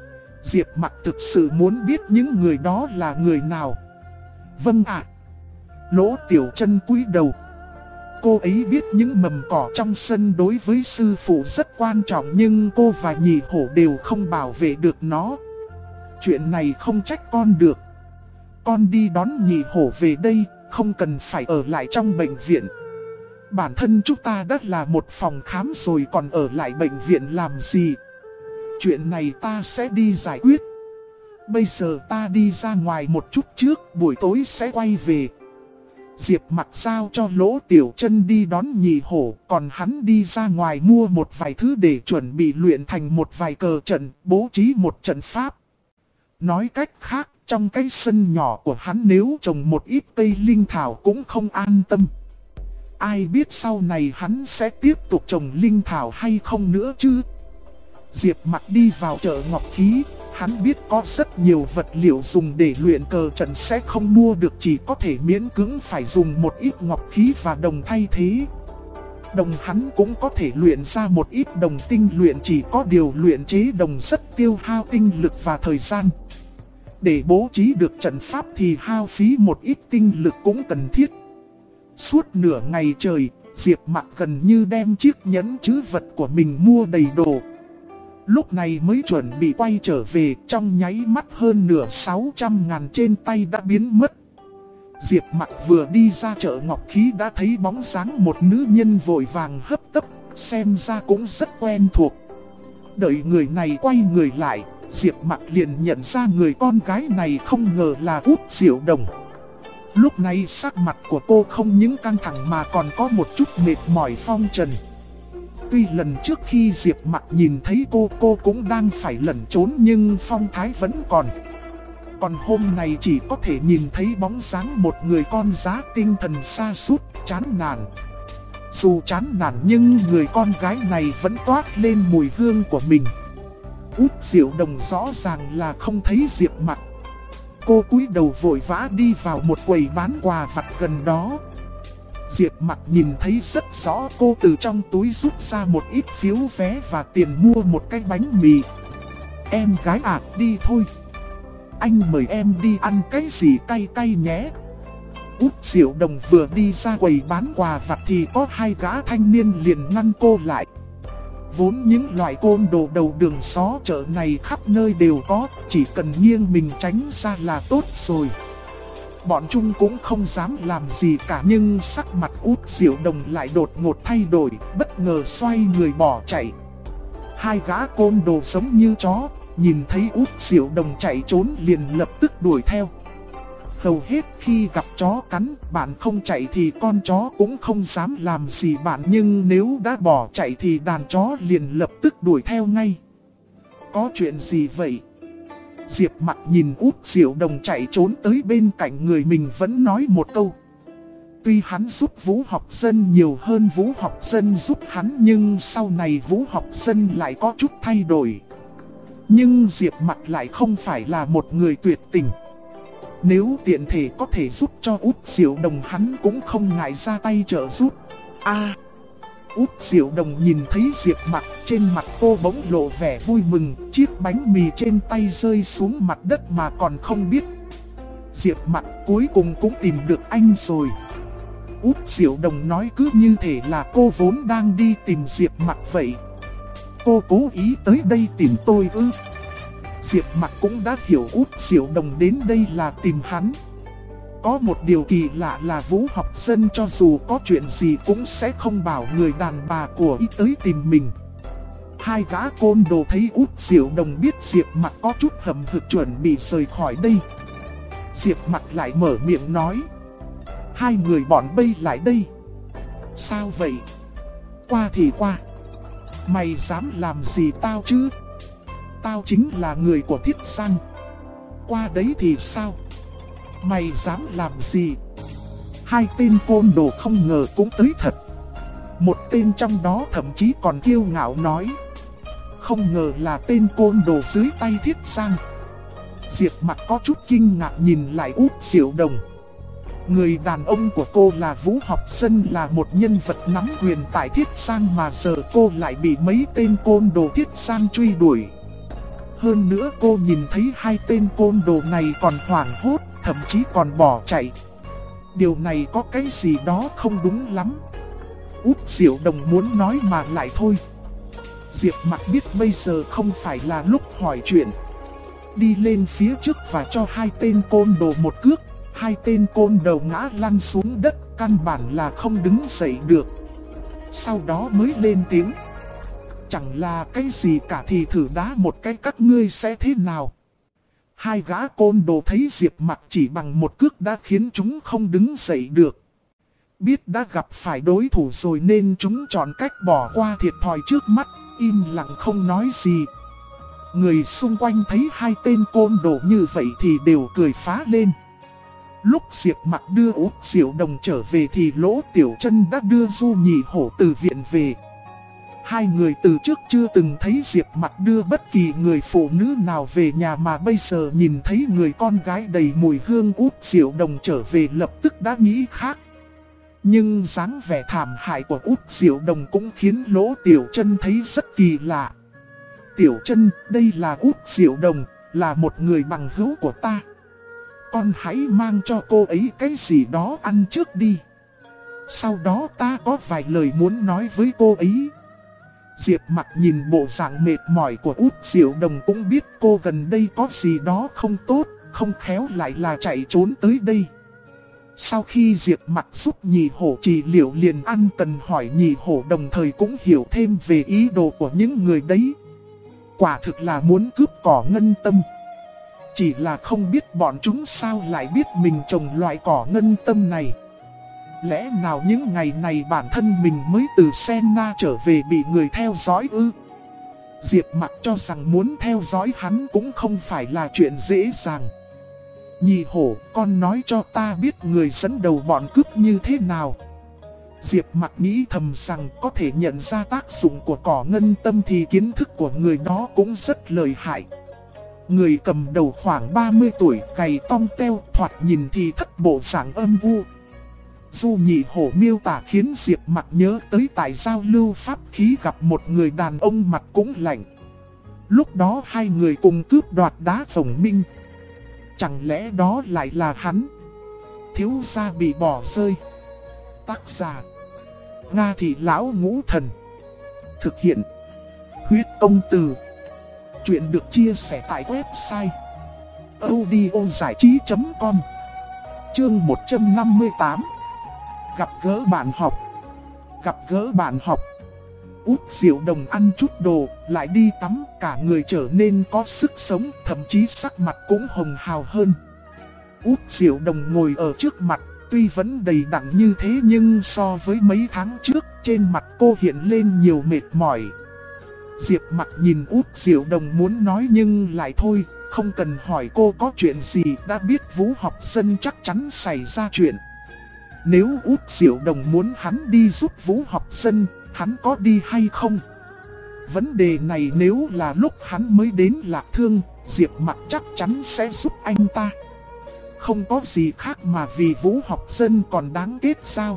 Diệp Mặc thực sự muốn biết những người đó là người nào. Vâng ạ. Lỗ Tiểu Chân cúi đầu. Cô ấy biết những mầm cỏ trong sân đối với sư phụ rất quan trọng, nhưng cô và Nhị Hổ đều không bảo vệ được nó. Chuyện này không trách con được. Con đi đón Nhị Hổ về đây, không cần phải ở lại trong bệnh viện. Bản thân chúng ta đã là một phòng khám rồi, còn ở lại bệnh viện làm gì? Chuyện này ta sẽ đi giải quyết. Bây giờ ta đi ra ngoài một chút trước, buổi tối sẽ quay về. Diệp Mặc giao cho Lỗ Tiểu Chân đi đón Nhị Hổ, còn hắn đi ra ngoài mua một vài thứ để chuẩn bị luyện thành một vài cờ trận, bố trí một trận pháp. Nói cách khác, trong cái sân nhỏ của hắn nếu trồng một ít cây linh thảo cũng không an tâm. Ai biết sau này hắn sẽ tiếp tục trồng linh thảo hay không nữa chứ? Diệp Mặc đi vào chợ ngọc khí, hắn biết có rất nhiều vật liệu dùng để luyện cờ trận sẽ không mua được, chỉ có thể miễn cưỡng phải dùng một ít ngọc khí và đồng thay thế. Đồng hắn cũng có thể luyện ra một ít đồng tinh luyện, chỉ có điều luyện chế đồng rất tiêu hao tinh lực và thời gian. Để bố trí được trận pháp thì hao phí một ít tinh lực cũng cần thiết. Suốt nửa ngày trời, Diệp Mặc gần như đem chiếc nhẫn trữ vật của mình mua đầy đồ. Lúc này mới chuẩn bị quay trở về, trong nháy mắt hơn nửa 600.000 trên tay đã biến mất. Diệp Mặc vừa đi ra chợ ngọc khí đã thấy bóng dáng một nữ nhân vội vàng hấp tấp, xem ra cũng rất quen thuộc. Đợi người này quay người lại, Diệp Mặc liền nhận ra người con gái này không ngờ là Út Diệu Đồng. Lúc này sắc mặt của cô không những căng thẳng mà còn có một chút mệt mỏi phong trần. Tuy lần trước khi Diệp Mặc nhìn thấy cô cũng đang phải lẩn trốn nhưng phong thái vẫn còn. Còn hôm nay chỉ có thể nhìn thấy bóng dáng một người con giá tinh thần sa sút, chán nản. Dù chán nản nhưng người con gái này vẫn toát lên mùi hương của mình. Út Diệu Đồng rõ ràng là không thấy Diệp Mặc. Cô cúi đầu vội vã đi vào một quầy bán quà vặt gần đó. Diệp Mặc nhìn thấy rất rõ, cô từ trong túi rút ra một ít phiếu vé và tiền mua một cái bánh mì. Em gái à, đi thôi. Anh mời em đi ăn cái gì cay cay nhé. Út Diệu Đồng vừa đi ra quầy bán quà vặt thì có hai gã thanh niên liền ngăn cô lại. Vốn những loại côn đồ đầu đường xó chợ này khắp nơi đều có, chỉ cần nghiêng mình tránh ra là tốt rồi. Bọn chúng cũng không dám làm gì cả, nhưng sắc mặt Út Diệu Đồng lại đột ngột thay đổi, bất ngờ xoay người bỏ chạy. Hai gã côn đồ giống như chó, nhìn thấy Út Diệu Đồng chạy trốn liền lập tức đuổi theo. Hầu hết khi gặp chó cắn, bạn không chạy thì con chó cũng không dám làm gì bạn, nhưng nếu đã bỏ chạy thì đàn chó liền lập tức đuổi theo ngay. Có chuyện gì vậy? Diệp Mặc nhìn Út Diệu Đồng chạy trốn tới bên cạnh người mình vẫn nói một câu. Tuy hắn giúp Vũ Học Dân nhiều hơn Vũ Học Dân giúp hắn, nhưng sau này Vũ Học Dân lại có chút thay đổi. Nhưng Diệp Mặc lại không phải là một người tuyệt tình. Nếu tiện thể có thể giúp cho Út Diệu Đồng, hắn cũng không ngại ra tay trợ giúp. Út Diệu Đồng nhìn thấy Diệp Mặc, trên mặt cô bỗng lộ vẻ vui mừng, chiếc bánh mì trên tay rơi xuống mặt đất mà còn không biết. Diệp Mặc cuối cùng cũng tìm được anh rồi. Út Diệu Đồng nói cứ như thể là cô vốn đang đi tìm Diệp Mặc vậy. Cô cố ý tới đây tìm tôi ư? Diệp Mặc cũng đã hiểu Út Diệu Đồng đến đây là tìm hắn. Có một điều kỳ lạ là Vũ Học Dân cho dù có chuyện gì cũng sẽ không bảo người đàn bà của y tới tìm mình. Hai gã côn đồ thấy Út Diệu Đồng biết Diệp Mặc có chút hậm hực chuẩn bị rời khỏi đây. Diệp Mặc lại mở miệng nói. Hai người bọn bây lại đây. Sao vậy? Qua thì qua. Mày dám làm gì tao chứ? Tao chính là người của Thiết Giang. Qua đấy thì sao? Mày dám làm gì? Hai tên côn đồ không ngờ cũng tới thật. Một tên trong đó thậm chí còn kiêu ngạo nói. Không ngờ là tên côn đồ dưới tay Thiết Giang. Diệp Mặc có chút kinh ngạc nhìn lại Út Diệu Đồng. Người đàn ông của cô là Vũ Học Dân, là một nhân vật nắm quyền tại Thiết Giang, mà giờ cô lại bị mấy tên côn đồ Thiết Giang truy đuổi. Hơn nữa cô nhìn thấy hai tên côn đồ này còn hoảng hốt, thậm chí còn bỏ chạy. Điều này có cái gì đó không đúng lắm. Út Diệu Đồng muốn nói mà lại thôi. Diệp Mặc biết bây giờ không phải là lúc hỏi chuyện. Đi lên phía trước và cho hai tên côn đồ một cước. Hai tên côn đầu ngã lăn xuống đất, căn bản là không đứng dậy được. Sau đó mới lên tiếng. Chẳng là cái gì cả thì thử đá một cái các ngươi sẽ thế nào. Hai gã côn đồ thấy Diệp Mặc chỉ bằng một cước đã khiến chúng không đứng dậy được. Biết đã gặp phải đối thủ rồi nên chúng chọn cách bỏ qua thiệt thòi trước mắt, im lặng không nói gì. Người xung quanh thấy hai tên côn đồ như vậy thì đều cười phá lên. Lúc Diệp Mặc đưa Út Diệu Đồng trở về thì Lỗ Tiểu Chân đã đưa Du Nhị Hổ từ viện về. Hai người từ trước chưa từng thấy Diệp Mặc đưa bất kỳ người phụ nữ nào về nhà, mà bây giờ nhìn thấy người con gái đầy mùi hương Út Diệu Đồng trở về lập tức đã nghĩ khác. Nhưng dáng vẻ thảm hại của Út Diệu Đồng cũng khiến Lỗ Tiểu Chân thấy rất kỳ lạ. Tiểu Chân, đây là Út Diệu Đồng, là một người bằng hữu của ta. Con hãy mang cho cô ấy cái gì đó ăn trước đi. Sau đó ta có vài lời muốn nói với cô ấy. Diệp Mặc nhìn bộ dạng mệt mỏi của Út Diệu Đồng cũng biết cô gần đây có gì đó không tốt, không khéo lại là chạy trốn tới đây. Sau khi Diệp Mặc giúp Nhị Hổ trị liệu liền ăn cần hỏi Nhị Hổ, đồng thời cũng hiểu thêm về ý đồ của những người đấy. Quả thực là muốn cướp cỏ ngân tâm. Chỉ là không biết bọn chúng sao lại biết mình trồng loại cỏ ngân tâm này. Lẽ nào những ngày này bản thân mình mới từ Senna trở về bị người theo dõi ư? Diệp Mặc cho rằng muốn theo dõi hắn cũng không phải là chuyện dễ dàng. Nhị Hổ, con nói cho ta biết người dẫn đầu bọn cướp như thế nào. Diệp Mặc nghĩ thầm rằng có thể nhận ra tác dụng của cỏ ngân tâm thì kiến thức của người đó cũng rất lợi hại. Người cầm đầu khoảng 30 tuổi, gầy tong teo, thoạt nhìn thì thất bộ dạng âm u. Du Nhị Hổ miêu tả khiến Diệp Mặc nhớ tới tại giao lưu pháp khí gặp một người đàn ông mặt cũng lạnh. Lúc đó hai người cùng cướp đoạt đá Phồng Minh. Chẳng lẽ đó lại là hắn? Thiếu gia bị bỏ rơi. Tác giả Nga Thị Lão Ngũ Thần. Thực hiện Huyết Công Từ. Chuyện được chia sẻ tại website audiozảichí.com. Chương 158. Gặp gỡ bạn học. Gặp gỡ bạn học. Út Diệu Đồng ăn chút đồ, lại đi tắm, cả người trở nên có sức sống, thậm chí sắc mặt cũng hồng hào hơn. Út Diệu Đồng ngồi ở trước mặt, tuy vẫn đầy đặn như thế nhưng so với mấy tháng trước, trên mặt cô hiện lên nhiều mệt mỏi. Diệp Mặc nhìn Út Diệu Đồng muốn nói nhưng lại thôi, không cần hỏi cô có chuyện gì, đã biết Vũ Học Dân chắc chắn xảy ra chuyện. Nếu Út Diệu Đồng muốn hắn đi giúp Vũ Học Dân, hắn có đi hay không? Vấn đề này nếu là lúc hắn mới đến Lạc Thương, Diệp Mặc chắc chắn sẽ giúp anh ta. Không có gì khác mà vì Vũ Học Dân còn đáng kết sao?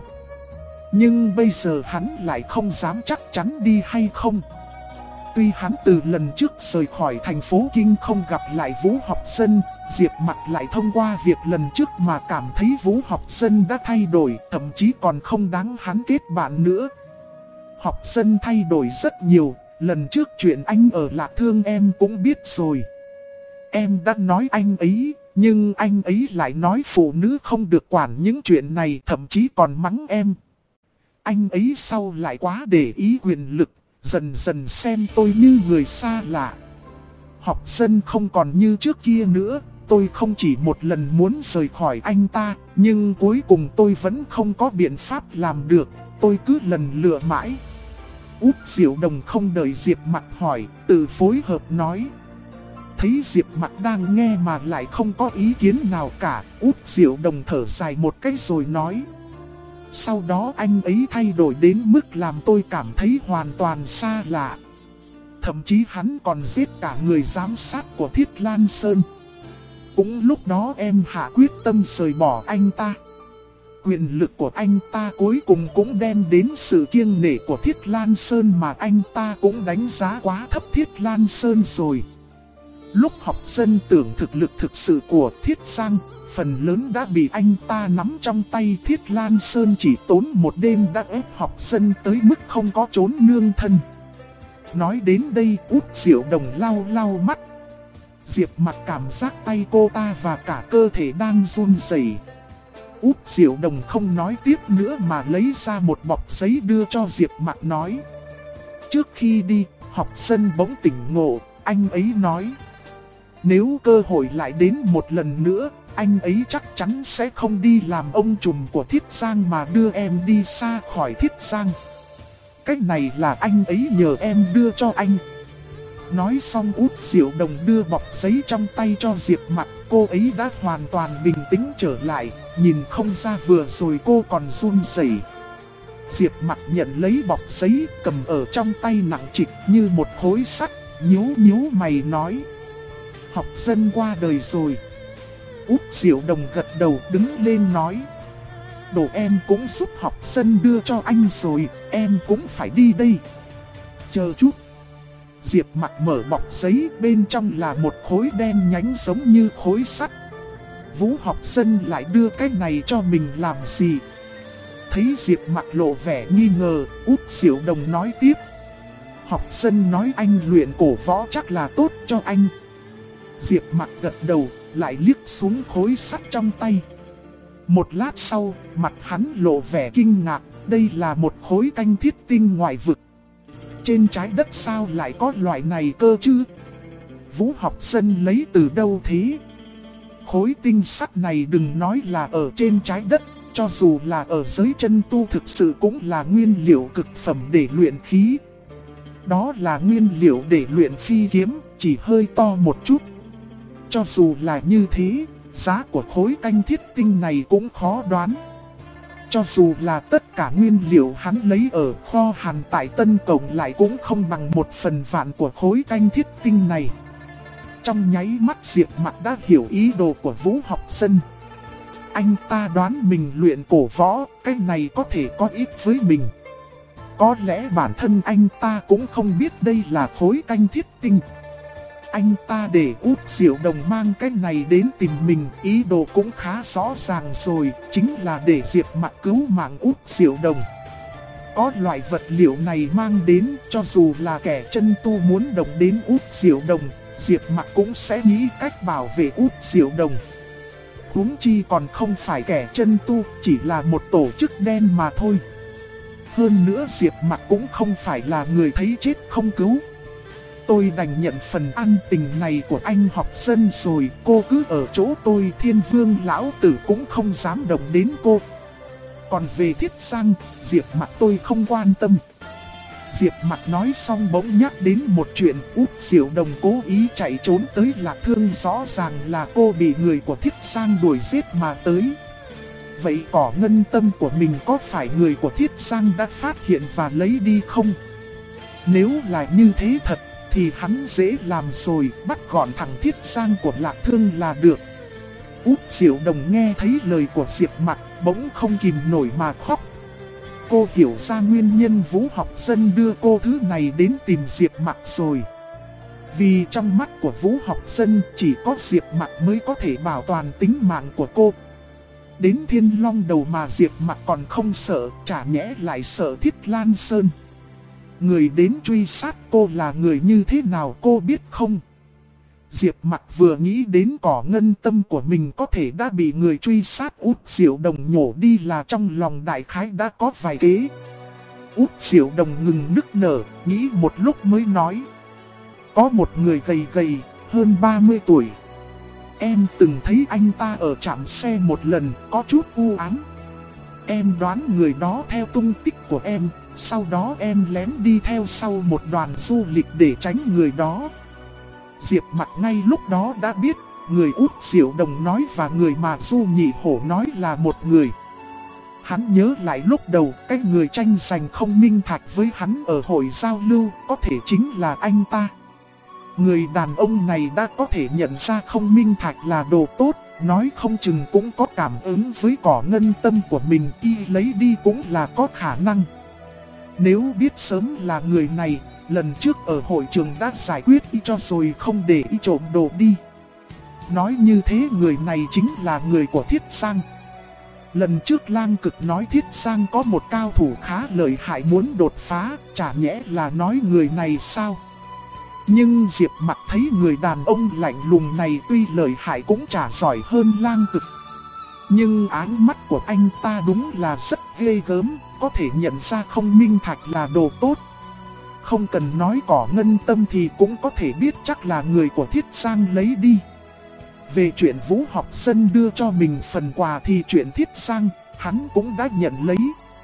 Nhưng bây giờ hắn lại không dám chắc chắn đi hay không. Tuy hắn từ lần trước rời khỏi thành phố Kinh không gặp lại Vũ Học Dân, Diệp Mặc lại thông qua việc lần trước mà cảm thấy Vũ Học Dân đã thay đổi, thậm chí còn không đáng hắn kết bạn nữa. Học Dân thay đổi rất nhiều, lần trước chuyện anh ở Lạc Thương em cũng biết rồi. Em đã nói anh ấy, nhưng anh ấy lại nói phụ nữ không được quản những chuyện này, thậm chí còn mắng em. Anh ấy sau lại quá để ý quyền lực, dần dần xem tôi như người xa lạ. Học Dân không còn như trước kia nữa, tôi không chỉ một lần muốn rời khỏi anh ta, nhưng cuối cùng tôi vẫn không có biện pháp làm được, tôi cứ lần lựa mãi. Út Diệu Đồng không đợi Diệp Mặc hỏi, tự phối hợp nói. Thấy Diệp Mặc đang nghe mà lại không có ý kiến nào cả, Út Diệu Đồng thở dài một cái rồi nói. Sau đó anh ấy thay đổi đến mức làm tôi cảm thấy hoàn toàn xa lạ. Thậm chí hắn còn giết cả người giám sát của Thiết Lan Sơn. Cũng lúc đó em hạ quyết tâm rời bỏ anh ta. Quyền lực của anh ta cuối cùng cũng đem đến sự kiêng nể của Thiết Lan Sơn, mà anh ta cũng đánh giá quá thấp Thiết Lan Sơn rồi. Lúc Học Dân tưởng thực lực thực sự của Thiết Giang, phần lớn đã bị anh ta nắm trong tay. Thiết Lan Sơn chỉ tốn một đêm đã ép học sinh tới mức không có trốn nương thân. Nói đến đây Út Diệu Đồng lau lau mắt. Diệp Mặc cảm giác tay cô ta và cả cơ thể đang run rẩy. Út Diệu Đồng không nói tiếp nữa mà lấy ra một bọc giấy đưa cho Diệp Mặc nói. Trước khi đi, học sinh bỗng tỉnh ngộ, anh ấy nói. Nếu cơ hội lại đến một lần nữa, anh ấy chắc chắn sẽ không đi làm ông trùm của Thiết Giang mà đưa em đi xa khỏi Thiết Giang. Cách này là anh ấy nhờ em đưa cho anh. Nói xong Út Diệu Đồng đưa bọc giấy trong tay cho Diệp Mặc, cô ấy đã hoàn toàn bình tĩnh trở lại, nhìn không ra vừa rồi cô còn run rẩy. Diệp Mặc nhận lấy bọc giấy cầm ở trong tay nặng trịch như một khối sắt, nhíu nhíu mày nói. Học sinh qua đời rồi. Út Diệu Đồng gật đầu đứng lên nói. Đồ em cũng giúp học sinh đưa cho anh rồi, em cũng phải đi đây. Chờ chút. Diệp Mặc mở bọc giấy, bên trong là một khối đen nhánh giống như khối sắt. Vũ học sinh lại đưa cái này cho mình làm gì? Thấy Diệp Mặc lộ vẻ nghi ngờ, Út Diệu Đồng nói tiếp. Học sinh nói anh luyện cổ võ chắc là tốt cho anh. Diệp Mặc gật đầu, lại liếc xuống khối sắt trong tay. Một lát sau, mặt hắn lộ vẻ kinh ngạc, đây là một khối canh thiết tinh ngoại vực. Trên trái đất sao lại có loại này cơ chứ? Vũ học sinh lấy từ đâu thế? Khối tinh sắt này đừng nói là ở trên trái đất, cho dù là ở giới chân tu thực sự cũng là nguyên liệu cực phẩm để luyện khí. Đó là nguyên liệu để luyện phi kiếm, chỉ hơi to một chút. Cho dù là như thế, giá của khối canh thiết tinh này cũng khó đoán. Cho dù là tất cả nguyên liệu hắn lấy ở kho Hàn tại Tân Cổng lại cũng không bằng 1/1000 của khối canh thiết tinh này. Trong nháy mắt Diệp Mặc đã hiểu ý đồ của Vũ học sinh. Anh ta đoán mình luyện cổ võ, cái này có thể có ích với mình. Có lẽ bản thân anh ta cũng không biết đây là khối canh thiết tinh. Anh ta để Út Diệu Đồng mang cái này đến tìm mình, ý đồ cũng khá rõ ràng rồi, chính là để Diệp Mặc cứu mạng Út Diệu Đồng. Có loại vật liệu này mang đến, cho dù là kẻ chân tu muốn động đến Út Diệu Đồng, Diệp Mặc cũng sẽ nghĩ cách bảo vệ Út Diệu Đồng. Huống chi còn không phải kẻ chân tu, chỉ là một tổ chức đen mà thôi. Hơn nữa Diệp Mặc cũng không phải là người thấy chết không cứu. Tôi đành nhận phần ăn tình này của anh học sinh rồi, cô cứ ở chỗ tôi, Thiên Vương lão tử cũng không dám động đến cô. Còn về Thiết Giang, Diệp Mặc tôi không quan tâm. Diệp Mặc nói xong bỗng nhắc đến một chuyện, Út Diệu Đồng cố ý chạy trốn tới Lạc Thương, rõ ràng là cô bị người của Thiết Giang đuổi giết mà tới. Vậy Cỏ Ngân Tâm của mình có phải người của Thiết Giang đã phát hiện và lấy đi không? Nếu là như thế thật, thì hắn dễ làm rồi, bắt gọn thằng Thiết Giang của Lạc Thương là được. Út Diệu Đồng nghe thấy lời của Diệp Mặc, bỗng không kìm nổi mà khóc. Cô hiểu ra nguyên nhân Vũ học sinh đưa cô thứ này đến tìm Diệp Mặc rồi. Vì trong mắt của Vũ học sinh chỉ có Diệp Mặc mới có thể bảo toàn tính mạng của cô. Đến Thiên Long Đầu mà Diệp Mặc còn không sợ, chả nhẽ lại sợ Thiết Lan Sơn. Người đến truy sát cô là người như thế nào cô biết không? Diệp Mặc vừa nghĩ đến Cỏ Ngân Tâm của mình có thể đã bị người truy sát, Út Diệu Đồng nhổ đi là trong lòng đại khái đã có vài kế. Út Diệu Đồng ngừng nức nở, nghĩ một lúc mới nói. Có một người gầy gầy, hơn 30 tuổi. Em từng thấy anh ta ở trạm xe một lần, có chút u ám. Em đoán người đó theo tung tích của em, sau đó em lén đi theo sau một đoàn du lịch để tránh người đó. Diệp Mặc ngay lúc đó đã biết, người Út Diệu Đồng nói và người mà Du Nhị Hổ nói là một người. Hắn nhớ lại lúc đầu, cái người tranh giành không minh thạch với hắn ở hội giao lưu có thể chính là anh ta. Người đàn ông này đã có thể nhận ra không minh thạch là đồ tốt, nói không chừng cũng có cảm ứng với Cỏ Ngân Tâm của mình, y lấy đi cũng là có khả năng. Nếu biết sớm là người này, lần trước ở hội trường đã giải quyết y cho rồi không để y trộm đồ đi. nói như thế người này chính là người của Thiết Sang. Lần trước Lang Cực nói Thiết Sang có một cao thủ khá lợi hại muốn đột phá, chả nhẽ là nói người này sao? Nhưng Diệp Mặc thấy người đàn ông lạnh lùng này tuy lợi hại cũng chả giỏi hơn Lang Cực. Nhưng ánh mắt của anh ta đúng là rất ghê gớm, có thể nhận ra không minh thạch là đồ tốt. Không cần nói cỏ ngân tâm thì cũng có thể biết chắc là người của Thiết Sang lấy đi. Về chuyện Vũ Học Dân đưa cho mình phần quà thì chuyện Thiết Sang, hắn cũng đã nhận lấy.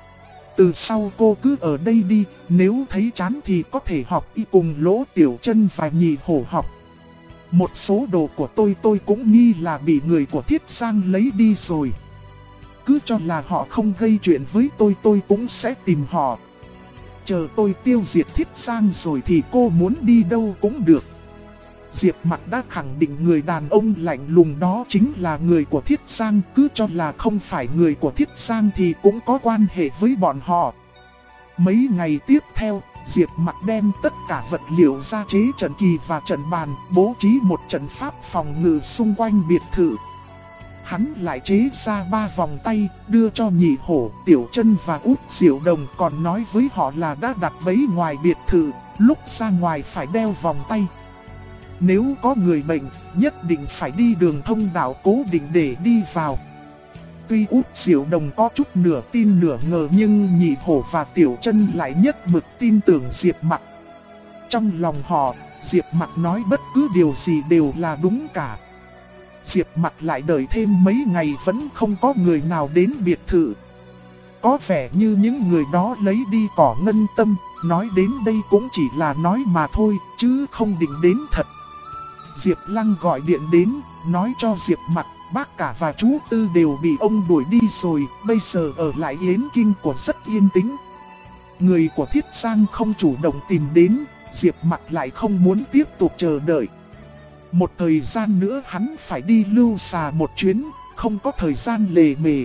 Từ sau cô cứ ở đây đi, nếu thấy chán thì có thể học y cùng Lỗ Tiểu Chân và Nhị Hổ học. Một số đồ của tôi cũng nghi là bị người của Thiết Sang lấy đi rồi. Cứ cho là họ không gây chuyện với tôi cũng sẽ tìm họ. Chờ tôi tiêu diệt Thiết Sang rồi thì cô muốn đi đâu cũng được. Diệp Mặc đã khẳng định người đàn ông lạnh lùng đó chính là người của Thiết Sang. Cứ cho là không phải người của Thiết Sang thì cũng có quan hệ với bọn họ. Mấy ngày tiếp theo, Diệp Mặc đem tất cả vật liệu ra chế trận kỳ và trận bàn, bố trí một trận pháp phòng ngự xung quanh biệt thự. Hắn lại chế ra 3 vòng tay, đưa cho Nhị Hổ, Tiểu Chân và Út Diệu Đồng, còn nói với họ là đã đặt bẫy ngoài biệt thự, lúc ra ngoài phải đeo vòng tay. Nếu có người bệnh, nhất định phải đi đường thông đạo cố định để đi vào. Tuy Út Diệu Đồng có chút nửa tin nửa ngờ nhưng Nhị Hổ và Tiểu Chân lại nhất mực tin tưởng Diệp Mặc. Trong lòng họ, Diệp Mặc nói bất cứ điều gì đều là đúng cả. Diệp Mặc lại đợi thêm mấy ngày vẫn không có người nào đến biệt thự. Có vẻ như những người đó lấy đi cỏ ngân tâm, nói đến đây cũng chỉ là nói mà thôi, chứ không định đến thật. Diệp Lăng gọi điện đến, nói cho Diệp Mặc, bác cả và chú Tư đều bị ông đuổi đi rồi, bây giờ ở lại Yến Kinh của rất yên tĩnh. Người của Thiết Sang không chủ động tìm đến, Diệp Mặc lại không muốn tiếp tục chờ đợi. Một thời gian nữa hắn phải đi lưu xà một chuyến, không có thời gian lề mề.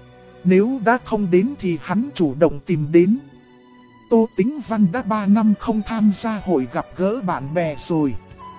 Nếu đã không đến thì hắn chủ động tìm đến. Tô Tĩnh Văn đã 3 năm không tham gia hội gặp gỡ bạn bè rồi.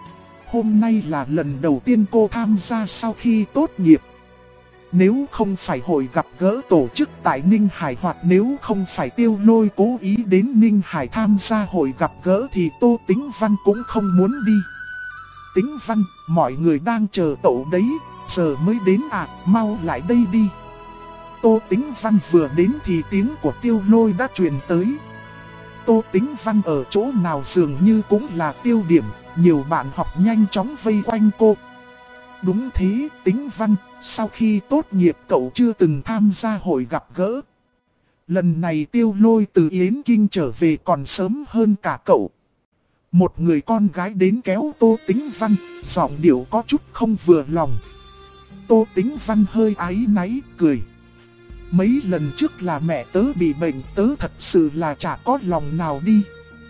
Hôm nay là lần đầu tiên cô tham gia sau khi tốt nghiệp. Nếu không phải hội gặp gỡ tổ chức tại Ninh Hải hoặc nếu không phải Tiêu Lôi cố ý đến Ninh Hải tham gia hội gặp gỡ thì Tô Tĩnh Văn cũng không muốn đi. Tĩnh Văn, mọi người đang chờ cậu đấy, giờ mới đến à, mau lại đây đi. Tô Tĩnh Văn vừa đến thì tiếng của Tiêu Lôi đã truyền tới. Tô Tĩnh Văn ở chỗ nào dường như cũng là tiêu điểm, nhiều bạn học nhanh chóng vây quanh cô. Đúng thế, Tĩnh Văn, sau khi tốt nghiệp cậu chưa từng tham gia hội gặp gỡ. Lần này Tiêu Lôi từ Yến Kinh trở về còn sớm hơn cả cậu. Một người con gái đến kéo Tô Tĩnh Văn, giọng điệu có chút không vừa lòng. Tô Tĩnh Văn hơi áy náy, cười. Mấy lần trước là mẹ tớ bị bệnh, tớ thật sự là chả có lòng nào đi.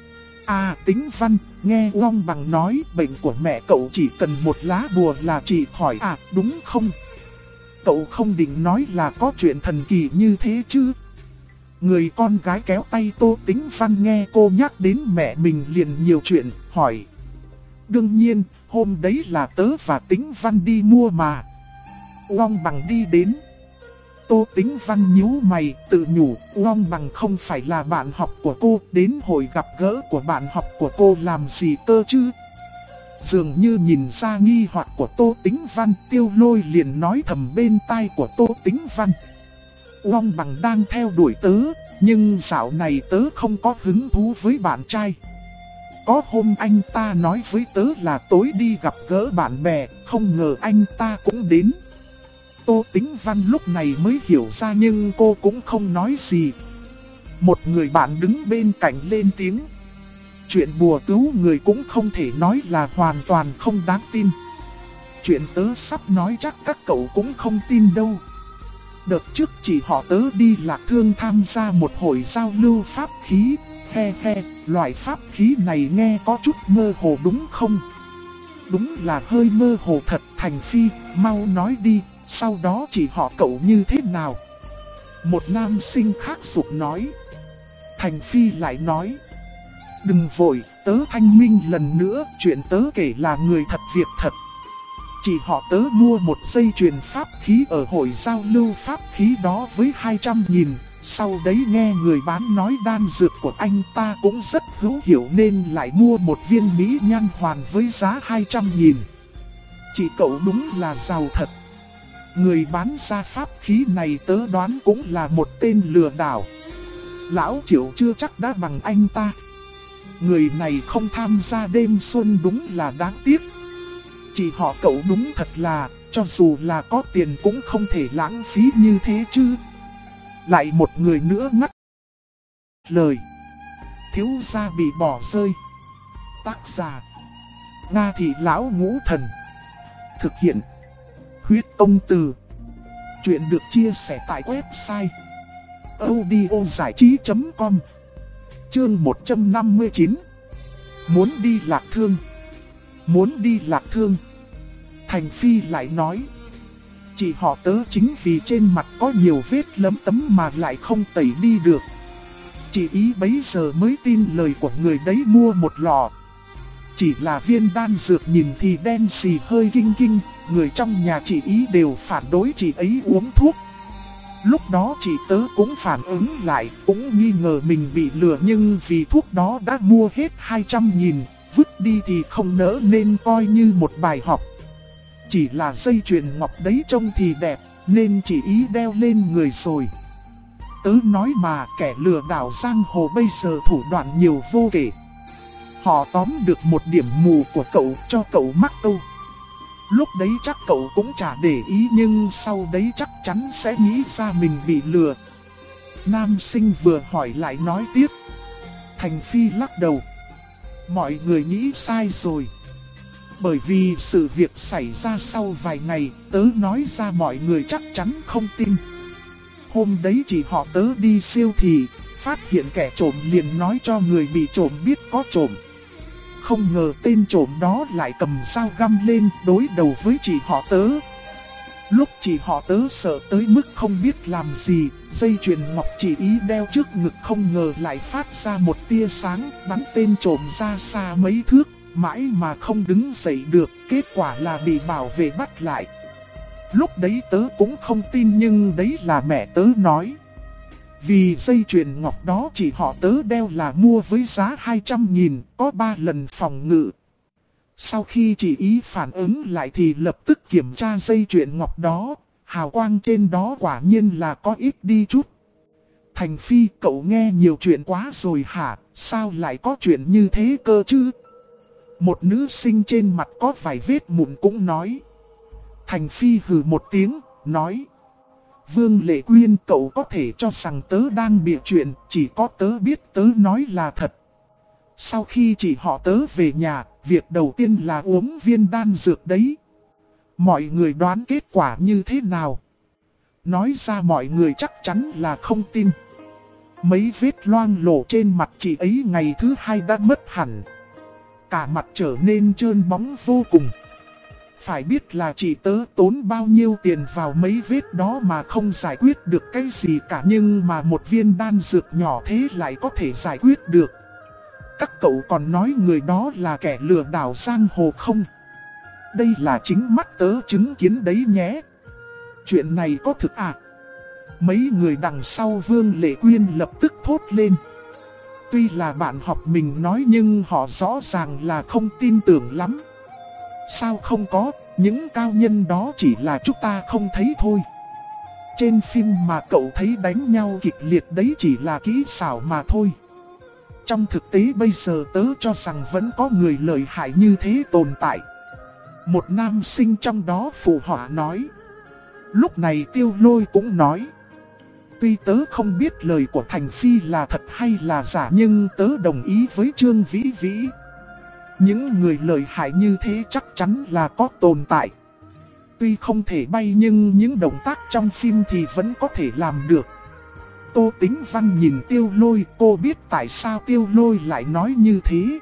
À Tĩnh Văn, nghe Long Bằng nói bệnh của mẹ cậu chỉ cần một lá bùa là trị khỏi à, đúng không? Cậu không định nói là có chuyện thần kỳ như thế chứ? Người con gái kéo tay Tô Tĩnh Văn nghe cô nhắc đến mẹ mình liền nhiều chuyện, hỏi. Đương nhiên, hôm đấy là tớ và Tĩnh Văn đi mua mà. Long Bằng đi đến. Tô Tĩnh Văn nhíu mày, tự nhủ, Long Bằng không phải là bạn học của cô, đến hội gặp gỡ của bạn học của cô làm gì cơ chứ? Dường như nhìn ra nghi hoặc của Tô Tĩnh Văn, Tiêu Lôi liền nói thầm bên tai của Tô Tĩnh Văn. Long Bằng đang theo đuổi tớ, nhưng dạo này tớ không có hứng thú với bạn trai. Có hôm anh ta nói với tớ là tối đi gặp gỡ bạn bè, không ngờ anh ta cũng đến. Tô Tĩnh Văn lúc này mới hiểu ra nhưng cô cũng không nói gì. Một người bạn đứng bên cạnh lên tiếng. Chuyện bùa cứu người cũng không thể nói là hoàn toàn không đáng tin. Chuyện tớ sắp nói chắc các cậu cũng không tin đâu. Đợt trước chỉ họ tớ đi Lạc Thương tham gia một hội giao lưu pháp khí. Loại pháp khí này nghe có chút mơ hồ đúng không? Đúng là hơi mơ hồ thật. Thành Phi, mau nói đi, sau đó chỉ họ cậu như thế nào? Một nam sinh khác sụp nói. Thành Phi lại nói. Đừng vội, tớ thanh minh lần nữa, chuyện tớ kể là người thật việc thật. Chị họ tớ mua một dây chuyền pháp khí ở hội giao lưu pháp khí đó với 200.000. Sau đấy nghe người bán nói đan dược của anh ta cũng rất hữu hiệu nên lại mua một viên mỹ nhan hoàn với giá 200.000. Chị cậu đúng là giàu thật. Người bán ra pháp khí này tớ đoán cũng là một tên lừa đảo. Lão Triệu chưa chắc đã bằng anh ta. Người này không tham gia đêm xuân đúng là đáng tiếc. Chị họ cậu đúng thật là, cho dù là có tiền cũng không thể lãng phí như thế chứ. Lại một người nữa ngắt lời. Thiếu gia bị bỏ rơi. Tác giả: Nga Thị Lão Ngũ Thần. Thực hiện: Huyết Công Từ. Chuyện được chia sẻ tại website audiozảichí.com. Chương 159. Muốn đi Lạc Thương. Muốn đi Lạc Thương. Thành Phi lại nói. Chị họ tớ chính vì trên mặt có nhiều vết lấm tấm mà lại không tẩy đi được. Chị ý bấy giờ mới tin lời của người đấy mua một lọ. Chỉ là viên đan dược nhìn thì đen xì hơi kinh kinh. Người trong nhà chị ý đều phản đối chị ấy uống thuốc. Lúc đó chị tớ cũng phản ứng lại, cũng nghi ngờ mình bị lừa, nhưng vì thuốc đó đã mua hết 200.000, vứt đi thì không nỡ nên coi như một bài học. Chỉ là dây chuyền ngọc đấy trông thì đẹp, nên chị ý đeo lên người rồi. Tớ nói mà, kẻ lừa đảo giang hồ bây giờ thủ đoạn nhiều vô kể. Họ tóm được một điểm mù của cậu cho cậu mắc câu. Lúc đấy chắc cậu cũng chả để ý, nhưng sau đấy chắc chắn sẽ nghĩ ra mình bị lừa. Nam sinh vừa hỏi lại nói tiếp. Thành Phi lắc đầu. Mọi người nghĩ sai rồi. Bởi vì sự việc xảy ra sau vài ngày, tớ nói ra mọi người chắc chắn không tin. Hôm đấy chỉ họ tớ đi siêu thị, phát hiện kẻ trộm liền nói cho người bị trộm biết có trộm. Không ngờ tên trộm đó lại cầm dao găm lên đối đầu với chị họ tớ. Lúc chị họ tớ sợ tới mức không biết làm gì, dây chuyền ngọc chị ý đeo trước ngực không ngờ lại phát ra một tia sáng, bắn tên trộm ra xa mấy thước, mãi mà không đứng dậy được, kết quả là bị bảo vệ bắt lại. Lúc đấy tớ cũng không tin, nhưng đấy là mẹ tớ nói. Vì dây chuyền ngọc đó chị họ tớ đeo là mua với giá 200.000, có 3 lần phòng ngự. Sau khi chị ý phản ứng lại thì lập tức kiểm tra dây chuyền ngọc đó, hào quang trên đó quả nhiên là có ít đi chút. Thành Phi, cậu nghe nhiều chuyện quá rồi hả, sao lại có chuyện như thế cơ chứ? Một nữ sinh trên mặt có vài vết mụn cũng nói. Thành Phi hừ một tiếng, nói. Vương Lệ Quyên, cậu có thể cho rằng tớ đang bịa chuyện, chỉ có tớ biết tớ nói là thật. Sau khi chị họ tớ về nhà, việc đầu tiên là uống viên đan dược đấy. Mọi người đoán kết quả như thế nào? Nói ra mọi người chắc chắn là không tin. Mấy vết loang lổ trên mặt chị ấy ngày thứ 2 đã mất hẳn. Cả mặt trở nên trơn bóng vô cùng. Phải biết là chị tớ tốn bao nhiêu tiền vào mấy vết đó mà không giải quyết được cái gì cả, nhưng mà một viên đan dược nhỏ thế lại có thể giải quyết được. Các cậu còn nói người đó là kẻ lừa đảo giang hồ không? Đây là chính mắt tớ chứng kiến đấy nhé. Chuyện này có thực à? Mấy người đằng sau Vương Lệ Quyên lập tức thốt lên. Tuy là bạn học mình nói nhưng họ rõ ràng là không tin tưởng lắm. Sao không có, những cao nhân đó chỉ là chúng ta không thấy thôi. Trên phim mà cậu thấy đánh nhau kịch liệt đấy chỉ là kỹ xảo mà thôi. Trong thực tế bây giờ tớ cho rằng vẫn có người lợi hại như thế tồn tại. Một nam sinh trong đó phụ họa nói. Lúc này Tiêu Lôi cũng nói. Tuy tớ không biết lời của Thành Phi là thật hay là giả, nhưng tớ đồng ý với Trương Vĩ Vĩ. Những người lợi hại như thế chắc chắn là có tồn tại. Tuy không thể bay nhưng những động tác trong phim thì vẫn có thể làm được. Tô Tính Văn nhìn Tiêu Lôi, cô biết tại sao Tiêu Lôi lại nói như thế.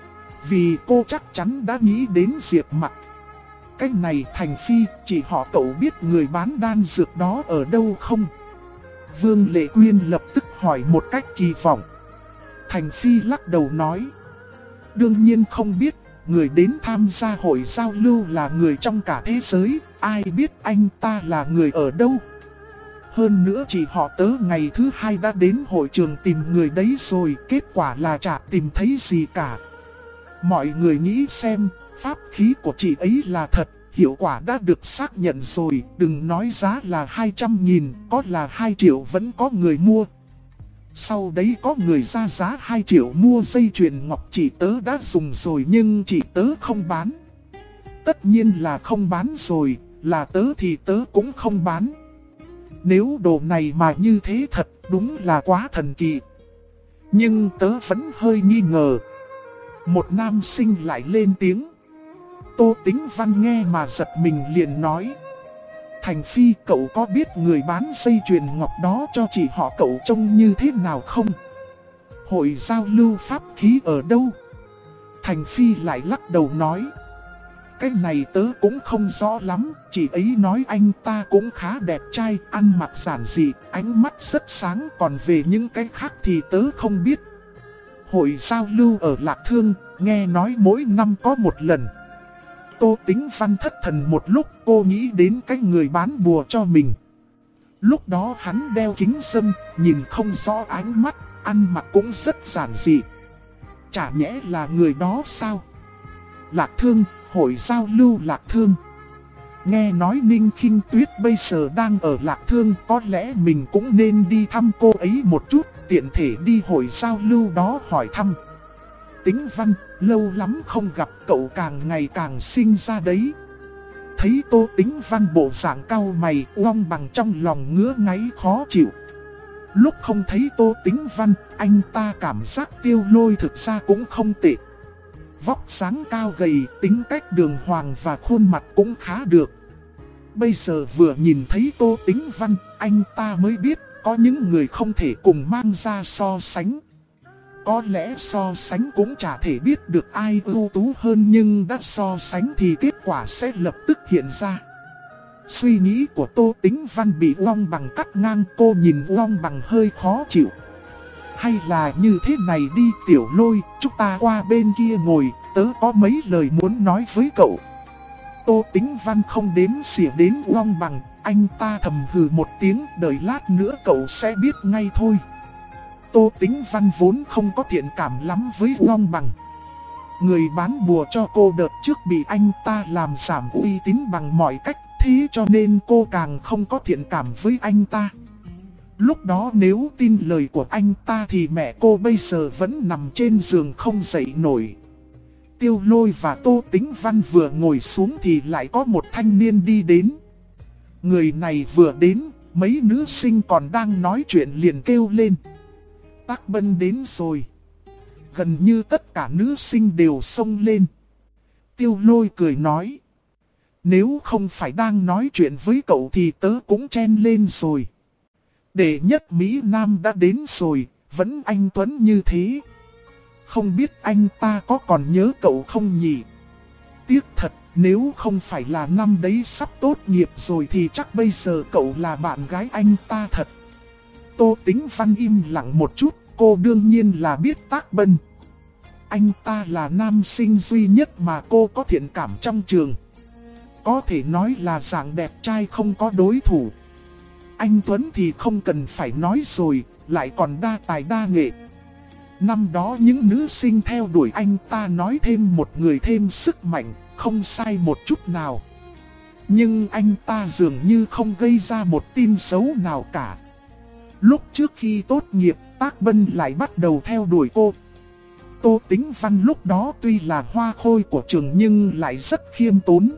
Vì cô chắc chắn đã nghĩ đến Diệp Mặc. Cái này Thành Phi, chị họ cậu biết người bán đan dược đó ở đâu không? Vương Lệ Quyên lập tức hỏi một cách kỳ vọng. Thành Phi lắc đầu nói. Đương nhiên không biết, người đến tham gia hội giao lưu là người trong cả thế giới, ai biết anh ta là người ở đâu. Hơn nữa chị họ tớ ngày thứ 2 đã đến hội trường tìm người đấy rồi, kết quả là chả tìm thấy gì cả. Mọi người nghĩ xem, pháp khí của chị ấy là thật, hiệu quả đã được xác nhận rồi, đừng nói giá là 200.000, có là 2 triệu vẫn có người mua. Sau đấy có người ra giá 2 triệu mua dây chuyền ngọc chị tớ đã dùng rồi nhưng chị tớ không bán. Tất nhiên là không bán rồi, là tớ thì tớ cũng không bán. Nếu đồ này mà như thế thật, đúng là quá thần kỳ. Nhưng tớ vẫn hơi nghi ngờ. Một nam sinh lại lên tiếng. Tô Tính Văn nghe mà giật mình liền nói. Thành Phi, cậu có biết người bán dây chuyền ngọc đó cho chị họ cậu trông như thế nào không? Hội giao lưu pháp khí ở đâu? Thành Phi lại lắc đầu nói. Cái này tớ cũng không rõ lắm, chị ấy nói anh ta cũng khá đẹp trai, ăn mặc giản dị, ánh mắt rất sáng, còn về những cái khác thì tớ không biết. Hội giao lưu ở Lạc Thương, nghe nói mỗi năm có một lần. Tô Tính Văn thất thần một lúc, cô nghĩ đến cái người bán bùa cho mình. Lúc đó hắn đeo kính râm, nhìn không rõ ánh mắt, ăn mặc cũng rất giản dị. Chả nhẽ là người đó sao? Lạc Thương, hội giao lưu Lạc Thương. Nghe nói Ninh Khinh Tuyết bây giờ đang ở Lạc Thương, có lẽ mình cũng nên đi thăm cô ấy một chút, tiện thể đi hội giao lưu đó hỏi thăm. Tính Văn, lâu lắm không gặp, cậu càng ngày càng xinh ra đấy. Thấy Tô Tính Văn bộ dạng cau mày, Uông Bằng trong lòng ngứa ngáy khó chịu. Lúc không thấy Tô Tính Văn, anh ta cảm giác Tiêu Lôi thực ra cũng không tệ. Vóc dáng cao gầy, tính cách đường hoàng và khuôn mặt cũng khá được. Bây giờ vừa nhìn thấy Tô Tính Văn, anh ta mới biết có những người không thể cùng mang ra so sánh. Có lẽ so sánh cũng chả thể biết được ai ưu tú hơn, nhưng đã so sánh thì kết quả sẽ lập tức hiện ra. Suy nghĩ của Tô Tính Văn bị Uông Bằng cắt ngang, cô nhìn Uông Bằng hơi khó chịu. Hay là như thế này đi Tiểu Lôi, chúng ta qua bên kia ngồi, tớ có mấy lời muốn nói với cậu. Tô Tính Văn không đếm xỉa đến Uông Bằng, anh ta thầm hừ một tiếng, đợi lát nữa cậu sẽ biết ngay thôi. Tô Tính Văn vốn không có thiện cảm lắm với Uông Bằng. Người bán bùa cho cô đợt trước bị anh ta làm giảm uy tín bằng mọi cách, thế cho nên cô càng không có thiện cảm với anh ta. Lúc đó nếu tin lời của anh ta thì mẹ cô bây giờ vẫn nằm trên giường không dậy nổi. Tiêu Lôi và Tô Tính Văn vừa ngồi xuống thì lại có một thanh niên đi đến. Người này vừa đến, mấy nữ sinh còn đang nói chuyện liền kêu lên. Tác Bân đến rồi. Gần như tất cả nữ sinh đều xông lên. Tiêu Lôi cười nói. Nếu không phải đang nói chuyện với cậu thì tớ cũng chen lên rồi. Đệ nhất Mỹ Nam đã đến rồi, vẫn anh Tuấn như thế. Không biết anh ta có còn nhớ cậu không nhỉ? Tiếc thật, nếu không phải là năm đấy sắp tốt nghiệp rồi thì chắc bây giờ cậu là bạn gái anh ta thật. Tô Tính Văn im lặng một chút, cô đương nhiên là biết Tác Bân. Anh ta là nam sinh duy nhất mà cô có thiện cảm trong trường. Có thể nói là dạng đẹp trai không có đối thủ. Anh Tuấn thì không cần phải nói rồi, lại còn đa tài đa nghệ. Năm đó những nữ sinh theo đuổi anh ta nói thêm một người thêm sức mạnh, không sai một chút nào. Nhưng anh ta dường như không gây ra một tin xấu nào cả. Lúc trước khi tốt nghiệp, Tác Bân lại bắt đầu theo đuổi cô. Tô Tính Văn lúc đó tuy là hoa khôi của trường nhưng lại rất khiêm tốn.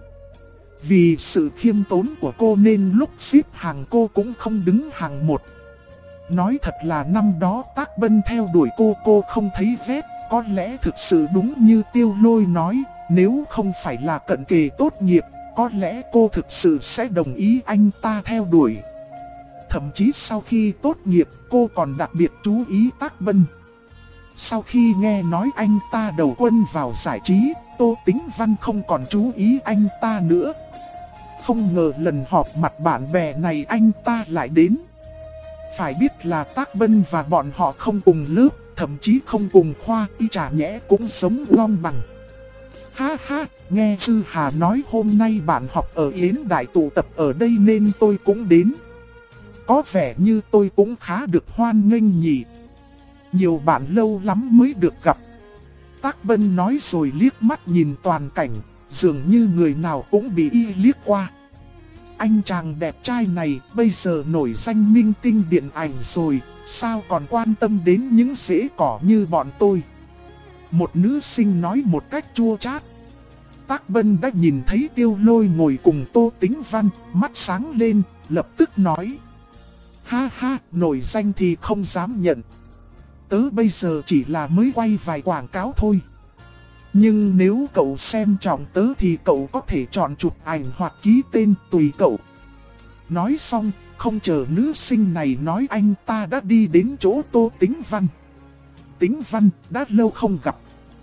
Vì sự khiêm tốn của cô nên lúc xếp hàng cô cũng không đứng hàng một. Nói thật là năm đó Tác Bân theo đuổi cô không thấy vết. Có lẽ thực sự đúng như Tiêu Lôi nói, nếu không phải là cận kề tốt nghiệp, có lẽ cô thực sự sẽ đồng ý anh ta theo đuổi. Thậm chí sau khi tốt nghiệp cô còn đặc biệt chú ý Tác Bân. Sau khi nghe nói anh ta đầu quân vào giải trí, Tô Tính Văn không còn chú ý anh ta nữa. Không ngờ lần họp mặt bạn bè này anh ta lại đến. Phải biết là Tác Bân và bọn họ không cùng lớp, thậm chí không cùng khoa, y chả nhẽ cũng sống Uông Bằng. Ha ha, nghe Sư Hà nói hôm nay bạn học ở Yến Đại tụ tập ở đây nên tôi cũng đến. Có vẻ như tôi cũng khá được hoan nghênh nhỉ. Nhiều bạn lâu lắm mới được gặp. Tác Bân nói rồi liếc mắt nhìn toàn cảnh, dường như người nào cũng bị y liếc qua. Anh chàng đẹp trai này bây giờ nổi danh minh tinh điện ảnh rồi, sao còn quan tâm đến những rễ cỏ như bọn tôi. Một nữ sinh nói một cách chua chát. Tác Bân đã nhìn thấy Tiêu Lôi ngồi cùng Tô Tĩnh Văn, mắt sáng lên, lập tức nói. Ha ha, nổi danh thì không dám nhận. Tớ bây giờ chỉ là mới quay vài quảng cáo thôi. Nhưng nếu cậu xem trọng tớ thì cậu có thể chọn chụp ảnh hoặc ký tên tùy cậu. Nói xong, không chờ nữ sinh này nói anh ta đã đi đến chỗ Tô Tĩnh Văn. Tĩnh Văn, đã lâu không gặp.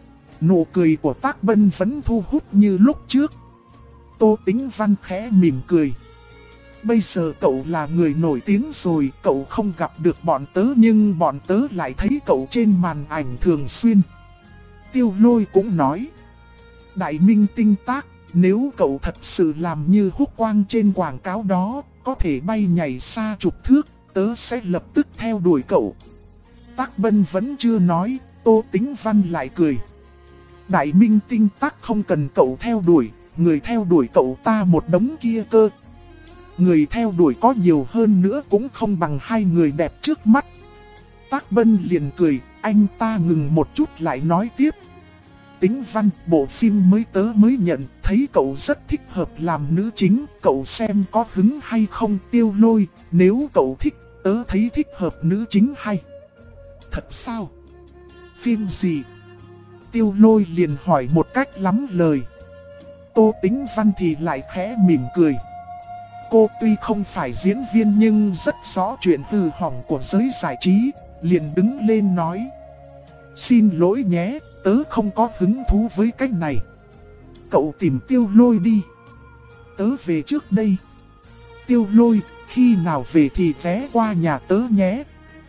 Nụ cười của Tác Bân vẫn thu hút như lúc trước. Tô Tĩnh Văn khẽ mỉm cười. Bây giờ cậu là người nổi tiếng rồi, cậu không gặp được bọn tớ nhưng bọn tớ lại thấy cậu trên màn ảnh thường xuyên. Tiêu Lôi cũng nói. Đại minh tinh Tác, nếu cậu thật sự làm như Húc Quang trên quảng cáo đó, có thể bay nhảy xa chục thước, tớ sẽ lập tức theo đuổi cậu. Tác Bân vẫn chưa nói, Tô Tĩnh Văn lại cười. Đại minh tinh Tác không cần cậu theo đuổi, người theo đuổi cậu ta một đống kia cơ. Người theo đuổi có nhiều hơn nữa cũng không bằng hai người đẹp trước mắt. Tác Bân liền cười, anh ta ngừng một chút lại nói tiếp. Tĩnh Văn, bộ phim mới tớ mới nhận, thấy cậu rất thích hợp làm nữ chính, cậu xem có hứng hay không? Tiêu Lôi, nếu cậu thích, tớ thấy thích hợp nữ chính hay. Thật sao? Phim gì? Tiêu Lôi liền hỏi một cách lắm lời. Tô Tĩnh Văn thì lại khẽ mỉm cười. Cô tuy không phải diễn viên nhưng rất rõ chuyện hư hỏng của giới giải trí, liền đứng lên nói. Xin lỗi nhé, tớ không có hứng thú với cái này. Cậu tìm Tiêu Lôi đi. Tớ về trước đây. Tiêu Lôi, khi nào về thì ghé qua nhà tớ nhé.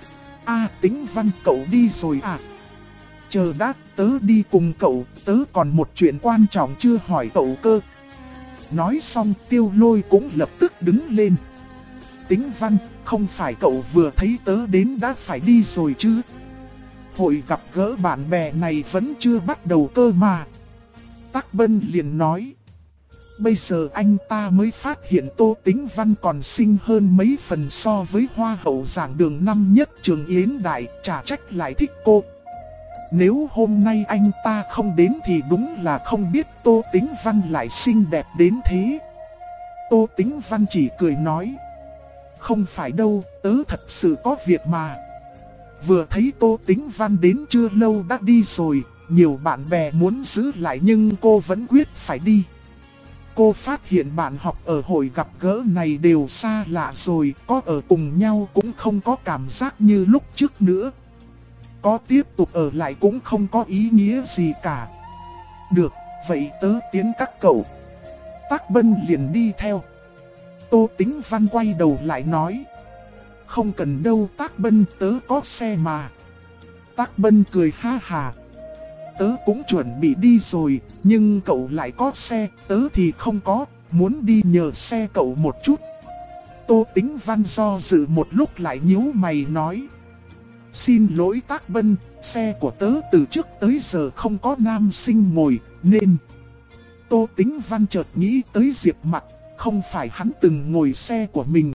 Tĩnh Văn, cậu đi rồi à? Chờ đã, tớ đi cùng cậu, tớ còn một chuyện quan trọng chưa hỏi cậu cơ. Nói xong Tiêu Lôi cũng lập tức đứng lên. Tĩnh Văn, không phải cậu vừa thấy tớ đến đã phải đi rồi chứ? Hội gặp gỡ bạn bè này vẫn chưa bắt đầu cơ mà. Tác Bân liền nói. Bây giờ anh ta mới phát hiện Tô Tĩnh Văn còn xinh hơn mấy phần so với hoa hậu giảng đường năm nhất trường Yến Đại, chả trách lại thích cô. Nếu hôm nay anh ta không đến thì đúng là không biết Tô Tĩnh Văn lại xinh đẹp đến thế. Tô Tĩnh Văn chỉ cười nói. Không phải đâu, tớ thật sự có việc mà. Vừa thấy Tô Tĩnh Văn đến chưa lâu đã đi rồi, nhiều bạn bè muốn giữ lại nhưng cô vẫn quyết phải đi. Cô phát hiện bạn học ở hội gặp gỡ này đều xa lạ rồi, có ở cùng nhau cũng không có cảm giác như lúc trước nữa. Có tiếp tục ở lại cũng không có ý nghĩa gì cả. Được, vậy tớ tiến các cậu. Tác Bân liền đi theo. Tô Tĩnh Văn quay đầu lại nói. Không cần đâu Tác Bân, tớ có xe mà. Tác Bân cười ha hà. Tớ cũng chuẩn bị đi rồi, nhưng cậu lại có xe, tớ thì không có, muốn đi nhờ xe cậu một chút. Tô Tĩnh Văn do dự một lúc lại nhíu mày nói. Xin lỗi Tác Bân, xe của tớ từ trước tới giờ không có nam sinh ngồi, nên... Tô Tĩnh Văn chợt nghĩ tới Diệp Mặc, không phải hắn từng ngồi xe của mình